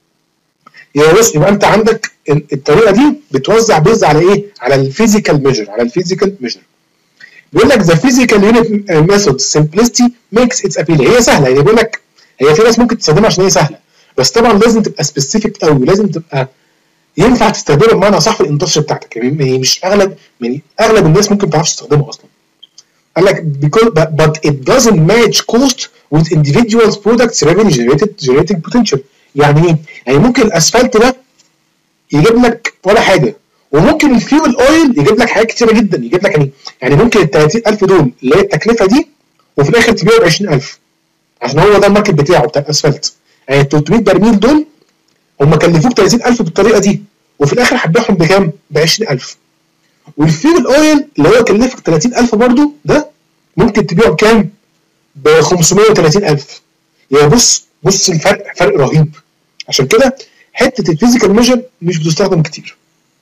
يبقى بص، يبقى انت عندك الطريقه دي بتوزع بيز على ايه؟ على الفيزيكال ميجر، على الفيزيكال ميجر. بيقول لك ذا فيزيكال يونت ميثود سمبلستي ميكس اتس ابيل. هي سهله، يعني بيقول لك هي في ناس ممكن تستخدمها عشان هي سهله، بس طبعا لازم تبقى سبيسيفيك قوي، لازم تبقى ينفع تستخدمها بمعنى صح في الاندستري بتاعتك. يعني هي مش اغلب يعني اغلب الناس ممكن ما تعرفش تستخدمها اصلا. قال لك because but it doesn't match cost with individuals products revenue generated generating potential. يعني ايه؟ يعني ممكن الاسفلت ده يجيب لك ولا حاجه، وممكن الفيول اويل يجيب لك حاجات كتيره جدا، يجيب لك يعني يعني ممكن ال ثلاثين ألف دول اللي هي التكلفه دي وفي الاخر تبيعه ب عشرين ألف عشان هو ده الماركت بتاعه بتاع الاسفلت. يعني ال ثلاثمية برميل دول هم كلفوك ثلاثين ألف بالطريقه دي وفي الاخر هتبيعهم بكام؟ ب عشرين ألف. والفيول اويل اللي هو كلفك ثلاثين ألف برضه ده ممكن تبيعه بكام؟ ب خمسمية وثلاثين ألف. يعني بص بص الفرق فرق رهيب. عشان كده حته الفيزيكال ميجر مش بتستخدم كتير.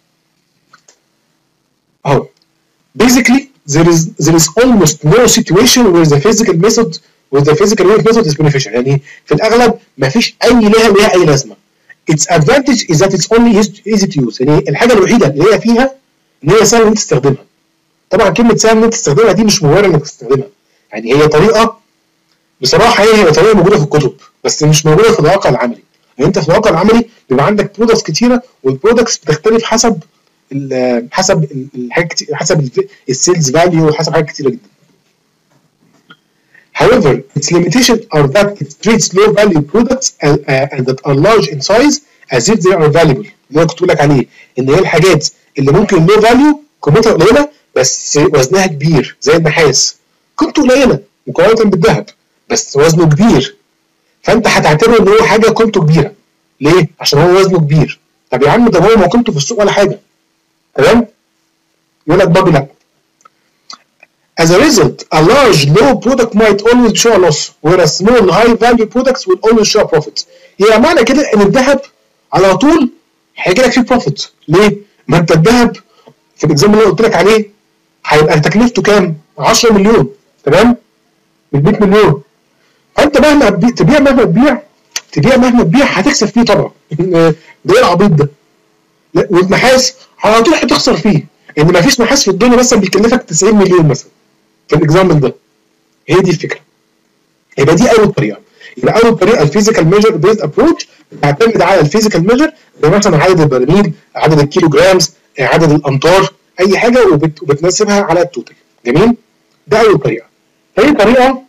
اهو basically there is there is almost no situation where the physical method with the physical unit method is beneficial. يعني في الاغلب ما فيش اي لها ليها اي لازمه. its advantage is that it's only easy to use. يعني الحاجه الوحيده اللي هي فيها ان هي سهل انك تستخدمها. طبعا كلمه سهل انك تستخدمها دي مش مجرد انك تستخدمها، يعني هي طريقه بصراحه هي هي طريقه موجوده في الكتب بس مش موجوده في الواقع العملي. يعني انت في الواقع العملي بيبقى عندك برودكتس كتيره والبرودكتس بتختلف حسب حسب الحاجات حسب السيلز فاليو وحسب حاجات كتيره جدا. However, its limitations are that it treats low value products and, uh, and that are large in size as if they are valuable. اللي انا كنت بقول لك عليه ان هي الحاجات اللي ممكن low value قيمتها قليله بس وزنها كبير زي النحاس، قيمته قليله مقارنه بالذهب بس وزنه كبير، فانت هتعتبره ان هو حاجه قيمته كبيره. ليه؟ عشان هو وزنه كبير. طب يا عم ده هو ما قيمته في السوق ولا حاجه. تمام؟ يقول لك برضه لا. As a result, a large low product might always show a loss, whereas small high value products will always show a profit. يعني معنى كده ان الذهب على طول هيجي لك فيه بروفيت. ليه؟ ما انت الذهب في الاكزامبل اللي قلت لك عليه هيبقى تكلفته كام؟ عشرة مليون، تمام؟ من مية مليون. فانت مهما تبيع مهما تبيع تبيع مهما تبيع هتكسب فيه طبعا. ده ايه العبيط ده؟ لا والنحاس على طول هتخسر فيه، ان ما فيش نحاس في الدنيا مثلا بيكلفك تسعين مليون مثلا في الاكزامبل ده. هي دي الفكره. يبقى دي اول طريقه. يبقى اول طريقه الفيزيكال ميجر بيزد ابروتش بتعتمد على الفيزيكال ميجر زي مثلا عدد البراميل، عدد الكيلو جرامز، عدد الامتار، اي حاجه وبت... وبتناسبها على التوتال. جميل؟ ده اول طريقه. تاني طريقه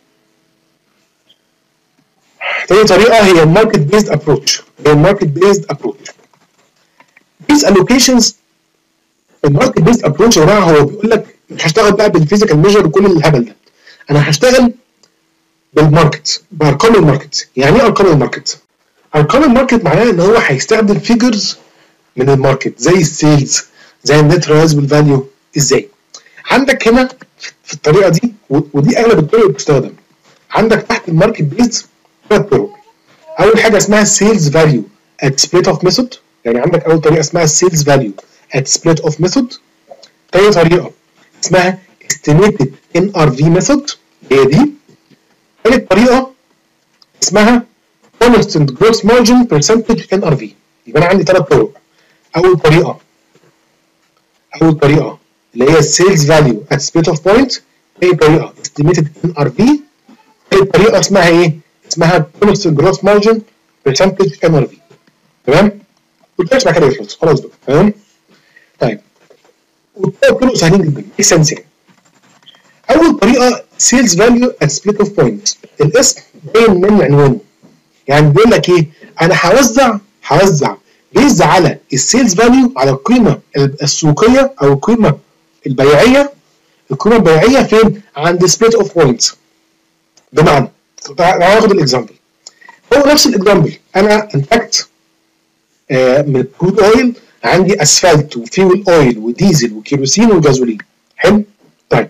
تاني طريقه هي الماركت بيزد ابروتش. هي الماركت بيزد ابروتش. These allocations الماركت بيزد ابروتش يا جماعه هو بيقول لك مش هشتغل بقى بالفيزيكال ميجر وكل الهبل ده. انا هشتغل بالماركت بارقام الماركت. يعني ايه ارقام الماركت؟ ارقام الماركت معناها ان هو هيستخدم فيجرز من الماركت زي السيلز زي النت ريلايزبل فاليو. ازاي؟ عندك هنا في الطريقه دي ودي اغلب الطرق اللي بتستخدم. عندك تحت الماركت بيز ثلاث طرق. اول حاجه اسمها السيلز فاليو ات سبليت اوف ميثود. يعني عندك اول طريقه اسمها السيلز فاليو ات سبليت اوف ميثود. تاني طريقه اسمها estimated إن آر في ميثود، هي دي. ثالث طريقه اسمها constant gross margin percentage إن آر في. يبقى انا عندي ثلاث طرق. اول طريقه اول طريقه اللي هي السيلز فاليو ات سبليت اوف بوينت. ثاني طريقه estimated إن آر في. ثالث طريقه اسمها ايه؟ اسمها constant gross margin percentage إن آر في. تمام؟ قلت بعد كده يخلص خلاص بقى. تمام؟ طيب والثلاث طرق سهلين جدا، ايه سنس يعني. اول طريقه سيلز فاليو ات سبليت اوف بوينت. الاسم باين من عنوانه. يعني بيقول لك ايه؟ انا هوزع هوزع بيز على السيلز فاليو على القيمه السوقيه او القيمه البيعيه. القيمه البيعيه فين؟ عند سبليت اوف بوينت. بمعنى تعالى ناخد الاكزامبل. هو نفس الاكزامبل، انا انتجت آه من كرود اويل عندي اسفلت وفيول اويل وديزل وكيروسين وجازولين. حلو؟ طيب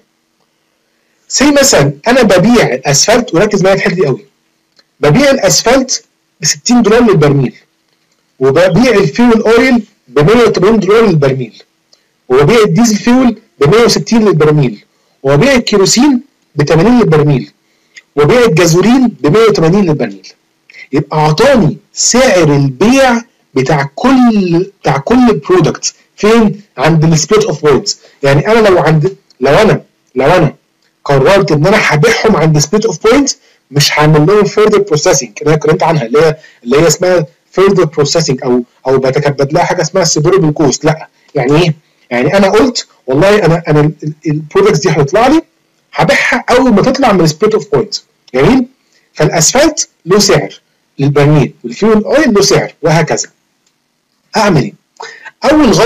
سي مثلا انا ببيع الاسفلت، وركز معايا في الحته دي قوي. ببيع الاسفلت ب ستين دولار للبرميل، وببيع الفيول اويل ب مية وتمانين دولار للبرميل، وببيع الديزل فيول ب مية وستين للبرميل، وببيع الكيروسين ب تمانين للبرميل، وبيع الجازولين ب مية وتمانين للبرميل. يبقى اعطاني سعر البيع بتاع كل بتاع كل برودكت فين؟ عند السبليت اوف بوينتس. يعني انا لو عند لو انا لو انا قررت ان انا هبيعهم عند سبليت اوف بوينتس، مش هعمل لهم فيرذر بروسيسنج اللي انا اتكلمت عنها، اللي هي اللي هي اسمها فيرذر بروسيسنج او او بتكبد لها حاجه اسمها سيبربل كوست. لا يعني ايه؟ يعني انا قلت والله انا انا البرودكتس دي هتطلع لي هبيعها اول ما تطلع من سبليت اوف بوينتس. جميل؟ فالاسفلت له سعر للبرميل والفيول اويل له سعر وهكذا. اعمل ايه؟ اول غلطه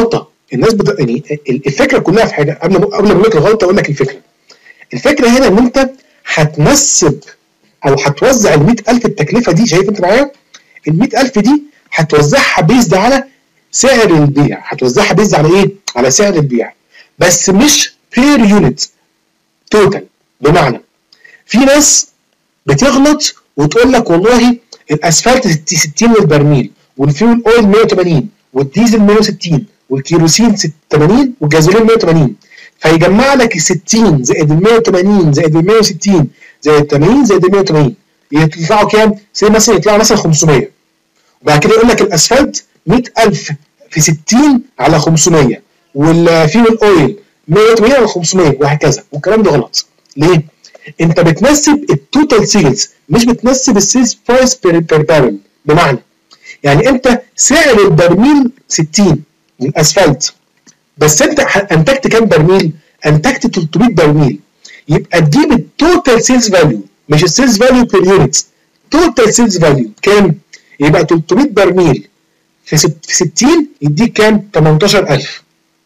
الناس بت... يعني الفكره كلها في حاجه، قبل قبل ما اقول لك الغلطه اقول لك الفكره. الفكره هنا ان انت هتنسب او هتوزع ال مئة ألف التكلفه دي، شايف انت معايا؟ ال مئة ألف دي هتوزعها بيزد على سعر البيع، هتوزعها بيزد على ايه؟ على سعر البيع، بس مش بير يونت توتال. بمعنى في ناس بتغلط وتقول لك والله الاسفلت ستين للبرميل، والفيول اويل مئة وثمانين، والديزل مئة وستين، والكيروسين ثمانين، والجازولين مئة وثمانين، فيجمع لك ال ستين زائد ال مئة وثمانين زائد ال مئة وستين زائد ال ثمانين زائد ال مئة وثمانين، يطلعوا كام؟ زي مثلا يطلعوا مثلا خمسمية، وبعد كده يقول لك الاسفلت مئة ألف في ستين على خمسمية، والفيول اويل مئة وثمانين على خمسمية، وهكذا. والكلام ده غلط. ليه؟ انت بتنسب التوتال سيلز، مش بتنسب السيلز برايس بير بارل. بمعنى يعني انت سعر البرميل ستين للاسفلت، بس انت انتجت كام برميل؟ انتجت ثلاثمئة برميل، يبقى تجيب التوتال سيلز فاليو، مش السيلز فاليو بير يونت. توتال سيلز فاليو كام؟ يبقى ثلاثمئة برميل في ستين يديك كام؟ تمنتاشر ألف.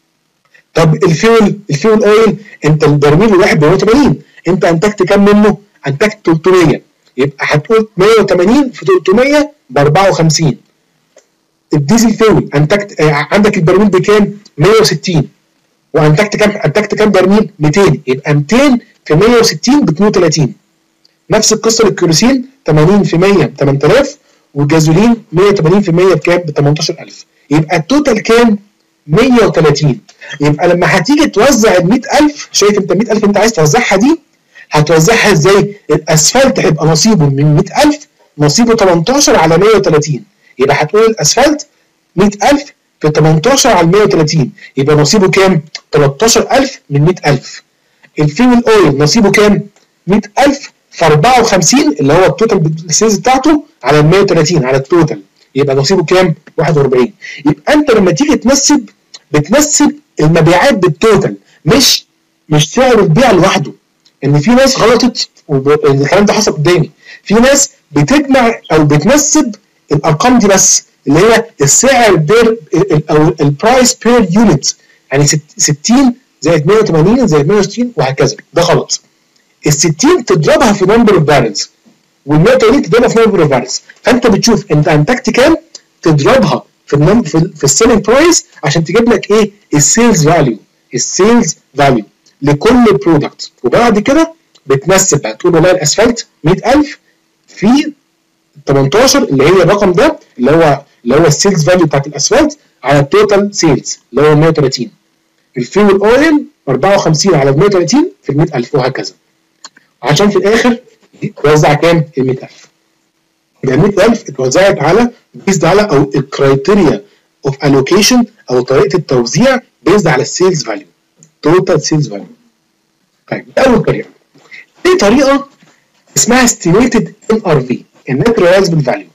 طب الفيول الفيول اويل، انت البرميل الواحد ب مئة وثمانين، انت انتجت كام منه؟ انتجت ثلاثمية، يبقى هتقول مئة وثمانين في ثلاثمية ب أربعة وخمسين. الديزل فيول انتجت آه عندك البرميل بكام؟ مئة وستين، وانتجت كام؟ انتجت كام برميل؟ مئتين، يبقى مئتين في مئة وستين ب اثنين وثلاثين. نفس القصه للكيروسين، ثمانين في مئة ب ثمانية آلاف، والجازولين مئة وثمانين في مئة بكام؟ ب تمنتاشر ألف. يبقى التوتال كام؟ مئة وثلاثين. يبقى لما هتيجي توزع ال مئة ألف، شايف انت ال مئة ألف انت عايز توزعها دي، هتوزعها ازاي؟ الاسفلت هيبقى نصيبه من مئة ألف نصيبه تمنتاشر على مئة وثلاثين، يبقى هتقول الاسفلت مئة ألف في تمنتاشر على مئة وثلاثين، يبقى نصيبه كام؟ تلتاشر ألف من مئة ألف. الفيول اويل نصيبه كام؟ مئة ألف في أربعة وخمسين اللي هو التوتال سيلز بتاعته على ال مئة وثلاثين على التوتال، يبقى نصيبه كام؟ واحد وأربعين. يبقى انت لما تيجي تنسب بتنسب المبيعات بالتوتال، مش مش سعر البيع لوحده. ان في ناس غلطت والكلام ده حصل قدامي، في ناس بتجمع او بتنسب الارقام دي بس، اللي هي السعر بير او البرايس بير يونت، يعني ستين زائد مئة وثمانين زائد مئة وستين وهكذا. ده غلط. ال ستين تضربها في نمبر اوف بارلز، وال مئة وثمانين تضربها في نمبر اوف بارلز، فانت بتشوف انت انتجت كام تضربها في النمبر في, في السيلينج برايس عشان تجيب لك ايه؟ السيلز فاليو. السيلز فاليو لكل برودكت، وبعد كده بتنسب، هتقول والله الاسفلت مئة ألف في تمنتاشر اللي هي الرقم ده اللي هو اللي هو السيلز فاليو بتاعت الاسفلت على التوتال سيلز اللي هو مئة وثلاثين. الفيول اويل أربعة وخمسين على مئة وثلاثين في ال مئة ألف، وهكذا، عشان في الاخر توزع كام؟ ال مئة ألف. يبقى ال مئة ألف اتوزعت على بيزد على او الكرايتيريا اوف الوكيشن او طريقه التوزيع بيزد على السيلز فاليو، توتال سيلز فاليو. طيب دي اول طريقه. في طريقه اسمها estimated إن آر في، النت ريلايزبل فاليو.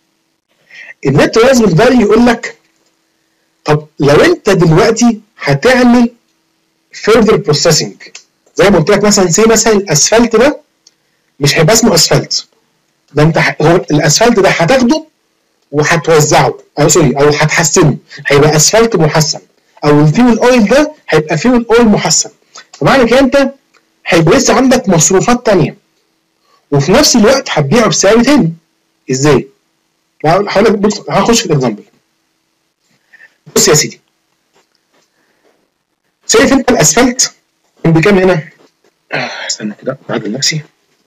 النت ريلايزبل فاليو يقول لك طب لو انت دلوقتي هتعمل further processing، زي ما قلت لك مثلا سي مثلا الاسفلت ده مش هيبقى اسمه اسفلت، ده انت هو الاسفلت ده هتاخده وهتوزعه، او سوري او هتحسنه، هيبقى اسفلت محسن، او الفيول اويل ده هيبقى فيول اويل محسن. فمعنى كده انت هيبقى لسه عندك مصروفات تانية، وفي نفس الوقت هتبيعه بسعر تاني. ازاي؟ هقول لك، بص هخش في الاكزامبل. بص يا سيدي، شايف انت الاسفلت كان بكام هنا؟ آه استنى كده اعدل نفسي.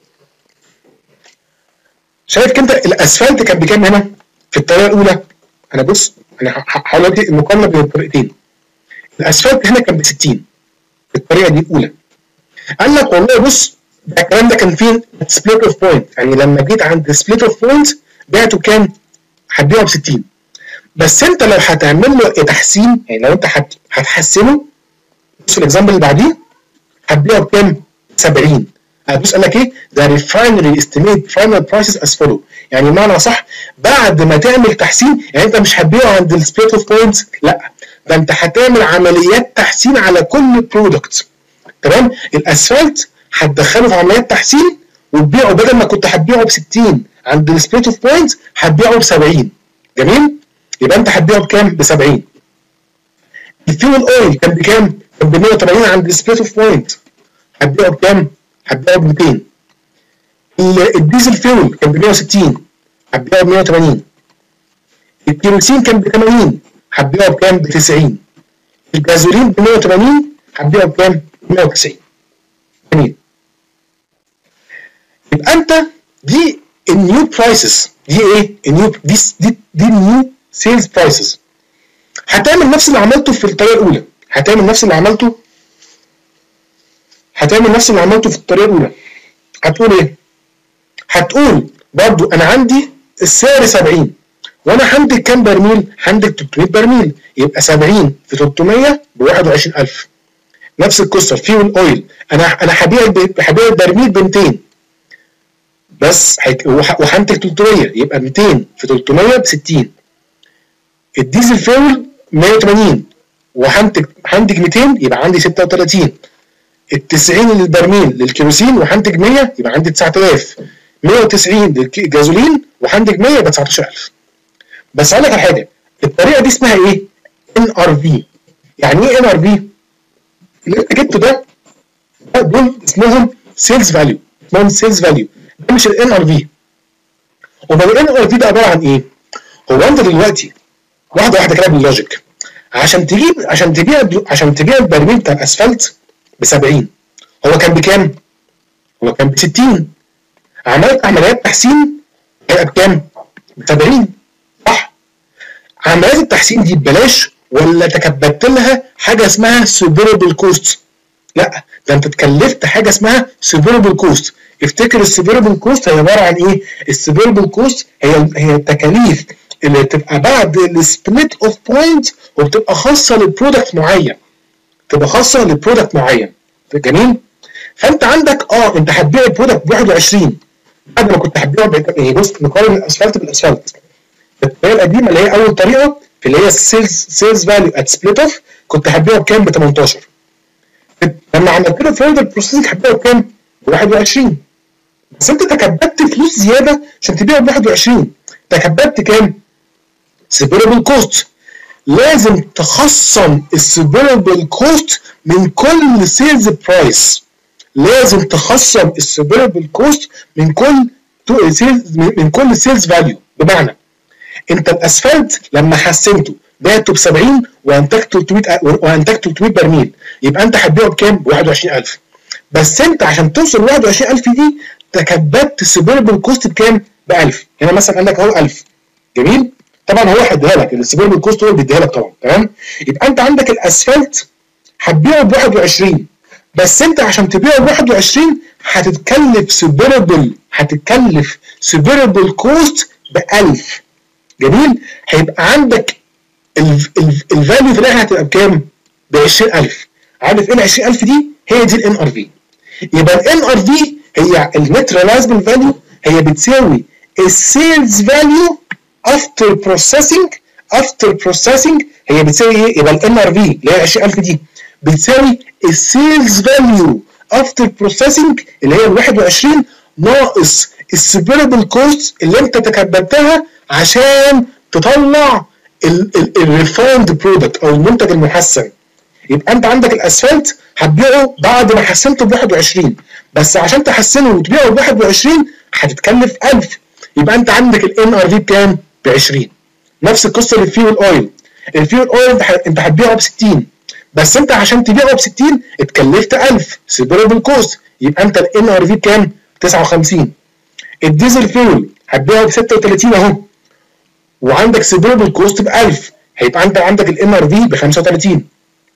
شايف انت الاسفلت كان بكام هنا؟ في الطريقه الاولى، انا بص انا هحاول ادي المقارنه بين الطريقتين. الاسفلت هنا كان ب ستين في الطريقه دي الاولى. قال لك والله بص ده الكلام ده كان فيه سبليت اوف بوينت، يعني لما جيت عند سبليت اوف بوينت بعته كام؟ هتبيعه ب ستين. بس انت لو هتعمل له تحسين، يعني لو انت هتحسنه، بص الاكزامبل اللي بعديه هتبيعه بكام؟ سبعين. بص قال لك ايه؟ ده ريفاينري استيميت فاينل برايسز از فولو، يعني معنى صح بعد ما تعمل تحسين، يعني انت مش هتبيعه عند السبليت اوف بوينت، لا ده انت هتعمل عمليات تحسين على كل برودكت. تمام؟ الاسفلت هتدخله في عمليات تحسين وتبيعه، بدل ما كنت هتبيعه ب ستين عند السبليت اوف بوينت هتبيعه ب سبعين. جميل؟ يبقى انت هتبيعه بكام؟ ب سبعين. الفيول اويل كان بكام؟ كان ب مية وتمانين عند السبليت اوف بوينت، هتبيعه بكام؟ هتبيعه ب ميتين. الديزل فيول كان ب مية وستين، هتبيعه ب مية وتمانين. الكيروسين كان ب تمانين، هتبيعه بكام؟ ب تسعين. الجازولين ب مية وتمانين، هتبيعه بكام؟ ب مية وتسعين. جميل. يبقى انت دي النيو برايسز، دي ايه؟ النيو دي دي دي النيو سيلز برايسز. هتعمل نفس اللي عملته في الطريقه الاولى، هتعمل نفس اللي عملته هتعمل نفس اللي عملته في الطريقه الاولى. هتقول ايه؟ هتقول برضو انا عندي السعر سبعين وانا هنتج كام برميل؟ هنتج تلتمية برميل، يبقى سبعين في تلتمية ب واحد وعشرين ألف. نفس القصه الفيول اويل، انا انا هبيع هبيع البرميل ب ميتين بس وهنتج تلتمية، يبقى ميتين في تلتمية ب ستين. الديزل فيول مية وتمانين وهنتج هنتج ميتين، يبقى عندي ستة وتلاتين. ال تسعين للبرميل للكيروسين وهنتج مية، يبقى عندي تسعة آلاف. مية وتسعين للجازولين وهنتج مية، يبقى تسعتاشر ألف. بس اقول لك على حاجه، الطريقه دي اسمها ايه؟ ان ار في. يعني ايه ان ار في؟ اللي انت جبته ده دول اسمهم سيلز فاليو، اسمهم سيلز فاليو، ده مش الان ار في. امال الان ار في ده عباره عن ايه؟ هو انت دلوقتي واحده واحده كده باللوجيك، عشان تجيب عشان تبيع عشان تبيع البرميل بتاع الاسفلت ب سبعين، هو كان بكام؟ هو كان ب ستين. عملت عمليات تحسين هيبقى بكام؟ ب سبعين، صح؟ عمليات التحسين دي ببلاش ولا تكبدت لها حاجه اسمها سوبربل كوست؟ لا، ده انت اتكلفت حاجه اسمها سوبربل كوست. افتكر السوبربل كوست هي عباره عن ايه؟ السوبربل كوست هي هي التكاليف اللي بتبقى بعد السبليت اوف بوينت وبتبقى خاصه للبرودكت معين، تبقى خاصه للبرودكت معين. جميل؟ فانت عندك اه انت هتبيع البرودكت ب واحد وعشرين بعد ما كنت هتبيعه ب يعني بص نقارن الاسفلت بالاسفلت. الطريقه القديمه اللي هي اول طريقه اللي هي السيلز سيلز فاليو ات سبليت اوف كنت هتبيعه بكام؟ ب تمنتاشر. لما عملت له فيرذر بروسيسنج هتبيعه بكام؟ ب واحد وعشرين. بس انت تكبدت فلوس زياده عشان تبيعه ب واحد وعشرين. تكبدت كام؟ سبيربل كوست. لازم تخصم السبيربل كوست من كل سيلز برايس. لازم تخصم السبيربل كوست من كل سيلز من كل سيلز فاليو. بمعنى انت الاسفلت لما حسنته بعته ب سبعين وانتجت تلتمية وانتجت تلتمية برميل، يبقى انت هتبيعه بكام؟ ب واحد وعشرين ألف. بس انت عشان توصل ل واحد وعشرين ألف دي تكبدت السبيربل كوست بكام؟ ب ألف. هنا مثلا قال لك اهو ألف. جميل؟ طبعا هو هيديها لك، السبيربل كوست هو اللي بيديها لك طبعا، تمام؟ يبقى انت عندك الاسفلت هتبيعه ب واحد وعشرين، بس انت عشان تبيعه ب واحد وعشرين هتتكلف سبيربل هتتكلف سبيربل كوست ب ألف. جميل؟ هيبقى عندك الفاليو في الاخر هتبقى بكام؟ ب عشرين ألف. عارف ايه ال عشرين ألف دي؟ هي دي الان ار في. يبقى الان ار في هي النت ريلايزبل فاليو، هي بتساوي السيلز فاليو افتر بروسيسنج. افتر بروسيسنج هي بتساوي ايه؟ يبقى الان ار في اللي هي عشرين ألف دي بتساوي السيلز فاليو افتر بروسيسنج اللي هي ال واحد وعشرين ناقص السبيربل كوست اللي انت تكبدتها عشان تطلع الريفايند برودكت او المنتج المحسن. يبقى انت عندك الاسفلت هتبيعه بعد ما حسنته ب واحد وعشرين، بس عشان تحسنه وتبيعه ب واحد وعشرين هتتكلف ألف. يبقى انت عندك الان ار في بكام؟ ب عشرين. نفس القصه للفيول اويل. الفيول اويل انت هتبيعه ب ستين، بس انت عشان تبيعه ب ستين اتكلفت ألف سبيربل كوست، يبقى انت الان ار في بكام؟ تسعة وخمسين. الديزل فيول هتبيعه ب ستة وتلاتين اهو، وعندك سبيربل كوست ب ألف، هيبقى انت عندك الان ار في ب خمسة وتلاتين.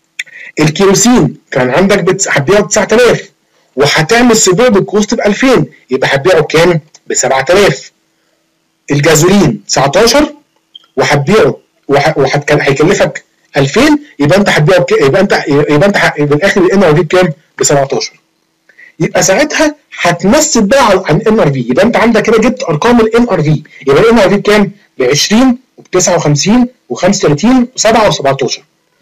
الكيروسين كان عندك بت... هتبيعه ب تسعة آلاف وهتعمل سبيربل كوست ب ألفين، يبقى هتبيعه بكام؟ ب سبعة آلاف. الجازولين تسعتاشر وهتبيعه وح... وحت... هيكلفك ألفين، يبقى انت هتبيعه بك... يبقى انت يبقى انت ه... يبقى الاخر الان ار في بكام؟ ب سبعتاشر. يبقى ساعتها هتمثل بقى عن الان ار في. يبقى انت عندك كده جبت ارقام الان ار في. يبقى الان ار في بكام؟ ب عشرين وب تسعة وخمسين وخمسة وتلاتين وسبعة وسبعتاشر.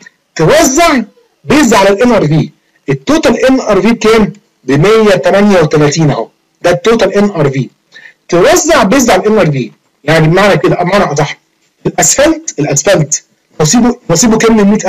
توزع بيز على الان ار في. التوتال ان ار في بكام؟ ب مية وتمانية وتلاتين اهو، ده التوتال ان ار في. توزع بيز على الان ار في، يعني بمعنى كده بمعنى اصح الاسفلت الاسفلت نصيبه نصيبه كام من مية ألف؟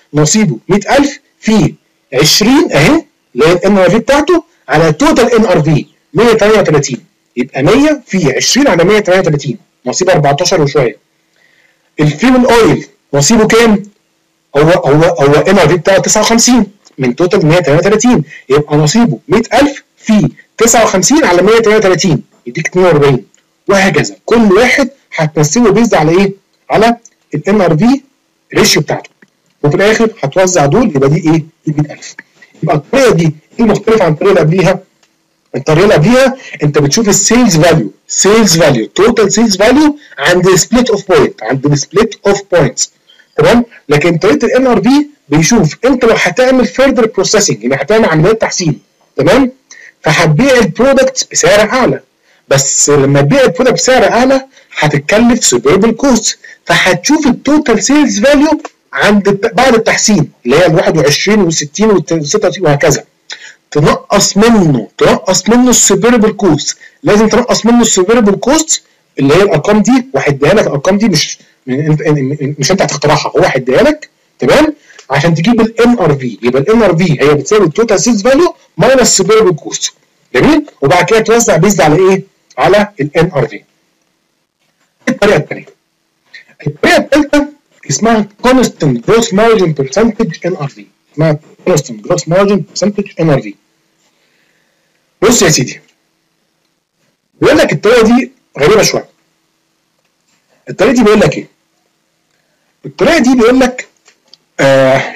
نصيبه مية ألف في عشرين اهي اللي هي الان ار في بتاعته على توتال ان ار في مية وتمانية وتلاتين، يبقى مية في عشرين على مية وتمانية وتلاتين نصيبه أربعتاشر وشويه. الفيول اويل نصيبه كام؟ هو هو هو ان ار في بتاعه تسعة وخمسين من توتال مية وتمانية وتلاتين، يبقى نصيبه مية ألف في تسعة وخمسين على مية وتمانية وتلاتين يديك اتنين وأربعين، وهكذا. كل واحد هتمثله بيزد على ايه؟ على الان ار في ريشيو بتاعته، وفي الاخر هتوزع دول يبقى دي ايه؟ دي مية ألف. يبقى الطريقه دي ايه مختلفه عن الطريقه اللي قبليها؟ الطريقه اللي قبليها انت بتشوف السيلز فاليو، سيلز فاليو توتال سيلز فاليو عند السبليت اوف بوينت، عند السبليت اوف بوينتس، تمام؟ لكن طريقه الان ار في بيشوف انت لو هتعمل فيرذر بروسيسنج، يعني هتعمل عمليات تحسين، تمام؟ فهتبيع البرودكت بسعر اعلى، بس لما تبيع البرودكت بسعر اعلى هتتكلف سوبربل كوست، فهتشوف التوتال سيلز فاليو عند بعد التحسين اللي هي ال واحد وعشرين وال ستين وال ستة وتلاتين وهكذا، تنقص منه تنقص منه السوبربل كوست، لازم تنقص منه السوبربل كوست اللي هي الارقام دي، وهيديها لك. الارقام دي مش مش انت هتخترعها، هو هيديها لك، تمام؟ عشان تجيب الان ار في، يبقى الان ار في هي بتساوي التوتال سيلز فاليو ماينس السوبربل كوست، جميل؟ وبعد كده توزع بيزد على ايه؟ على الان ار في. الطريقه الثانيه، الطريقه الثالثه اسمها constant gross margin percentage ان ار في، اسمها constant gross margin percentage ان ار في. بص يا سيدي، بيقول لك الطريقه دي غريبه شويه. الطريقه دي بيقول لك ايه؟ الطريقه دي بيقول لك آه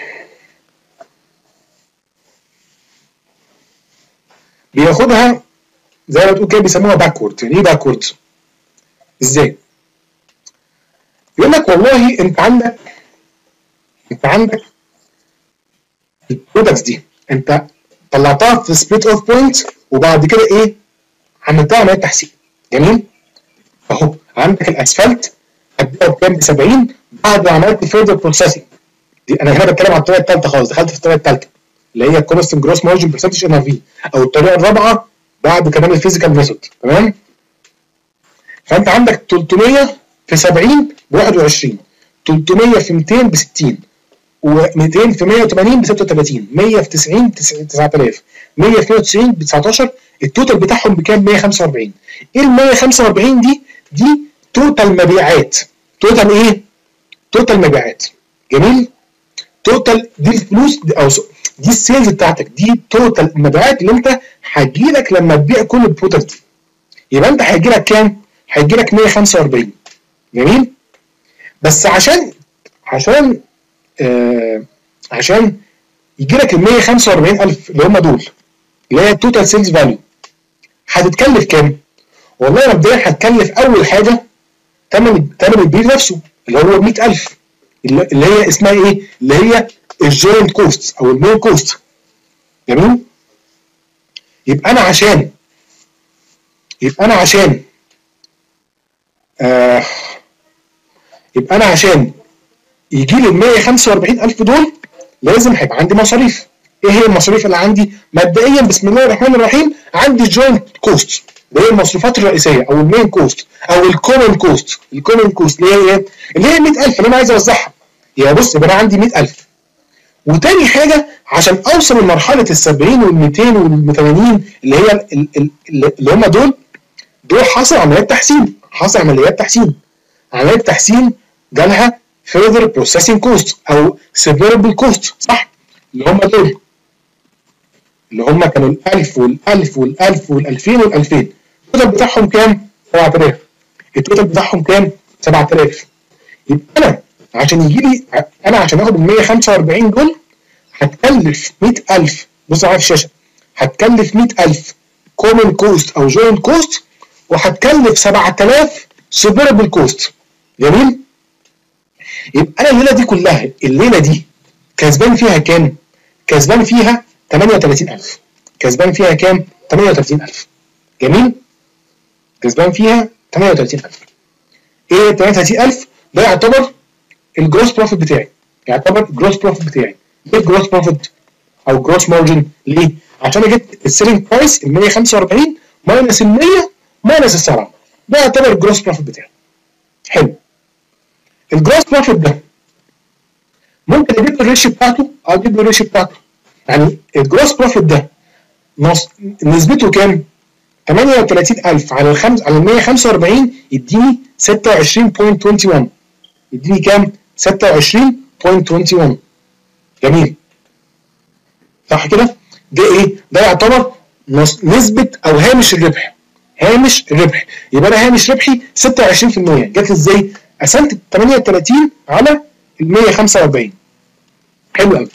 بياخدها زي ما تقول كده، بيسموها باكورد. يعني ايه باكورد؟ ازاي؟ يقول لك والله انت عندك انت عندك البرودكتس دي انت طلعتها في سبليت اوف بوينت، وبعد كده ايه؟ عملتها عمليه تحسين، جميل؟ اهو عندك الاسفلت هتبيعه بكام؟ ب سبعين بعد ما عملت فيرذر بروسيسنج. انا هنا بتكلم عن الطريقه الثالثه خالص، دخلت في الطريقه الثالثه اللي هي كونستنت جروس مارجن برسنتج ان ار في، او الطريقه الرابعه بعد كمان الفيزيكال ميثود، تمام؟ فانت عندك تلتمية في سبعين ب واحد وعشرين، تلتمية في ميتين ب ستين، و200 في مية وتمانين ب ستة وتلاتين، مية في تسعين تسعة آلاف، مية في مية وتسعين ب تسعتاشر، التوتال بتاعهم بكام؟ مية وخمسة وأربعين. ايه ال مية وخمسة وأربعين دي؟ دي توتال مبيعات. توتال ايه؟ توتال مبيعات، جميل؟ توتال دي الفلوس دي او دي السيلز بتاعتك، دي توتال المبيعات اللي انت هتجيلك لما تبيع كل البرودكت دي. يبقى انت هيجيلك كام؟ هيجيلك مية وخمسة وأربعين، جميل؟ بس عشان عشان آه عشان يجيلك ال مية وخمسة وأربعين ألف اللي هم دول اللي هي التوتال سيلز فاليو، هتتكلف كام؟ والله مبدئيا هتكلف اول حاجه ثمن ثمن البير نفسه اللي هو مية ألف، اللي هي اسمها ايه؟ اللي هي الجوينت كوست او المين كوست، جميل؟ يبقى انا عشان يبقى انا عشان آه يبقى انا عشان يجي لي ال مية وخمسة وأربعين ألف دول لازم هيبقى عندي مصاريف. ايه هي المصاريف اللي عندي؟ مبدئيا بسم الله الرحمن الرحيم عندي الجوينت كوست اللي هي المصروفات الرئيسيه او المين كوست او الكومن كوست. الكومن كوست اللي هي ايه؟ اللي هي مية ألف اللي انا عايز اوزعها. يبقى بص، يبقى انا عندي مية ألف. وتاني حاجه عشان اوصل لمرحله ال سبعين وال ميتين وال تمانين اللي هي اللي هم دول دول حصل عمليات تحسين، حصل عمليات تحسين. عمليات تحسين جالها further processing cost او severable cost، صح؟ اللي هم دول اللي هم كانوا الألف والألف والألف والألفين والألفين، التوتال بتاعهم كام؟ سبعة آلاف. التوتال بتاعهم كام؟ سبعة آلاف. يبقى أنا عشان يجي لي أنا عشان آخد ال مية وخمسة وأربعين دول هتكلف مية ألف. بص على الشاشة، هتكلف مية ألف common cost أو joint cost، وهتكلف سبعة آلاف severable cost، جميل؟ يبقى أنا الليلة دي كلها الليلة دي كسبان فيها كام؟ كسبان فيها تمانية وتلاتين ألف. كسبان فيها كام؟ تمانية وتلاتين ألف، جميل؟ كسبان فيها تمانية وتلاتين ألف. ايه تمانية وتلاتين ألف؟ ده يعتبر الجروس بروفيت بتاعي، يعتبر الجروس بروفيت بتاعي. ليه الجروس بروفيت او جروس مارجن؟ ليه؟ عشان انا جبت السيلينج برايس ال مية وخمسة وأربعين ماينس ال مية ماينس ال سبعة، ده يعتبر الجروس بروفيت بتاعي. حلو. الجروس بروفيت ده ممكن اجيب الريشيو بتاعته، اجيب له الريشيو بتاعته. يعني الجروس بروفيت ده نسبته كام؟ ثمانية وثلاثين ألف على الخمس على مية وخمسة وأربعين يديني ستة وعشرين فاصلة واحد وعشرين، يديني كام؟ ستة وعشرين فاصلة واحد وعشرين. جميل صح كده؟ ده ايه؟ ده يعتبر نسبة او هامش الربح. هامش الربح، يبقى انا هامش ربحي ستة وعشرين في المية. جت ازاي؟ قسمت ثمانية وثلاثين على ال مية وخمسة وأربعين. حلو قوي.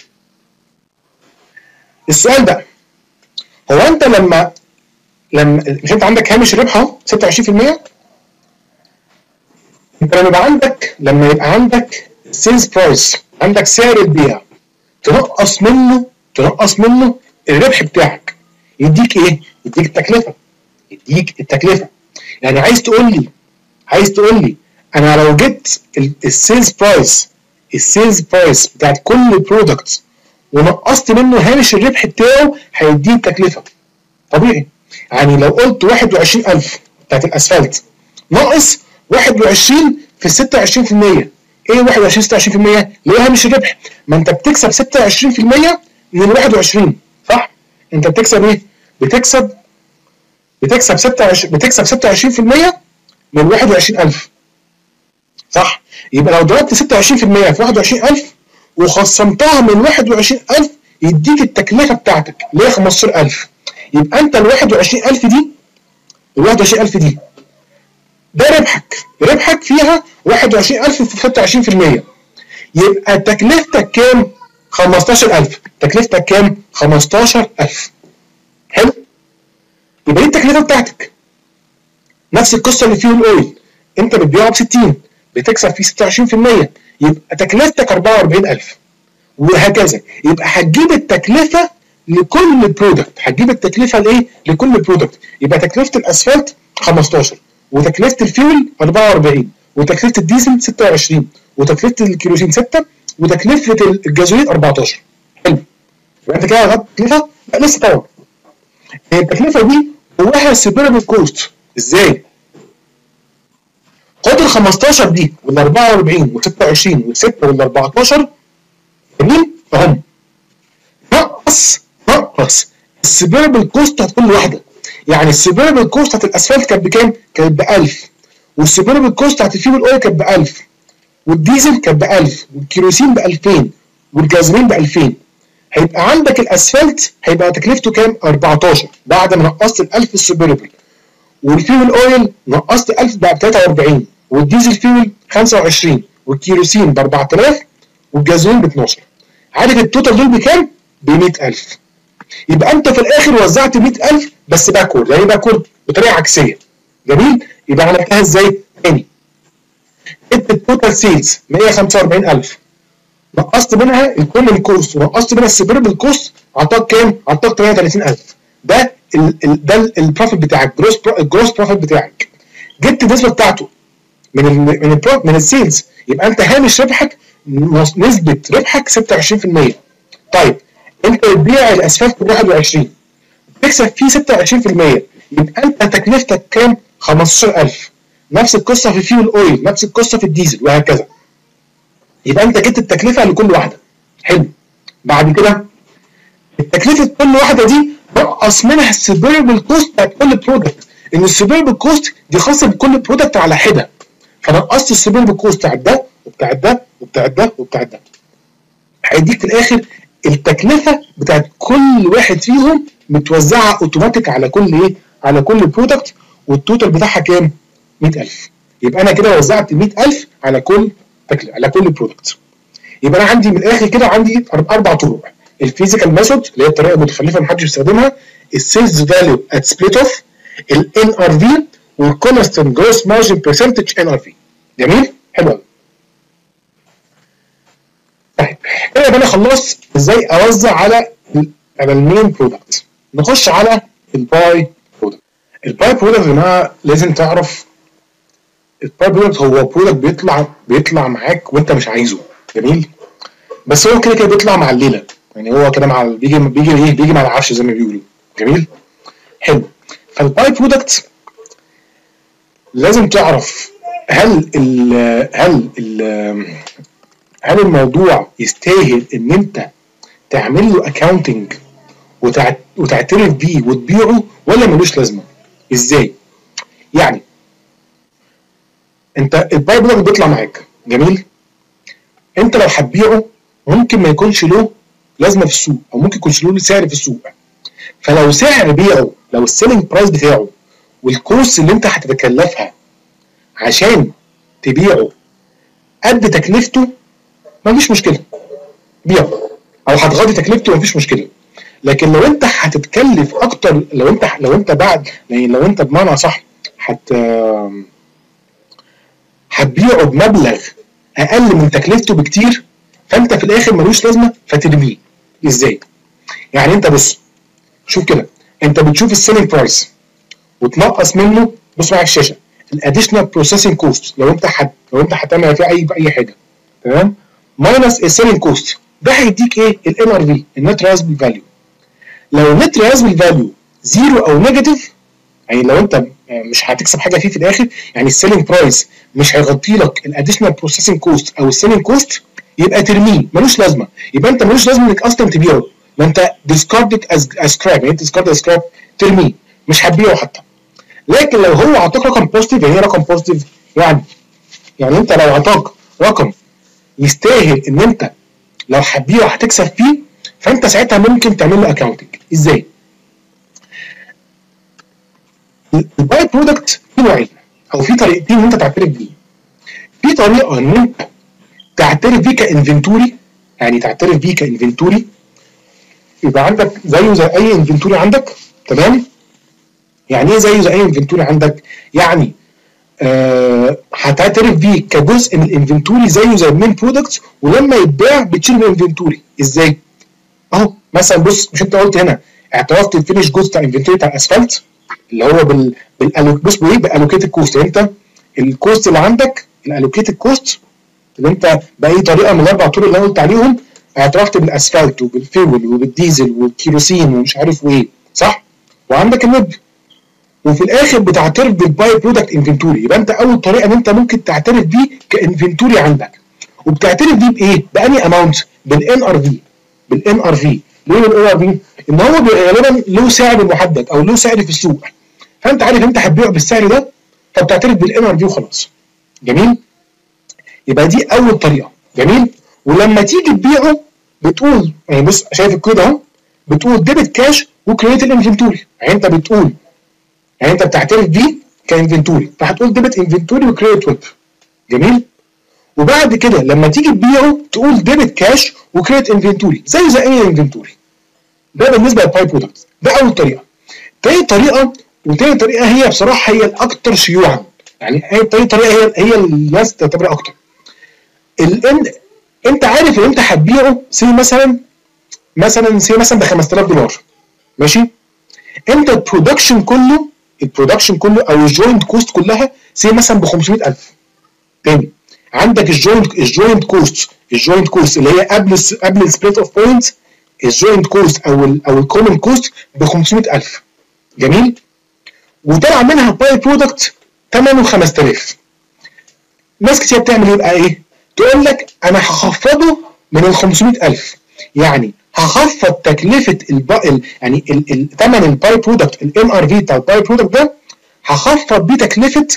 السؤال بقى، هو انت لما لما مش انت عندك هامش ربح اهو ستة وعشرين في المية؟ انت لما يبقى عندك لما يبقى عندك سيلز برايس، عندك سعر البيع، تنقص منه تنقص منه الربح بتاعك، يديك ايه؟ يديك التكلفه. يديك التكلفه. يعني عايز تقول لي عايز تقول لي انا لو جبت السيلز برايس السيلز برايس بتاعت كل برودكت ونقصت منه هامش الربح بتاعه، هيديك تكلفه. طبيعي. يعني لو قلت واحد وعشرين ألف بتاعت الاسفلت ناقص واحد وعشرين في ستة وعشرين في المية، ايه واحد وعشرين ستة وعشرين في المية؟ اللي هو هامش الربح. ما انت بتكسب ستة وعشرين في المية من ال واحد وعشرين، صح؟ انت بتكسب ايه؟ بتكسب بتكسب ستة وعشرين بتكسب ستة وعشرين في المية من واحد وعشرين ألف، صح؟ يبقى لو ضربت ستة وعشرين في المية في واحد وعشرين ألف وخصمتها من واحد وعشرين ألف يديك التكلفه بتاعتك اللي هي خمستاشر ألف. يبقى انت ال واحد وعشرين ألف دي ال واحد وعشرين ألف دي ده ربحك ربحك فيها واحد وعشرين ألف في ستة وعشرين في المية، يبقى تكلفتك كام؟ خمستاشر ألف. تكلفتك كام؟ خمستاشر ألف. حلو؟ يبقى دي التكلفه بتاعتك. نفس القصه اللي فيه الاويل، انت بتبيعه ب ستين، بتكسب فيه ستة وعشرين في المية، يبقى تكلفتك أربعة وأربعين ألف. وهكذا. يبقى هتجيب التكلفه لكل برودكت، هتجيب التكلفه لايه؟ لكل برودكت. يبقى تكلفه الاسفلت خمستاشر، وتكلفه الفيول أربعة وأربعين، وتكلفه الديزل ستة وعشرين، وتكلفه الكيروسين ستة، وتكلفه الجازولين أربعتاشر. حلو. يبقى انت كده غطيت التكلفه؟ لا لسه طبعا. التكلفه دي جواها سيبيرابل كوست. ازاي؟ خد ال خمستاشر دي وال أربعة وأربعين وال ستة وعشرين وال ستة وال أربعتاشر، جميل؟ اهم. نقص نقص السيبيرابل كوست بتاعت كل واحده. يعني السيبيرابل كوست بتاعت الاسفلت كانت بكام؟ كانت ب ألف، والسيبيرابل كوست بتاعت الفيول اويل كانت ب ألف، والديزل كانت ب ألف، والكيروسين ب ألفين، والجازولين ب ألفين. هيبقى عندك الاسفلت هيبقى تكلفته كام؟ أربعتاشر بعد ما نقصت ال ألف السيبيرابل، والفيول اويل نقصت ألف بقى ب تلاتة وأربعين، والديزل فيول خمسة وعشرين، والكيروسين ب أربعة آلاف، والجازولين ب اتناشر. عارف التوتال دول بكام؟ ب مية ألف. يبقى انت في الاخر وزعت مية ألف بس باكورد. يعني باكورد بطريقه عكسيه. جميل؟ يبقى عملتها ازاي؟ تاني. ادت التوتال سيلز مية وخمسة وأربعين ألف، نقصت منها الكومن كوست ونقصت منها السيبيرابل كوست، اعطاك كام؟ اعطاك ثمانية وثلاثين ألف. ده ال ال ده البروفيت بتاعك، الجروس الجروس بروفيت بتاعك. جبت النسبه بتاعته من ال من ال من السيلز، يبقى انت هامش ربحك نسبه ربحك ستة وعشرين في المية. طيب انت بتبيع الاسفلت ب واحد وعشرين، تكسب فيه ستة وعشرين في المية، يبقى انت تكلفتك كام؟ خمستاشر ألف. نفس القصه في الفيول اويل، نفس القصه في الديزل، وهكذا. يبقى انت جبت التكلفه لكل واحده. حلو. بعد كده التكلفه كل واحده دي نقص منها السيبيرابل كوست بتاعت كل برودكت، ان السيبيرابل كوست دي خاصه بكل برودكت على حده، فنقصت السيبيرابل كوست بتاعت ده وبتاعت ده وبتاعت ده وبتاعت ده. هيديك في الاخر التكلفه بتاعت كل واحد فيهم متوزعه اوتوماتيك على كل ايه؟ على كل برودكت، والتوتال بتاعها كام؟ مية ألف. يبقى انا كده وزعت مية ألف على كل تكلفه على كل برودكت. يبقى انا عندي من الاخر كده عندي اربع طرق: الفيزيكال ميثود اللي هي الطريقه المتخلفه محدش بيستخدمها، السيلز فاليو ات سبليت اوف، الان ار في، والكونستنت جروس مارجن برسنتج ان ار في. جميل؟ حلو قوي. طيب كده يبقى انا خلصت ازاي اوزع على على المين برودكت. نخش على الباي برودكت. الباي برودكت يا جماعه لازم تعرف الباي برودكت هو برودكت بيطلع بيطلع معاك وانت مش عايزه. جميل؟ بس هو كده كده بيطلع مع الليله، يعني هو كده مع بيجي بيجي ايه بيجي مع العفش زي ما بيقولوا. جميل؟ حلو. فالباي برودكت لازم تعرف هل ال هل ال هل الموضوع يستاهل ان انت تعمل له اكاونتنج وتعترف بيه وتبيعه، ولا ملوش لازمه؟ ازاي؟ يعني انت الباي برودكت بيطلع معاك جميل، انت لو هتبيعه ممكن ما يكونش له لازمه في السوق، او ممكن يكونش له سعر في السوق. فلو سعر بيعه، لو السيلينج برايس بتاعه والكوست اللي انت هتتكلفها عشان تبيعه قد تكلفته، مفيش مشكله، بيعه، او هتغطي تكلفته مفيش مشكله. لكن لو انت هتتكلف اكتر، لو انت لو انت بعد يعني لو انت بمعنى صح هت هتبيعه بمبلغ اقل من تكلفته بكتير، فانت في الاخر ملوش لازمه فترميه. ازاي؟ يعني انت بص، شوف كده، انت بتشوف السيلينج برايس وتنقص منه، بص معايا الشاشه، الاديشنال بروسيسنج كوست، لو انت حد لو انت هتعمل فيها اي اي حاجه، تمام، ماينس السيلينج كوست، ده هيديك ايه؟ الان ار في، النت ريزبل فاليو. لو النت ريزبل فاليو زيرو او نيجاتيف، يعني لو انت مش هتكسب حاجه فيه في الاخر، يعني السيلينج برايس مش هيغطي لك الاديشنال بروسيسنج كوست او السيلينج كوست، يبقى ترميه، ملوش لازمه. يبقى انت ملوش لازمه انك اصلا تبيعه، ما انت ديسكاردد از سكراب، يعني انت ديسكارد از سكراب، ترميه، مش هتبيعه حتى. لكن لو هو عطاك رقم بوزيتيف، يعني ايه رقم بوزيتيف؟ يعني يعني انت لو عطاك رقم يستاهل ان انت لو هتبيعه هتكسب فيه، فانت ساعتها ممكن تعمل له اكاونتنج. ازاي؟ الباي برودكت في نوعين، او في طريقتين ان انت تعترف بيه. في طريقه ان انت تعترف بيه كانفنتوري، يعني تعترف بيه كانفنتوري، يبقى عندك زيه زي اي انفنتوري عندك، تمام؟ يعني ايه زيه زي اي انفنتوري عندك؟ يعني آه هتعترف بيه كجزء من الانفنتوري زيه زي المين برودكت، ولما يتباع بتشيل من الانفنتوري. ازاي؟ اهو مثلا بص، مش انت قلت هنا اعترفت الفينش جزء بتاع الانفنتوري بتاع الاسفلت اللي هو بال بالالوك بص بايه بالالوكيتد كوست، يعني انت الكوست اللي عندك الالوكيتد كوست اللي انت باي طريقه من الاربع طرق اللي انا قلت عليهم، اعترفت بالاسفلت وبالفيول وبالديزل والكيروسين ومش عارف وايه، صح؟ وعندك الويب، وفي الاخر بتعترف بالباي برودكت انفنتوري. يبقى انت اول طريقه ان انت ممكن تعترف بيه كانفنتوري عندك، وبتعترف بيه بايه؟ باني اماونت؟ بالان ار في. بالان ار في. ليه بالان ار في؟ ان هو غالبا له سعر محدد او له سعر في السوق، فانت عارف انت هتبيعه بالسعر ده، فبتعترف بالان ار في وخلاص. جميل؟ يبقى دي اول طريقه. جميل؟ ولما تيجي تبيعه بتقول، يعني بص شايف الكود اهو، بتقول ديبت كاش وكريت الانفنتوري، يعني انت بتقول، يعني انت بتعترف بيه كانفنتوري، فهتقول ديبت انفنتوري وكريت ويب. جميل؟ وبعد كده لما تيجي تبيعه تقول ديبت كاش وكريت انفنتوري زي زي اي انفنتوري. ده بالنسبه للباي برودكت. ده اول طريقه. تاني طريقه، وتاني طريقه هي بصراحه هي الاكثر شيوعا، يعني هي تاني طريقه هي هي الناس تعتبرها اكتر. الان انت عارف ان انت هتبيعه سي مثلا مثلا سي مثلا ب خمسة آلاف دولار، ماشي؟ انت البرودكشن كله البرودكشن كله او الجوينت كوست كلها سي مثلا ب خمسمية ألف. تاني، عندك الجوينت الجوينت كوست الجوينت كوست اللي هي قبل قبل السبليت اوف بوينتس، الجوينت كوست او ال او الكومن كوست ب خمسمية ألف. جميل؟ وطلع منها باي برودكت ثمنه خمسة آلاف. ناس كتير بتعمل ايه بقى؟ ايه؟ تقول لك انا هخفضه من ال خمسمية ألف، يعني هخفض تكلفه الب... يعني ثمن الباي برودكت الام ار في بتاع الباي برودكت ده، هخفض بيه تكلفه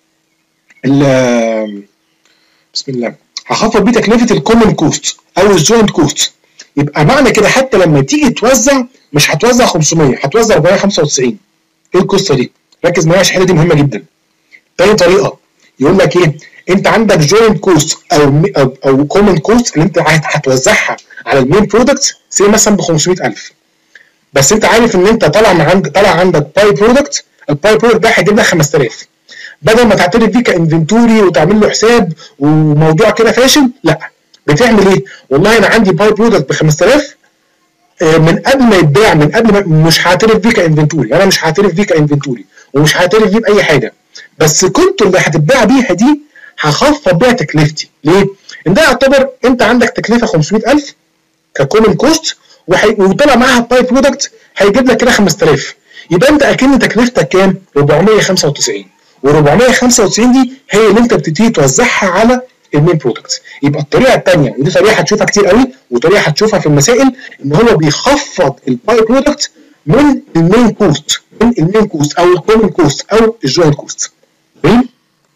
ال بسم الله هخفض بيه تكلفه الكومن كوست او الجوينت كوست. يبقى معنى كده حتى لما تيجي توزع مش هتوزع خمسمية، هتوزع أربعمية وخمسة وتسعين. ايه القصه دي؟ ركز معايا عشان الحته دي مهمه جدا. تاني طريقه يقول لك ايه؟ انت عندك جوينت كوست او او او كومن كوست اللي انت هتوزعها على المين برودكت سي مثلا ب خمسمية ألف، بس انت عارف ان انت طالع من عند طالع عندك باي برودكت، الباي برودكت ده هيجيب لك خمسة آلاف. بدل ما تعترف بيه كانفنتوري وتعمل له حساب وموضوع كده فاشل، لا، بتعمل ايه؟ والله انا عندي باي برودكت ب خمسة آلاف، من قبل ما يتباع، من قبل ما مش هعترف بيه كانفنتوري، انا مش هعترف بيه كانفنتوري ومش هعترف بيه باي حاجه، بس كنت اللي هتتباع بيها دي هخفض بيها تكلفتي. ليه؟ ان ده يعتبر انت عندك تكلفه خمسمية ألف ككومن كوست، وطلع معاها باي برودكت هيجيب لك كده خمسة آلاف، يبقى انت اكن تكلفتك كام؟ أربعمية وخمسة وتسعين، و495 دي هي اللي انت بتبتدي توزعها على المين برودكت. يبقى الطريقه الثانيه، ودي طريقه هتشوفها كتير قوي وطريقه هتشوفها في المسائل، ان هو بيخفض الباي برودكت من المين كوست، من المين كوست او الكومن كوست او الجوينت كوست. تمام؟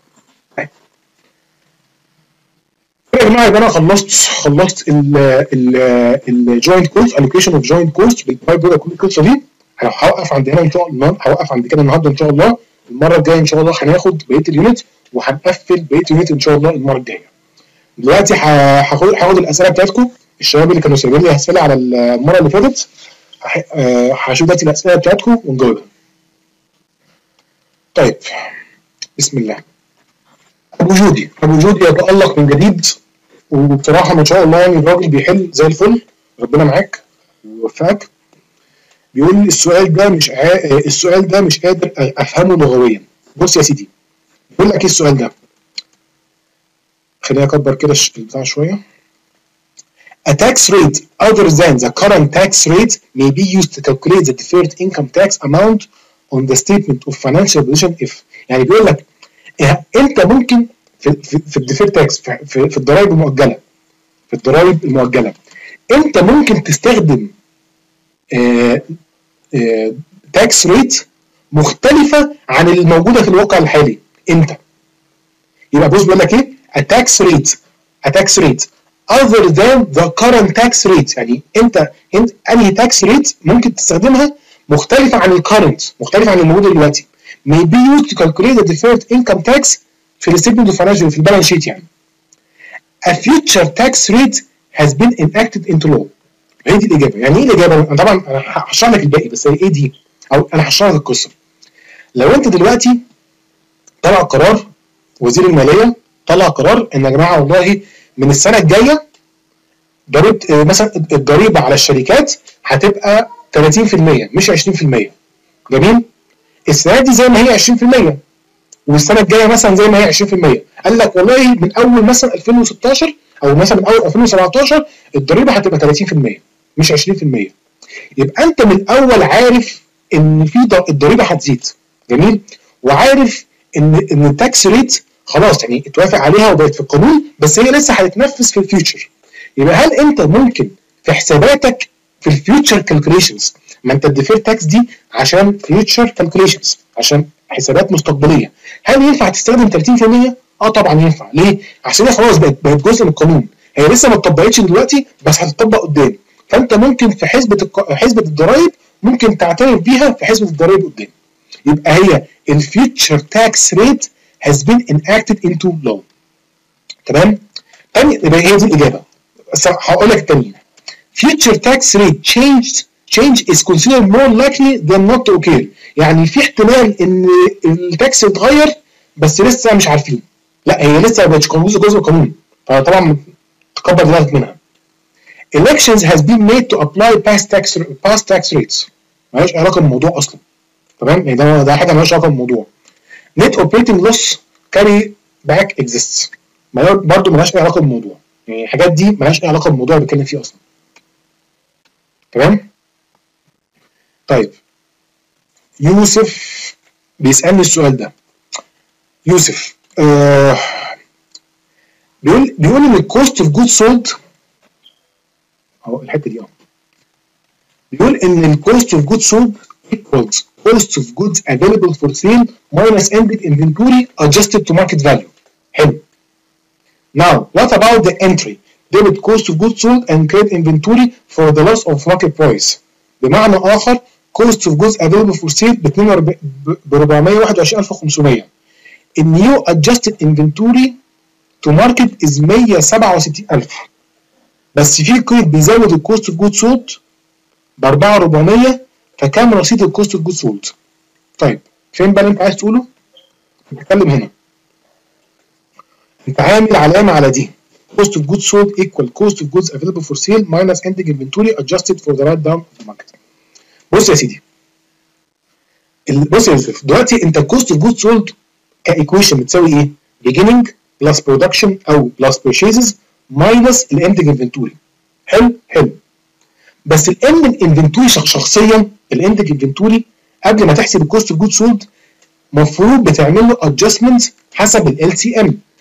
يا جماعه يبقى انا خلصت خلصت الجوينت كوست، الوكيشن اوف جوينت كوست بالباي برودكت. كل القصه دي هوقف عند هنا ان شاء الله، هوقف عند كده النهارده ان شاء الله. المره الجايه ان شاء الله هناخد بقيه اليونت وهنقفل بقيه اليونت ان شاء الله المره الجايه. دلوقتي هاخد هاخد الاسئله بتاعتكم، الشباب اللي كانوا سايبين لي اسئله على المره اللي فاتت هشوف دلوقتي الاسئله بتاعتكم ونجاوبها. طيب بسم الله. ابو جودي ابو جودي يتالق من جديد، وبصراحه ما شاء الله يعني الراجل بيحل زي الفل، ربنا معاك ويوفقك. بيقول السؤال ده مش ع... السؤال ده مش قادر افهمه لغويا. بص يا سيدي، بيقول لك ايه السؤال ده؟ خليني اكبر كده البتاع شويه. A tax rate other than the current tax rate may be used to calculate the deferred income tax amount on the statement of financial position if. يعني بيقول لك انت ممكن في في, في الديفير تاكس في, في, في الضرائب المؤجله في الضرائب المؤجله انت ممكن تستخدم تاكس ريت مختلفه عن الموجوده في الواقع الحالي. انت يبقى بص بيقول لك ايه؟ a tax rate a tax rate other than the current tax rate. يعني انت انت انهي تاكس ريت ممكن تستخدمها مختلفه عن الكرنت، مختلفه عن الموجوده دلوقتي. may be used to calculate the deferred income tax في الستيتمنت اوف فاينانشال في البالانس شيت. يعني a future tax rate has been enacted into law. هي دي الاجابه. يعني ايه الاجابه؟ انا طبعا انا هشرح لك الباقي، بس ايه دي؟ او انا هشرح لك القصه. لو انت دلوقتي طلع قرار وزير الماليه، طلع قرار ان يا جماعه والله من السنه الجايه ضريبه مثلا الضريبه على الشركات هتبقى ثلاثين في المية مش عشرين في المية. جميل؟ السنه دي زي ما هي عشرين في المية والسنه الجايه مثلا زي ما هي عشرين في المية. قال لك والله من اول مثلا ألفين وستاشر او مثلا من اول ألفين وسبعتاشر الضريبه هتبقى ثلاثين في المية مش عشرين في المية. يبقى انت من الاول عارف ان في الضريبه هتزيد. جميل؟ وعارف ان ان التاكس ريت خلاص يعني اتوافق عليها وبقت في القانون، بس هي لسه هتتنفذ في الفيوتشر. يبقى هل انت ممكن في حساباتك في الفيوتشر كالكوليشنز، ما انت الديفير تاكس دي عشان فيوتشر كالكوليشنز، عشان حسابات مستقبليه، هل ينفع تستخدم ثلاثين في المية؟ اه طبعا ينفع. ليه؟ عشان هي خلاص بقت بقت جزء من القانون، هي لسه ما اتطبقتش دلوقتي بس هتطبق قدام. فانت ممكن في حسبه الق... حسبه الضرائب ممكن تعترف بيها في حسبه الضرائب قدام. يبقى هي الفيوتشر تاكس ريت has been enacted into law. تمام؟ تاني يبقى هي دي الاجابه. بس هقول لك التانيين. Future tax rate changed change is considered more likely than not to occur. يعني في احتمال ان التاكس يتغير بس لسه مش عارفين. لا هي لسه ما بقتش جزء جزء من القانون، فطبعا تكبر دماغك منها. Elections has been made to apply past tax past tax rates. مالهاش علاقه بالموضوع اصلا. تمام؟ يعني ده ده حاجه مالهاش علاقه بالموضوع. Net operating loss carry back exists. برضه مالهاش علاقه بالموضوع. يعني الحاجات دي مالهاش علاقه بالموضوع اللي بتكلم فيه اصلا. تمام؟ طيب يوسف بيسالني السؤال ده. يوسف آه بيقول بيقول ان الكوست اوف جود سولد اهو الحته دي اهو بيقول ان الكوست اوف جود سولد equals cost of goods available for sale minus ended inventory adjusted to market value. حلو. Now what about the entry debit cost of goods sold and credit inventory for the loss of market price. بمعنى اخر cost of goods available for sale ب أربعمية وواحد وعشرين ألف وخمسمية. النيو adjusted inventory to market is مية وسبعة وستين ألف. بس في قيد بيزود الكوست اوف جود سولد ب أربعة آلاف وأربعمية، فكام رصيد الكوست اوف جود سولد؟ طيب فين بقى اللي انت عايز تقوله؟ بتتكلم هنا. انت عامل علامه على دي. cost of goods sold equal cost of goods available for sale minus ending inventory adjusted for the write down of the market. بص يا سيدي. بص يا يوسف، دلوقتي انت cost of goods sold كايكويشن بتساوي ايه؟ beginning plus production او plus purchases minus الاندنج انفنتوري. حلو؟ حلو. بس الاندنج انفنتوري شخصيا الاندنج انفنتوري قبل ما تحسب الكوست اوف جود سولد المفروض بتعمل له ادجستمنت حسب ال سي ام.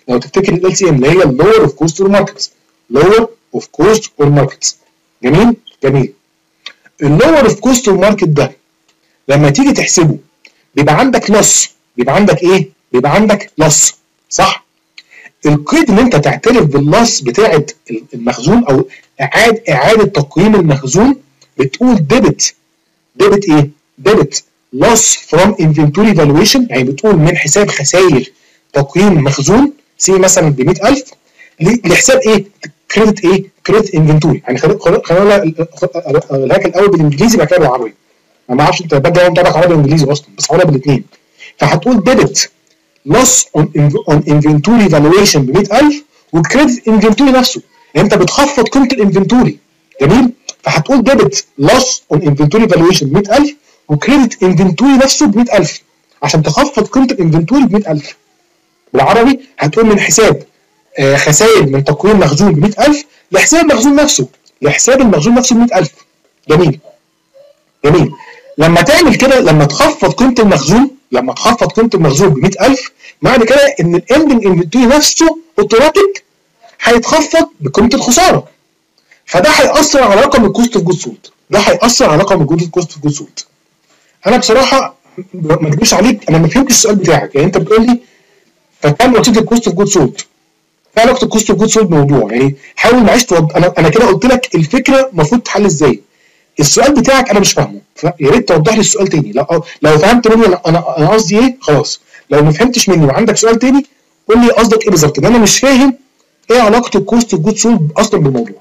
لو تفتكر ال سي ام اللي هي اللور اوف كوست اور ماركتس، لور اوف كوست اور ماركتس. جميل جميل. اللور اوف كوست اور ماركت ده لما تيجي تحسبه بيبقى عندك لوس، بيبقى عندك ايه؟ بيبقى عندك لوس، صح؟ القيد ان انت تعترف باللوس بتاعه المخزون او اعاده اعاده تقييم المخزون، بتقول ديبت ديبت ايه؟ ديبت loss from inventory valuation، يعني بتقول من حساب خسائر تقييم مخزون سي مثلا ب مئة ألف لحساب ايه؟ كريدت ايه؟ كريدت انفنتوري. يعني خلينا اقولها لك الاول بالانجليزي بعد كده بالعربي. انا ما اعرفش انت الباك جراوند بتاعك عربي وانجليزي اصلا، بس هقولها بالاثنين. فهتقول ديبت loss on on inventory valuation ب مئة ألف وكريدت انفنتوري نفسه، يعني انت بتخفض قيمه الانفنتوري. جميل؟ فهتقول ديبت loss on inventory valuation ب مئة ألف وكريدت انفنتوري نفسه ب مئة ألف عشان تخفض قيمه الانفنتوري ب مئة ألف. بالعربي هتقول من حساب آه خسائر من تقويم مخزون ب مئة ألف لحساب المخزون نفسه، لحساب المخزون نفسه ب مئة ألف. جميل جميل. لما تعمل كده، لما تخفض قيمه المخزون، لما تخفض قيمه المخزون ب مئة ألف، معنى كده ان الاندنج انفنتوري نفسه اوتوماتيك هيتخفض بقيمه الخساره. فده هيأثر على رقم الكوست اوف جود سولد، ده هيأثر على رقم الكوست اوف جود سولد. انا بصراحه ما اكذبش عليك، انا ما فهمتش السؤال بتاعك. يعني انت بتقول لي فكام وسيله الكوست اوف جود سولد؟ ايه علاقه الكوست اوف جود سولد بالموضوع؟ يعني حاول معلش توضح. انا انا كده قلت لك الفكره المفروض تتحل ازاي. السؤال بتاعك انا مش فاهمه، فيا ريت توضح لي السؤال تاني. لو لو فهمت مني انا انا قصدي ايه خلاص، لو ما فهمتش مني وعندك سؤال تاني قول لي قصدك ايه بالظبط، لان انا مش فاهم ايه علاقه الكوست اوف جود سولد اصلا بالموضوع.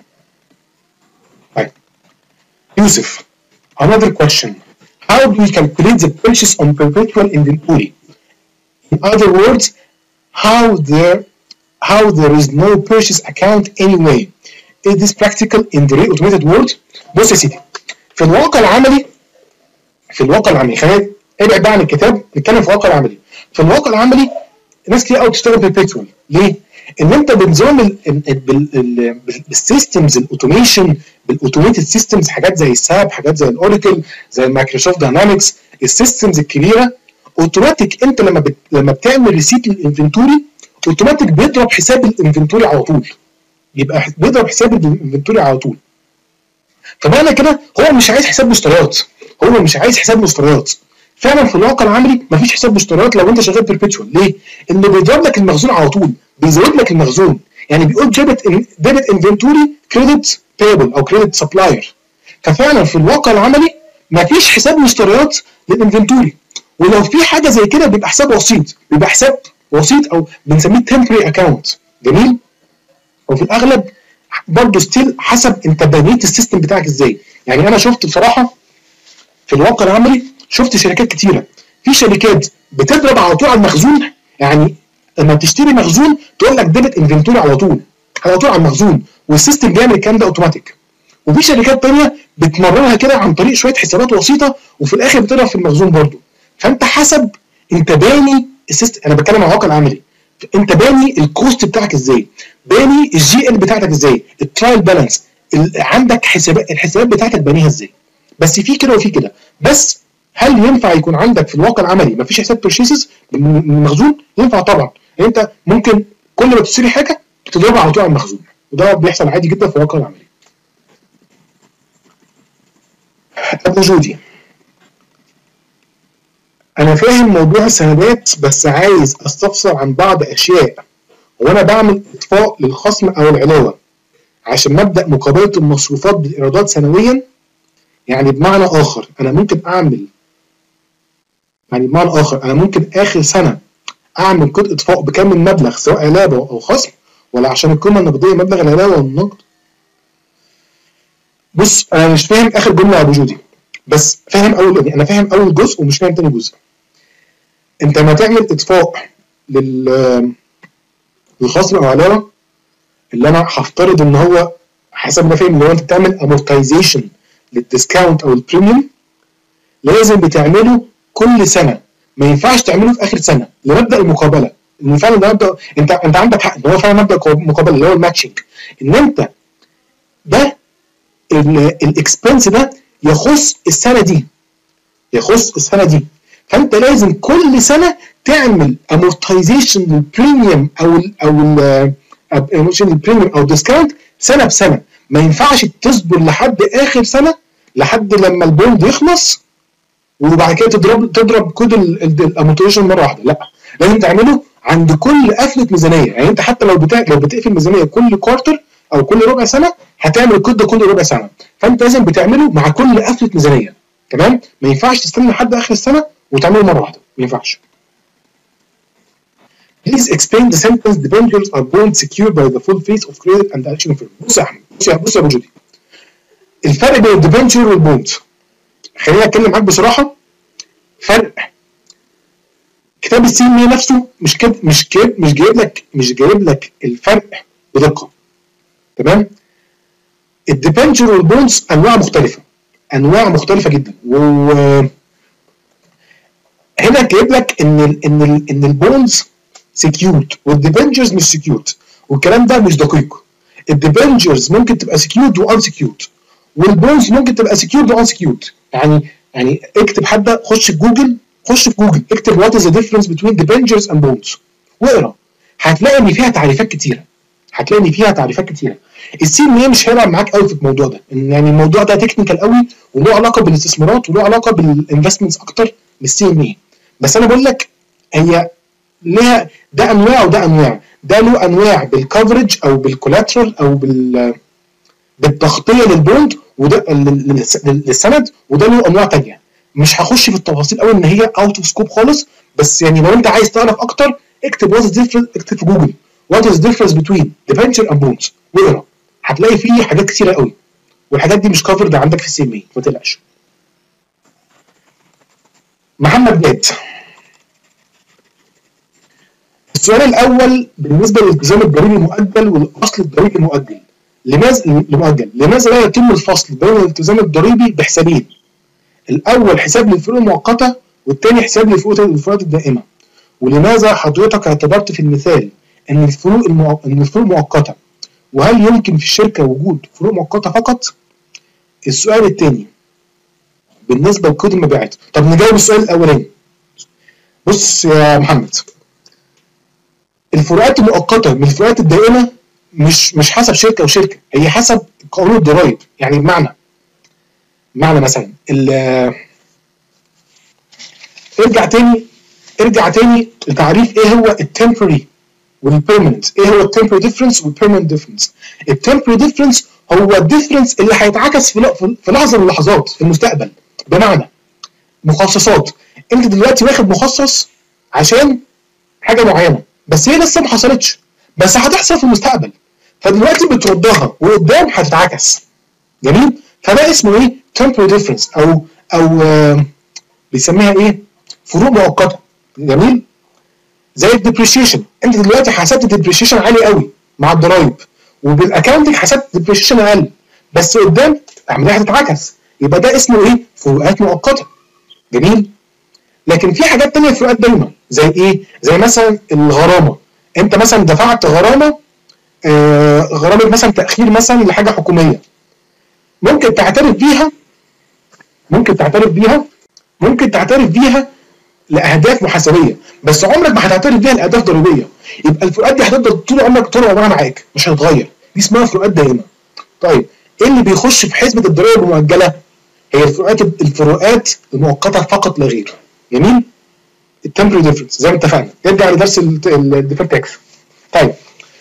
طيب يوسف، another question. How do we calculate the purchase on perpetual inventory? In other words, how there how there is no purchase account anyway. Is this practical in the automated world? بص يا سيدي، في الواقع العملي في الواقع العملي خلينا ابعد بقى عن الكتاب، نتكلم في الواقع العملي. في الواقع العملي ناس كتير قوي بتشتغل بالبيربيتوال. ليه؟ ان انت بنظام بالسيستمز الاوتوميشن، بالاوتوميتد سيستمز، حاجات زي الساب، حاجات زي الاوراكل، زي المايكروسوفت داينامكس، السيستمز الكبيره اوتوماتيك. انت لما بت... لما بتعمل ريسيت للانفنتوري اوتوماتيك بيضرب حساب الانفنتوري على طول، يبقى بيضرب حساب الانفنتوري على طول. فمعنى كده هو مش عايز حساب مشتريات، هو مش عايز حساب مشتريات. فعلا في الواقع العملي مفيش حساب مشتريات لو انت شغال بيربيتشوال. ليه؟ انه بيضرب لك المخزون على طول، بيزود لك المخزون. يعني بيقول ديبت ديبت انفنتوري كريدت بيبل او كريدت سبلاير. ففعلا في الواقع العملي مفيش حساب مشتريات للانفنتوري، ولو في حاجه زي كده بيبقى حساب وسيط، بيبقى حساب وسيط او بنسميه تمبري اكونت. جميل؟ وفي الاغلب برضه ستيل حسب انت بنيت السيستم بتاعك ازاي. يعني انا شفت بصراحه في الواقع العملي شفت شركات كتيره، في شركات بتضرب على طول على المخزون، يعني لما بتشتري مخزون تقول لك ديبت انفنتوري على طول على طول على المخزون، والسيستم بيعمل الكلام ده اوتوماتيك. وفي شركات ثانيه بتمررها كده عن طريق شويه حسابات وسيطه وفي الاخر بتضرب في المخزون برضه. فانت حسب انت باني السيستم، انا بتكلم عن الواقع العملي، انت باني الكوست بتاعك ازاي، باني الجي ال بتاعتك ازاي، الترايل بالانس عندك، حسابات الحسابات بتاعتك بانيها ازاي. بس في كده وفي كده. بس هل ينفع يكون عندك في الواقع العملي مفيش حساب بيرشيسز من المخزون؟ ينفع طبعا. يعني انت ممكن كل ما تشتري حاجه تضربها على طول على المخزون، وده بيحصل عادي جدا في الواقع العملي. ابو جودي، انا فاهم موضوع السندات بس عايز استفسر عن بعض اشياء. وانا بعمل اطفاء للخصم او العلاوه عشان مبدا مقابله المصروفات بالايرادات سنويا. يعني بمعنى اخر انا ممكن اعمل يعني بمعنى اخر انا ممكن اخر سنه اعمل كود اطفاء بكامل مبلغ سواء علاوه او خصم، ولا عشان القيمه النقديه مبلغ العلاوه والنقد؟ بص انا مش فاهم اخر جمله يا ابو جودي، بس فاهم اول انا فاهم اول جزء ومش فاهم تاني جزء. انت لما تعمل اطفاء لل للخصم او علاوه، اللي انا هفترض ان هو حسب ما فاهم، لو انت بتعمل امورتايزيشن للديسكاونت او البريميوم لازم بتعمله كل سنه، ما ينفعش تعمله في اخر سنه لمبدا المقابله. ان فعلا ده مبدا، انت انت عندك حق ان هو فعلا مبدا مقابله اللي هو الماتشنج، ان انت ده الاكسبنس ده يخص السنه دي يخص السنه دي فانت لازم كل سنه تعمل امورتايزيشن للبريميوم او ال او ال البريميوم او الديسكاونت سنه بسنه. ما ينفعش تصبر لحد اخر سنه لحد لما البوند يخلص وبعد كده تضرب تضرب كود الامورتايزيشن مره واحده، لا، لازم تعمله عند كل قفله ميزانيه. يعني انت حتى لو بتا... لو بتقفل ميزانيه كل كوارتر او كل ربع سنه هتعمل الكود ده كل ربع سنه، فانت لازم بتعمله مع كل قفله ميزانيه. تمام؟ ما ينفعش تستنى لحد اخر السنه وتعمله مره واحده، ما ينفعش. Please explain the sentence debentures are bonds secured by the full face of credit and action firm. بص يا احمد، بص يا بص يا ابو جودي، الفرق بين الديبنتشر والبوند، خليني اتكلم معاك بصراحه. فرق كتاب السي ام اي نفسه مش كده، مش كده، مش جايب لك مش جايب لك الفرق بدقه. تمام؟ الديبنتشر والبوندز انواع مختلفه، انواع مختلفه جدا. و هنا جايب لك ان ال ان ال ان البوندز سكيورد والديبنتشرز مش سكيورد، والكلام ده مش دقيق. الديبنتشرز ممكن تبقى سكيورد وان سكيورد، والبوندز ممكن تبقى سكيورد وان سكيورد. يعني يعني اكتب حتى، خش في جوجل، خش في جوجل اكتب وات از ذا ديفرنس بتوين ديبنتشرز اند بوندز واقرا، هتلاقي ان فيها تعريفات كتيره، هتلاقي ان فيها تعريفات كتيره. السي ام اي مش هيلعب معاك قوي في الموضوع ده، ان يعني الموضوع ده تكنيكال قوي وله علاقه بالاستثمارات وله علاقه بالانفستمنتس اكتر من السي ام اي. بس انا بقول لك هي ليها ده انواع وده انواع، ده له انواع بالكفرج او بالكولاترال او بال بالتغطيه للبوند وده للسند، وده له انواع ثانيه. مش هخش في التفاصيل قوي ان هي اوت اوف سكوب خالص، بس يعني لو انت عايز تعرف اكتر اكتب وات ديفرنس، اكتب في جوجل وات از ديفرنس بتوين ديبنتشر اند بوندز واقرا، هتلاقي فيه حاجات كتيره قوي، والحاجات دي مش كفرد عندك في السي ام اي، ما تقلقش. محمد جاد، السؤال الاول بالنسبه للالتزام الضريبي المؤجل والاصل الضريبي المؤجل، لماذا المؤجل لماذا لا يتم الفصل بين الالتزام الضريبي بحسابين؟ الاول حساب للفروق المؤقته والثاني حساب للفروقات الدائمه. ولماذا حضرتك اعتبرت في المثال ان الفروق المؤ... ان الفروق مؤقته؟ وهل يمكن في الشركه وجود فروق مؤقته فقط؟ السؤال الثاني بالنسبه لكود المبيعات. طب نجاوب السؤال الاولاني. بص يا محمد، الفروقات المؤقته من الفروقات الدائمه مش مش حسب شركه وشركه، هي حسب قانون الضرائب. يعني بمعنى بمعنى مثلا ارجع تاني ارجع تاني لتعريف ايه هو التمبرري والبيرمننت. ايه هو التمبرري ديفرنس والبيرمننت ديفرنس؟ التمبرري ديفرنس هو الديفرنس اللي هيتعكس في في لحظه من اللحظات في المستقبل. بمعنى مخصصات، انت دلوقتي واخد مخصص عشان حاجه معينه بس هي لسه ما حصلتش، بس هتحصل في المستقبل، فدلوقتي بتردها وقدام هتتعكس. جميل؟ فده اسمه ايه؟ temporary difference او او آه بيسميها ايه؟ فروق مؤقته. جميل؟ زي الديبريشيشن، انت دلوقتي حسبت الديبريشيشن عالي قوي مع الضرايب، وبالاكونتنج حسبت الديبريشيشن اقل، بس قدام العمليه هتتعكس، يبقى ده اسمه ايه؟ فروقات مؤقته. جميل؟ لكن في حاجات ثانيه فروقات دايمه، زي ايه؟ زي مثلا الغرامه. انت مثلا دفعت غرامه آه غرامه مثلا تاخير مثلا لحاجه حكوميه، ممكن تعترف بيها ممكن تعترف بيها ممكن تعترف بيها لاهداف محاسبيه، بس عمرك ما هتعترف بيها لاهداف ضريبيه. يبقى الفروقات دي هتفضل طول عمرك طول عمرها معاك، مش هتتغير، دي اسمها فروقات دائمه. طيب ايه اللي بيخش في حسبه الضرائب المؤجله؟ هي الفروقات الفروقات المؤقته فقط لا غير. جميل؟ التمبرري ديفرنس زي ما اتفقنا. نرجع لدرس الديفير تاكس. طيب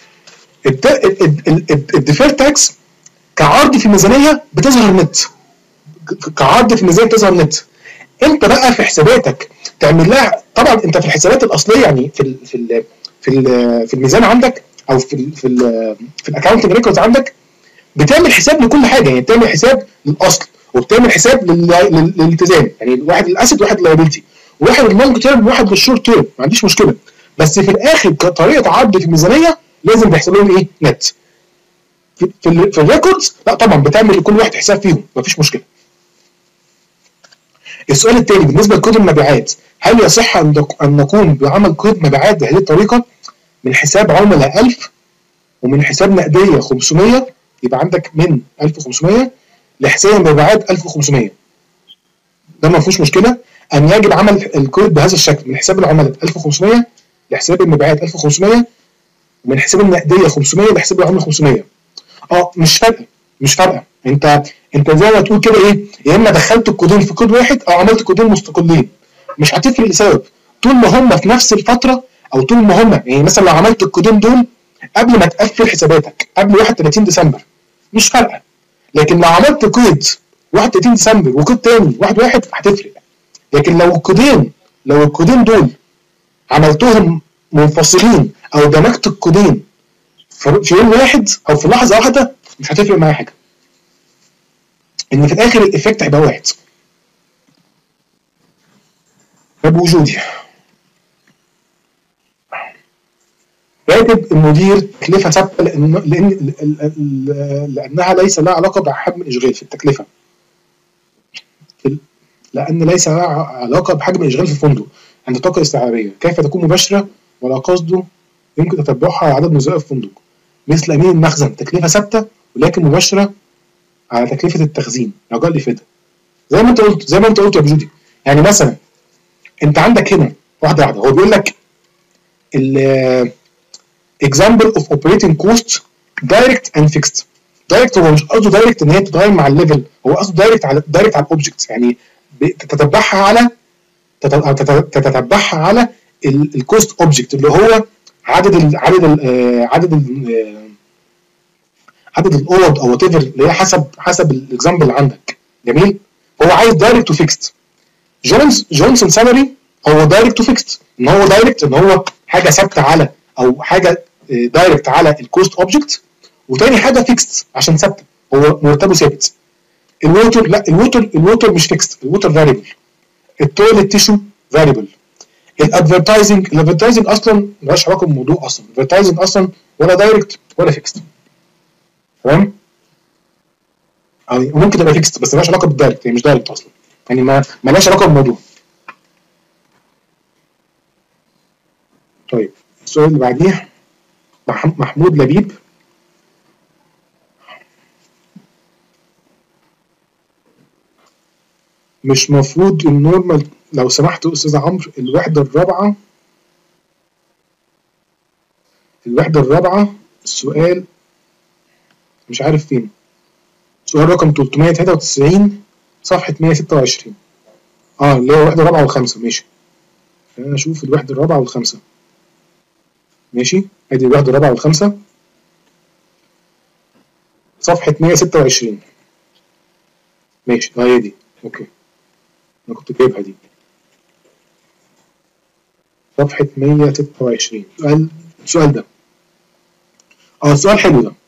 الديفير تاكس كعرض في الميزانيه بتظهر نت، كعرض في الميزانيه بتظهر نت. انت بقى في حساباتك تعمل لها، طبعا انت في الحسابات الاصليه يعني في ال في ال في ال في الميزان عندك او في ال في ال في الاكونتنج ريكوردز عندك بتعمل حساب لكل حاجه، يعني بتعمل حساب للاصل وبتعمل حساب للالتزام، يعني واحد للاسيت وواحد لللايبيلتي وواحد لللونج تيرم وواحد للشورت تيرم، ما عنديش مشكله، بس في الاخر كطريقه عرض في الميزانيه لازم بيحصل لهم ايه؟ نت. في في, في الريكوردز لا طبعا بتعمل لكل واحد حساب فيهم، مفيش مشكله. السؤال الثاني بالنسبه لكود المبيعات، هل يصح ان نقوم بعمل كود مبيعات بهذه الطريقه من حساب عملاء ألف ومن حساب نقديه خمسمية، يبقى عندك من ألف وخمسمية لحساب مبيعات ألف وخمسمية؟ ده ما فيهوش مشكله. ان يجب عمل الكود بهذا الشكل من حساب العملاء ألف وخمسمية لحساب المبيعات ألف وخمسمية، ومن حساب النقديه خمسمية لحساب العملاء خمسمية. اه مش فارقه مش فارقه انت انت زي ما تقول كده ايه، يا اما دخلت الكودين في كود واحد او عملت كودين مستقلين، مش هتفرق لسبب طول ما هم في نفس الفتره، او طول ما هم يعني مثلا لو عملت الكودين دول قبل ما تقفل حساباتك قبل واحد وتلاتين ديسمبر مش فارقه، لكن لو عملت كود واحد وتلاتين ديسمبر وكود تاني واحد واحد هتفرق. لكن لو الكودين لو الكودين دول عملتهم منفصلين او دمجت الكودين في يوم واحد او في لحظه واحده مش هتفرق معايا حاجه، ان في الاخر الايفكت هيبقى واحد. بوجودي راتب المدير تكلفه ثابته لان لان لانها ليس لها علاقه بحجم الاشغال في التكلفه، لان ليس لها علاقه بحجم الاشغال في الفندق عند الطاقه الاستيعابيه، كيف تكون مباشره ولا قصده يمكن تتبعها على عدد موظفي الفندق، مثل امين المخزن تكلفه ثابته ولكن مباشره على تكلفه التخزين رجاء الافاده. زي ما انت قلت زي ما انت قلت يا بجودي، يعني مثلا انت عندك هنا واحده واحده هو بيقول لك ال example of operating cost direct and fixed. دايركت هو مش قصده دايركت ان هي تتغير مع الليفل، هو قصده دايركت على دايركت على الاوبجكت، يعني تتبعها على تتبعها على الكوست اوبجكت اللي هو عدد ال عدد ال عدد ال عدد الاوض او وات ايفر اللي هي حسب حسب الاكزامبل اللي عندك. جميل. هو عايز دايركت تو فيكست. جونز جونسون سالري هو دايركت تو فيكست، ان هو دايركت ان هو حاجه ثابته على او حاجه دايركت على الكوست اوبجكت، وتاني حاجه فيكست عشان ثابته هو مرتبه ثابت. الووتر لا الووتر الووتر مش فيكست، الووتر فاريبل. التويلت تيشو فاريبل. الادفرتايزنج الادفرتايزنج اصلا ملهاش علاقه بالموضوع اصلا، الادفرتايزنج اصلا ولا دايركت ولا فيكست. تمام؟ يعني ممكن تبقى فيكست بس مالهاش علاقه بالدايركت، هي مش دايركت اصلا، يعني ما مالهاش علاقه بالموضوع. طيب السؤال اللي بعديه محمود لبيب. مش مفروض النورمال لو سمحت يا استاذ عمرو الوحده الرابعه الوحده الرابعه السؤال مش عارف فين، سؤال رقم تلتمية وتلاتة وتسعين صفحه مية وستة وعشرين. اه اللي هو الوحده الرابعه والخامسه. ماشي خلينا نشوف الوحده الرابعه والخامسه. ماشي ادي الوحده الرابعه والخامسه صفحه مية وستة وعشرين. ماشي اه هي دي. اوكي انا كنت جايبها دي صفحه مية وستة وعشرين. سؤال السؤال ده اه السؤال حلو ده.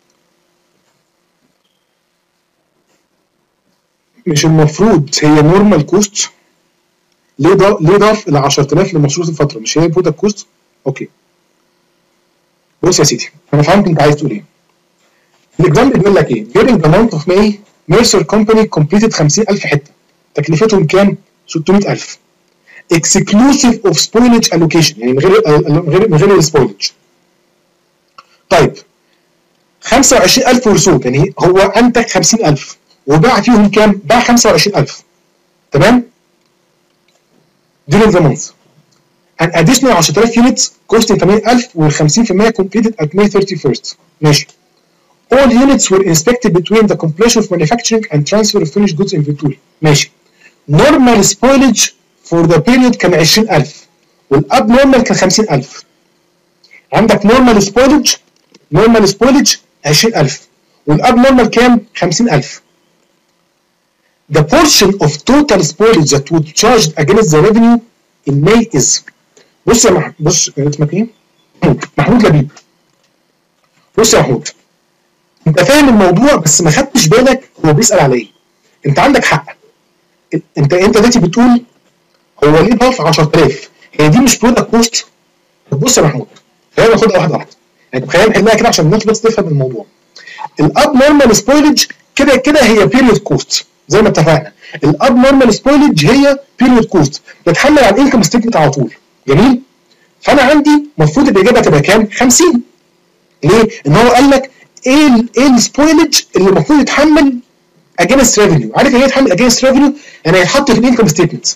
مش المفروض هي نورمال كوست؟ ليه ضاف ليه ضاف ال عشرة آلاف لمصروف الفتره؟ مش هي برودكت كوست؟ اوكي بص يا سيدي انا فهمت انت عايز تقول ايه. الاكزامبل بيقول لك ايه؟ during the month of May Mercer Company completed خمسين ألف حته تكلفتهم كام؟ ستمية ألف exclusive of spoilage allocation، يعني من غير من غير من غير السبويلج. طيب خمسة وعشرين ألف رسوم، يعني هو انتج خمسين ألف وباع فيهم كام؟ باع خمسة وعشرين ألف. تمام؟ during the month. an additional عشرة آلاف units costing ثمانين ألف وال خمسين بالمية completed at May thirty-first. ماشي. all units were inspected between the completion of manufacturing and transfer of finished goods inventory. ماشي. normal spoilage for the period كان عشرين ألف والابنورمال كان خمسين ألف. عندك normal spoilage normal spoilage عشرين ألف والابنورمال كام؟ خمسين ألف. The portion of total spoilage that would charged against the revenue in May is. بص يا محمود، بص اسمك ايه؟ محمود لبيب. بص يا محمود انت فاهم الموضوع بس ما خدتش بالك هو بيسأل على ايه. انت عندك حق، انت انت دلوقتي بتقول هو ليه ضاف عشرة آلاف؟ هي دي مش برودكت كوست؟ طب بص يا محمود خلينا ناخدها واحده واحده، يعني خلينا نحلها كده عشان الناس بس تفهم الموضوع. الاب نورمال سبويلج كده كده هي بيريود كوست زي ما اتفقنا. الاب نورمال سبويلج هي بيريود كوست بتتحمل على الانكم ستيتمنت على طول. جميل؟ فانا عندي المفروض الاجابه تبقى كام؟ خمسين. ليه؟ ان هو قال لك ايه ايه السبويلج اللي المفروض يتحمل اجينست ريفينيو. عارف ايه يتحمل اجينست ريفينيو؟ يعني هيتحط في الانكم ستيتمنت.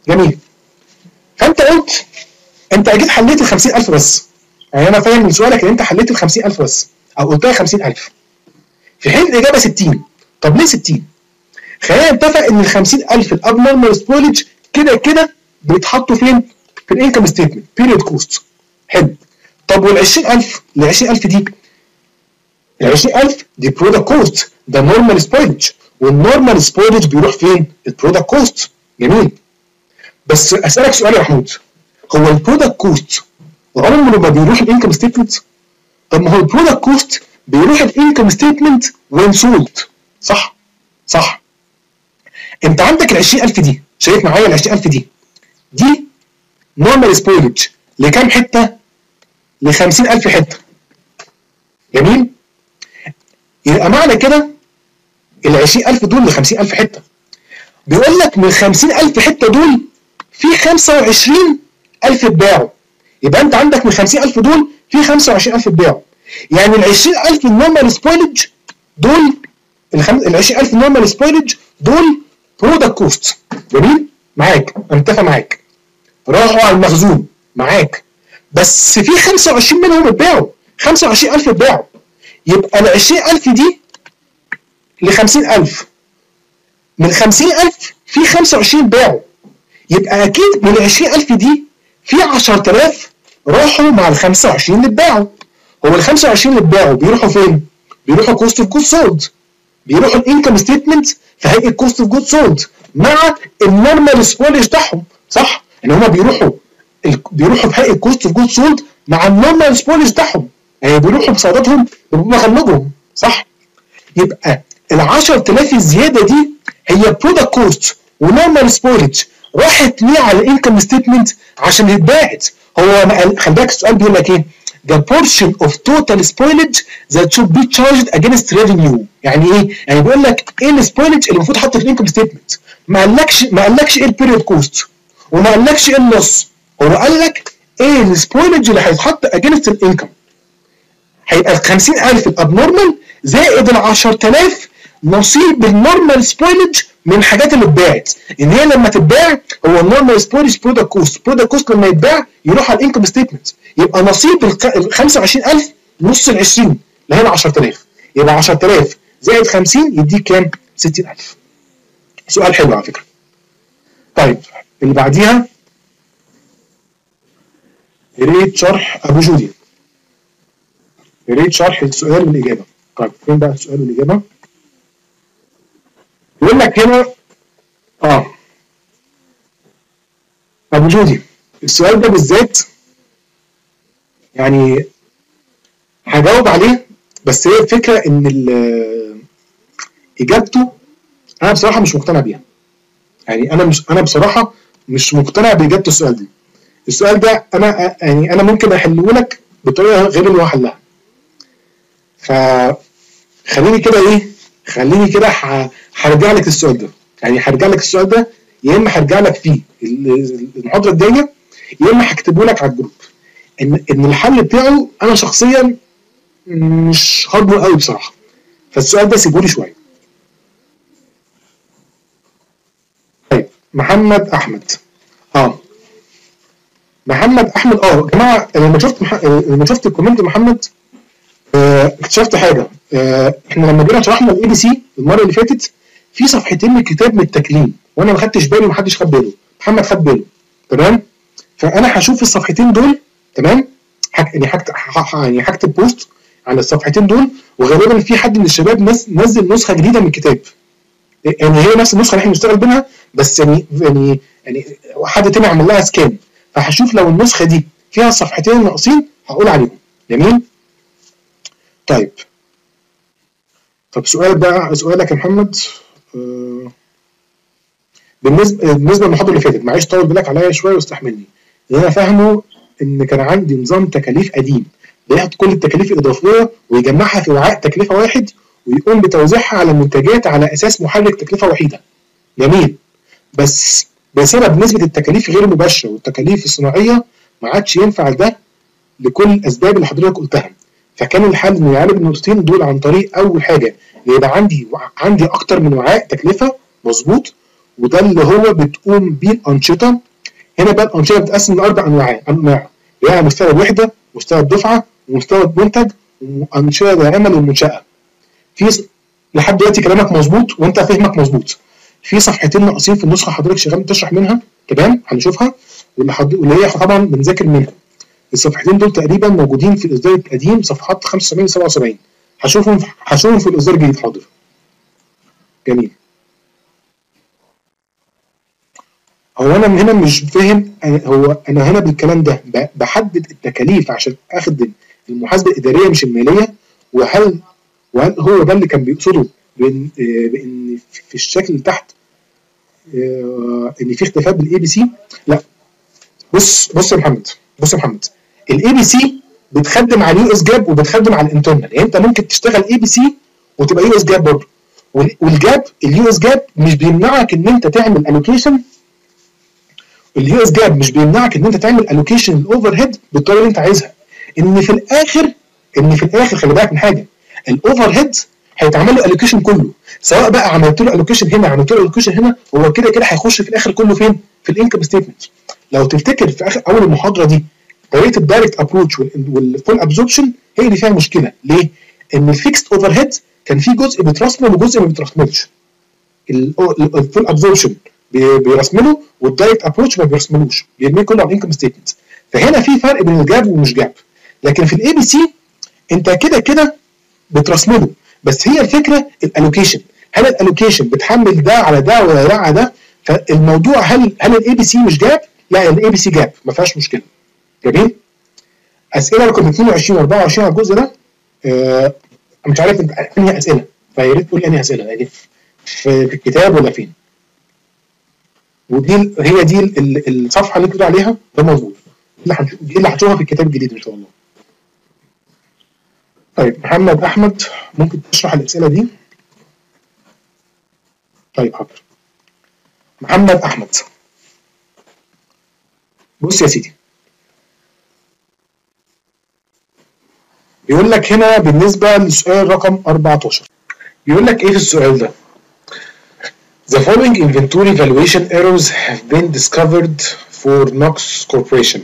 جميل. فانت قلت انت اكيد حليت ال خمسين ألف بس، يعني انا فاهم من سؤالك ان انت حليت ال خمسين ألف بس او قلتها خمسين ألف، في حين الاجابه ستين. طب ليه ستين؟ خلينا نتفق ان ال خمسين ألف الابنورمال سبويلج كده كده بيتحطوا فين؟ في الانكم ستيتمنت بيريود كوست. حلو. طب وال عشرين ألف، ال عشرين ألف دي ال عشرين ألف دي برودكت كوست، ده نورمال سبويلج، والنورمال سبويلج بيروح فين؟ البرودكت كوست. جميل. بس اسالك سؤال يا محمود، هو البرودكت كوست عمره ما بيروح الانكم ستيتمنت؟ طب ما هو البرودكت كوست بيروح الانكم ستيتمنت وين سولد، صح؟ صح. انت عندك ال عشرين ألف دي، شايف معايا ال عشرين ألف دي دي نورمال سبويلج لكام حته؟ ل خمسين ألف حته. جميل؟ يبقى معنى كده ال عشرين ألف دول ل خمسين ألف حته، بيقول لك من ال خمسين ألف حته دول في خمسة وعشرين ألف اتباعوا، يبقى انت عندك من خمسين ألف دول في خمسة وعشرين ألف اتباعوا، يعني ال عشرين ألف النورمال سبويلج دول ال عشرين ألف النورمال سبويلج دول برودكت كوست. جميل؟ معاك، انا متفق معاك. راحوا على المخزون، معاك، بس في خمسة وعشرين منهم اتباعوا، خمسة وعشرين ألف اتباعوا، يبقى ال عشرين ألف دي ل خمسين ألف، من خمسين ألف في خمسة وعشرين اتباعوا، يبقى اكيد من ال عشرين ألف دي في عشرة آلاف راحوا مع ال خمسة وعشرين اللي اتباعوا. هو ال خمسة وعشرين اللي اتباعوا بيروحوا فين؟ بيروحوا كوست اوف جود سولد، بيروحوا الانكم ستيتمنت في هيئه كوست اوف جود سولد مع النورمال سبويلج بتاعهم، صح؟ ان هم بيروحوا ال... بيروحوا في هيئه كوست اوف جود سولد مع النورمال سبويلج بتاعهم، يعني بيروحوا بصاداتهم بمخلجهم، صح؟ يبقى ال عشرة آلاف الزياده دي هي برودكت كوست ونورمال سبويلج راحت ليه على الانكم ستيتمنت عشان اتباعت. هو خلي بالك السؤال بيقول لك ايه؟ the portion of total spoilage that should be charged against revenue. يعني ايه؟ يعني بيقول لك ايه السبويلج اللي المفروض حاطه في الانكم ستيتمنت؟ ما قالكش ما قالكش ايه البيريود كوست وما قالكش ايه النص، هو قال لك ايه السبويلج اللي هيتحط against الانكم. هيبقى ال خمسين ألف الابنورمال زائد ال عشرة آلاف نصيب النورمال سبويلج من الحاجات اللي اتباعت، ان هي لما تتباع هو النورمال سبويلج برودكت كوست، برودكت كوست لما يتباع يروح على الانكم ستيتمنت، يبقى نصيب ال خمسة وعشرين ألف نص ال عشرين اللي هي ال عشرة آلاف، يبقى عشرة آلاف زائد خمسين يديك كام؟ ستين ألف. سؤال حلو على فكره. طيب اللي بعديها يا ريت شرح ابو جودي، يا ريت شرح السؤال والاجابه. طيب فين بقى السؤال والاجابه؟ يقول لك هنا اه ابو جودي السؤال ده بالذات يعني هجاوب عليه، بس هي الفكره ان اجابته انا بصراحه مش مقتنع بيها. يعني انا مش انا بصراحه مش مقتنع باجابه السؤال دي. السؤال ده انا يعني انا ممكن احله لك بطريقه غير اللي هو حلها. فخليني كده ايه خليني كده هرجع لك السؤال ده، يعني هرجع لك السؤال ده يا اما هرجع لك فيه المحاضره الجايه يا اما هكتبه لك على الجروب. ان ان الحل بتاعه انا شخصيا مش هضمه قوي بصراحه، فالسؤال ده سيبه لي شويه. طيب محمد احمد اه محمد احمد اه يا جماعه لما شفت مح... لما شفت الكومنت محمد آه اكتشفت حاجه. آه احنا لما جينا شرحنا الاي بي سي المره اللي فاتت في صفحتين من الكتاب متاكلين وانا ما خدتش بالي ومحدش خد باله، محمد خد باله تمام. فانا هشوف الصفحتين دول تمام، حك... يعني هكتب يعني هكتب بوست على الصفحتين دول، وغالبا في حد من الشباب نزل نسخه جديده من الكتاب، يعني هي نفس النسخه اللي احنا بنشتغل بيها بس يعني يعني يعني حد تاني عمل لها سكان، فهشوف لو النسخه دي فيها الصفحتين الناقصين هقول عليهم. جميل. طيب طب سؤال بقى سؤالك يا محمد آه بالنسبه بالنسبه للمحاضره اللي فاتت، معلش طول بالك عليا شويه واستحملني. اللي انا فاهمه ان كان عندي نظام تكاليف قديم بياخد كل التكاليف الاضافيه ويجمعها في وعاء تكلفه واحد ويقوم بتوزيعها على المنتجات على اساس محرك تكلفه وحيده. جميل. بس بسبب نسبه التكاليف غير المباشره والتكاليف الصناعيه ما عادش ينفع ده لكل الاسباب اللي حضرتك قلتها، فكان الحل انه يعالج النقطتين دول عن طريق اول حاجه يبقى عندي عندي اكتر من وعاء تكلفه مظبوط، وده اللي هو بتقوم بيه الانشطه. هنا بقى الانشطه بتتقسم لاربع انواع انواع اللي هي مستوى الوحده، مستوى الدفعه، ومستوى المنتج، وانشطه دائمه للمنشاه. في لحد دلوقتي كلامك مظبوط وانت فهمك مظبوط. في صفحتين ناقصين في النسخه حضرتك شغال بتشرح منها، تمام، هنشوفها، واللي حض... واللي هي طبعا بنذاكر منها. الصفحتين دول تقريبا موجودين في الاصدار القديم صفحات خمسة وسبعين سبعة وسبعين. هشوفهم هشوفهم في الاصدار الجديد. حاضر، جميل. هو انا هنا مش فاهم، هو انا هنا بالكلام ده بحدد التكاليف عشان اخدم المحاسبه الاداريه مش الماليه، وهل وهل هو ده اللي كان بيقصده بان بان في الشكل اللي تحت ان في اختلاف بالاي بي سي؟ لا، بص بص يا محمد بص يا محمد الاي بي سي بتخدم على اليو اس جاب وبتخدم على الانترنال. يعني انت ممكن تشتغل اي بي سي وتبقى يو اس جاب برضه، والجاب اليو اس جاب مش بيمنعك ان انت تعمل الوكيشن. اليو اس جاب مش بيمنعك ان انت تعمل الوكيشن الاوفر هيد بالطريقه اللي انت عايزها. ان في الاخر ان في الاخر خلي بالك من حاجه، الاوفر هيد هيتعمل له الوكيشن كله، سواء بقى عملت له الوكيشن هنا عملت له الوكيشن هنا، هو كده كده هيخش في الاخر كله فين؟ في الانكم ستيتمنت. لو تفتكر في اخر اول المحاضره دي طريقه الدايركت ابروتش والفول ابزوربشن هي اللي فيها مشكله. ليه؟ ان الفيكست اوفر هيد كان في جزء بيترسمل وجزء ما بيترسملش. الفول ابزوربشن بيرسمله والدايركت ابروتش ما بيرسملوش، بيرميه كله على الانكم ستيتمنت. فهنا في فرق بين الجاب ومش جاب. لكن في الاي بي سي انت كده كده بترسمله، بس هي الفكره الالوكيشن. هل الالوكيشن بتحمل ده على ده ولا ده على ده؟ فالموضوع هل هل الاي بي سي مش جاب؟ لا، الاي بي سي جاب، ما فيهاش مشكله. جميل. اسئله رقم اتنين وعشرين واربعة وعشرين على الجزء ده. آه مش عارف انهي اسئله، فيا ريت تقول انهي اسئله، يعني في الكتاب ولا فين؟ ودي هي دي الصفحه اللي بتقول عليها ده مظبوط، دي اللي هتشوفها في الكتاب الجديد ان شاء الله. طيب محمد احمد، ممكن تشرح الاسئله دي؟ طيب حاضر. محمد احمد، بص يا سيدي، بيقول لك هنا بالنسبه للسؤال رقم أربعتاشر، بيقول لك ايه في السؤال ده؟ The following inventory valuation errors have been discovered for Knox Corporation.